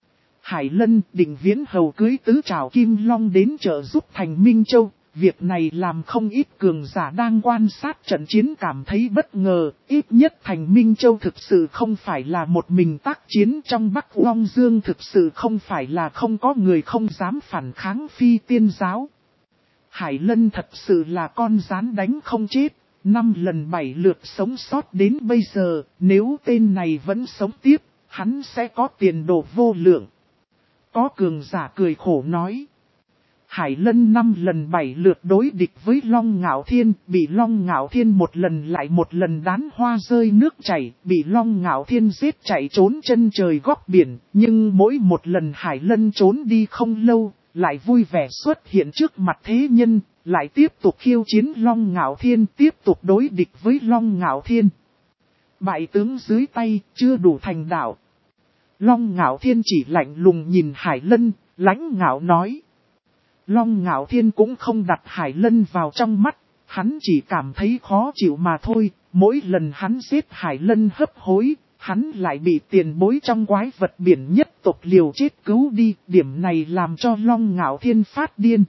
Hải Lân, Định Viễn Hầu cưới tứ trảo kim long đến trợ giúp Thành Minh Châu. Việc này làm không ít cường giả đang quan sát trận chiến cảm thấy bất ngờ, ít nhất Thành Minh Châu thực sự không phải là một mình tác chiến trong Bắc Long Dương, thực sự không phải là không có người không dám phản kháng Phi Tiên giáo. Hải Lân thật sự là con rắn đánh không chết, 5 lần 7 lượt sống sót đến bây giờ, nếu tên này vẫn sống tiếp, hắn sẽ có tiền đồ vô lượng. Có cường giả cười khổ nói. Hải Lân 5 lần 7 lượt đối địch với Long Ngạo Thiên, bị Long Ngạo Thiên một lần lại một lần đán hoa rơi nước chảy, bị Long Ngạo Thiên giết chạy trốn chân trời góc biển, nhưng mỗi một lần Hải Lân trốn đi không lâu, lại vui vẻ xuất hiện trước mặt thế nhân, lại tiếp tục khiêu chiến Long Ngạo Thiên, tiếp tục đối địch với Long Ngạo Thiên. Bại tướng dưới tay, chưa đủ thành đạo. Long Ngạo Thiên chỉ lạnh lùng nhìn Hải Lân, lãnh ngạo nói. Long Ngạo Thiên cũng không đặt Hải Lân vào trong mắt, hắn chỉ cảm thấy khó chịu mà thôi, mỗi lần hắn giết Hải Lân hấp hối, hắn lại bị tiền bối trong quái vật biển nhất tộc liều chết cứu đi, điểm này làm cho Long Ngạo Thiên phát điên.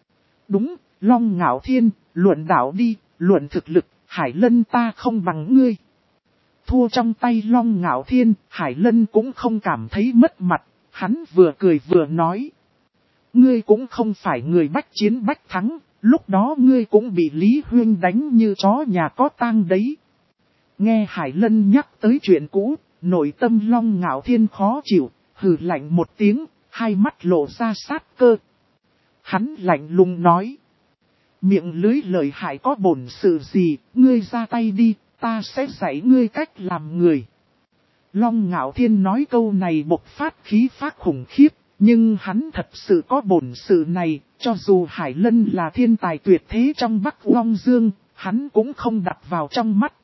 Đúng, Long Ngạo Thiên, luận đạo đi, luận thực lực, Hải Lân ta không bằng ngươi. Thua trong tay Long Ngạo Thiên, Hải Lân cũng không cảm thấy mất mặt, hắn vừa cười vừa nói. Ngươi cũng không phải người bách chiến bách thắng, lúc đó ngươi cũng bị Lý Huyên đánh như chó nhà có tang đấy. Nghe Hải Lân nhắc tới chuyện cũ, nội tâm Long Ngạo Thiên khó chịu, hừ lạnh một tiếng, hai mắt lộ ra sát cơ. Hắn lạnh lùng nói. Miệng lưới lời hại có bổn sự gì, ngươi ra tay đi, ta sẽ dạy ngươi cách làm người. Long Ngạo Thiên nói câu này bộc phát khí phách khủng khiếp. Nhưng hắn thật sự có bổn sự này, cho dù Hải Lân là thiên tài tuyệt thế trong Bắc Long Dương, hắn cũng không đặt vào trong mắt.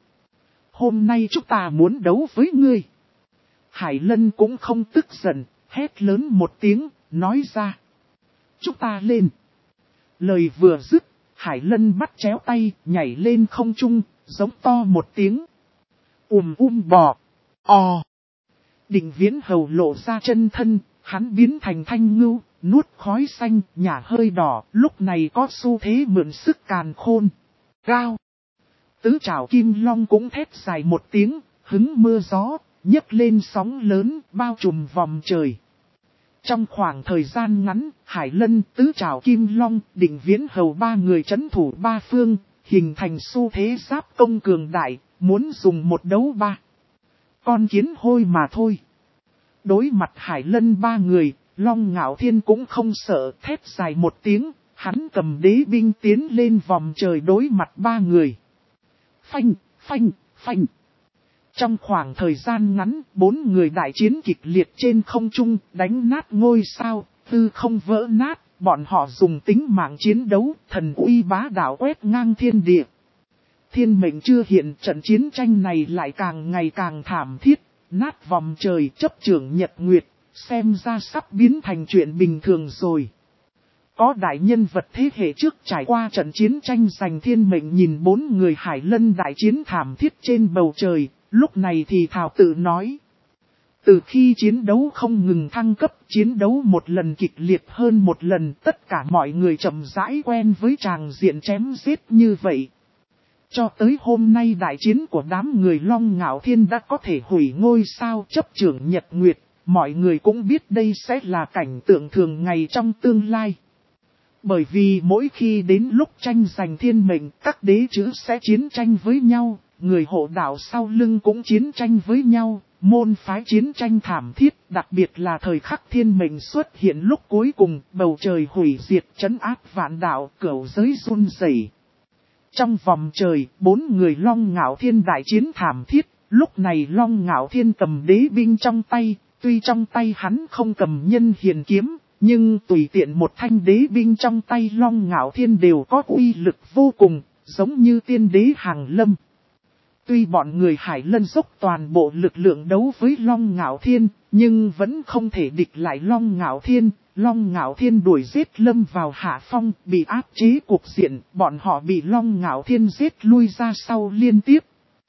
Hôm nay chúng ta muốn đấu với ngươi. Hải Lân cũng không tức giận, hét lớn một tiếng, nói ra. Chúng ta lên. Lời vừa dứt, Hải Lân bắt chéo tay, nhảy lên không trung, giống to một tiếng. Bò. Định Viễn Hầu lộ ra chân thân. hắn biến thành thanh ngưu, nuốt khói xanh, nhả hơi đỏ, lúc này có xu thế mượn sức càn khôn. Gao! Tứ trảo kim long cũng thét dài một tiếng, hứng mưa gió, nhấc lên sóng lớn, bao trùm vòng trời. Trong khoảng thời gian ngắn, Hải Lân, Tứ trảo kim long, Định Viễn Hầu ba người trấn thủ ba phương, hình thành xu thế giáp công cường đại, muốn dùng một đấu ba con kiến hôi mà thôi. Đối mặt Hải Lân ba người, Long Ngạo Thiên cũng không sợ, thét dài một tiếng, hắn cầm đế binh tiến lên vòng trời đối mặt ba người. Phanh, phanh, phanh. Trong khoảng thời gian ngắn, bốn người đại chiến kịch liệt trên không trung, đánh nát ngôi sao, tư không vỡ nát, bọn họ dùng tính mạng chiến đấu, thần uy bá đạo quét ngang thiên địa. Thiên mệnh chưa hiện, trận chiến tranh này lại càng ngày càng thảm thiết, nát vòng trời, chấp trưởng nhật nguyệt, xem ra sắp biến thành chuyện bình thường rồi. Có đại nhân vật thế hệ trước trải qua trận chiến tranh giành thiên mệnh nhìn bốn người Hải Lân đại chiến thảm thiết trên bầu trời, lúc này thì thảo tự nói. Từ khi chiến đấu không ngừng thăng cấp, chiến đấu một lần kịch liệt hơn một lần, tất cả mọi người chậm rãi quen với tràng diện chém giết như vậy. Cho tới hôm nay đại chiến của đám người Long Ngạo Thiên đã có thể hủy ngôi sao chấp trưởng nhật nguyệt, mọi người cũng biết đây sẽ là cảnh tượng thường ngày trong tương lai. Bởi vì mỗi khi đến lúc tranh giành thiên mệnh, các đế chữ sẽ chiến tranh với nhau, người hộ đạo sau lưng cũng chiến tranh với nhau, môn phái chiến tranh thảm thiết, đặc biệt là thời khắc thiên mệnh xuất hiện lúc cuối cùng, bầu trời hủy diệt trấn áp vạn đạo, cửu giới run rẩy. Trong vòng trời, bốn người Long Ngạo Thiên đại chiến thảm thiết, lúc này Long Ngạo Thiên cầm đế binh trong tay, tuy trong tay hắn không cầm nhân hiền kiếm, nhưng tùy tiện một thanh đế binh trong tay Long Ngạo Thiên đều có uy lực vô cùng, giống như tiên đế hàng lâm. Tuy bọn người Hải Lân dốc toàn bộ lực lượng đấu với Long Ngạo Thiên, nhưng vẫn không thể địch lại Long Ngạo Thiên. Long Ngạo Thiên đuổi giết lâm vào hạ phong, bị áp chế cuộc diện, bọn họ bị Long Ngạo Thiên giết lui ra sau liên tiếp.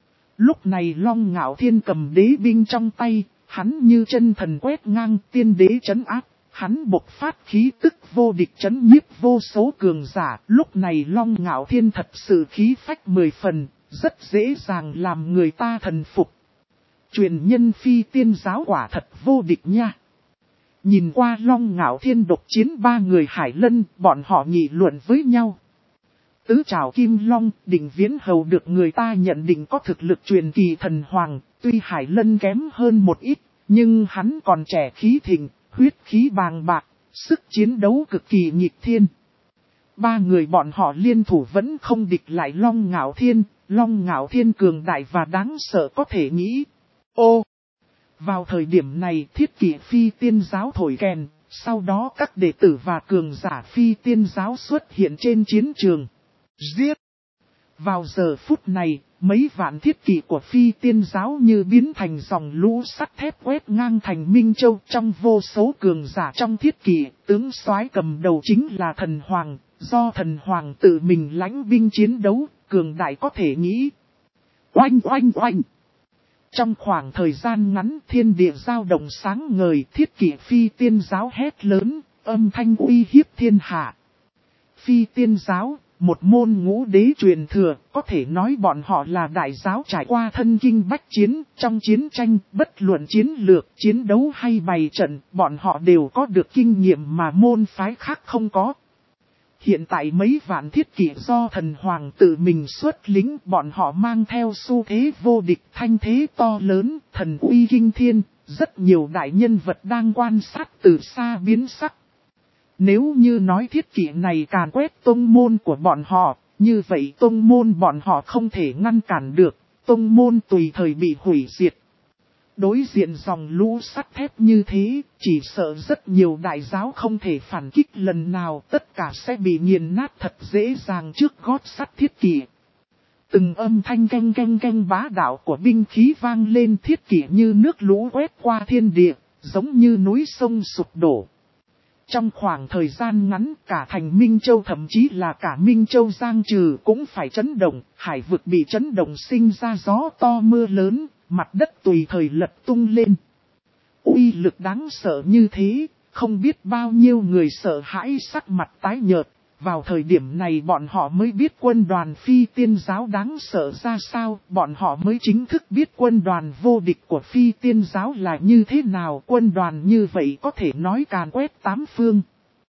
Lúc này Long Ngạo Thiên cầm đế binh trong tay, hắn như chân thần quét ngang tiên đế trấn áp, hắn bộc phát khí tức vô địch trấn nhiếp vô số cường giả. Lúc này Long Ngạo Thiên thật sự khí phách 10 phần, rất dễ dàng làm người ta thần phục. Truyền nhân phi tiên giáo quả thật vô địch nha. Nhìn qua Long Ngạo Thiên độc chiến ba người Hải Lân, bọn họ nghị luận với nhau. Tứ trảo Kim Long, Định Viễn Hầu được người ta nhận định có thực lực truyền kỳ thần hoàng, tuy Hải Lân kém hơn một ít, nhưng hắn còn trẻ khí thịnh, huyết khí bàng bạc, sức chiến đấu cực kỳ nghịch thiên. Ba người bọn họ liên thủ vẫn không địch lại Long Ngạo Thiên, Long Ngạo Thiên cường đại và đáng sợ có thể nghĩ. Ô! Vào thời điểm này Thiết Kỷ phi tiên giáo thổi kèn, sau đó các đệ tử và cường giả phi tiên giáo xuất hiện trên chiến trường. Giết! Vào giờ phút này, mấy vạn thiết kỷ của phi tiên giáo như biến thành dòng lũ sắt thép quét ngang thành Minh Châu. Trong vô số cường giả trong thiết kỷ, tướng soái cầm đầu chính là thần hoàng, do thần hoàng tự mình lãnh binh chiến đấu, cường đại có thể nghĩ. Oanh oanh oanh! Trong khoảng thời gian ngắn thiên địa dao động sáng ngời, thiết kỷ phi tiên giáo hét lớn, âm thanh uy hiếp thiên hạ. Phi tiên giáo, một môn ngũ đế truyền thừa, có thể nói bọn họ là đại giáo trải qua thân kinh bách chiến, trong chiến tranh, bất luận chiến lược, chiến đấu hay bày trận, bọn họ đều có được kinh nghiệm mà môn phái khác không có. Hiện tại mấy vạn thiết kỷ do thần hoàng tự mình xuất lính, bọn họ mang theo xu thế vô địch, thanh thế to lớn, thần uy kinh thiên, rất nhiều đại nhân vật đang quan sát từ xa biến sắc. Nếu như nói thiết kỷ này càn quét tông môn của bọn họ, như vậy tông môn bọn họ không thể ngăn cản được, tông môn tùy thời bị hủy diệt. Đối diện dòng lũ sắt thép như thế, chỉ sợ rất nhiều đại giáo không thể phản kích lần nào, tất cả sẽ bị nghiền nát thật dễ dàng trước gót sắt thiết kỷ. Từng âm thanh canh canh canh bá đạo của binh khí vang lên, thiết kỷ như nước lũ quét qua thiên địa, giống như núi sông sụp đổ. Trong khoảng thời gian ngắn, cả thành Minh Châu thậm chí là cả Minh Châu Giang Trừ cũng phải chấn động, hải vực bị chấn động sinh ra gió to mưa lớn, mặt đất tùy thời lật tung lên. uy lực đáng sợ như thế, không biết bao nhiêu người sợ hãi sắc mặt tái nhợt. Vào thời điểm này bọn họ mới biết quân đoàn Phi Tiên giáo đáng sợ ra sao, bọn họ mới chính thức biết quân đoàn vô địch của Phi Tiên giáo là như thế nào. Quân đoàn như vậy có thể nói càn quét tám phương.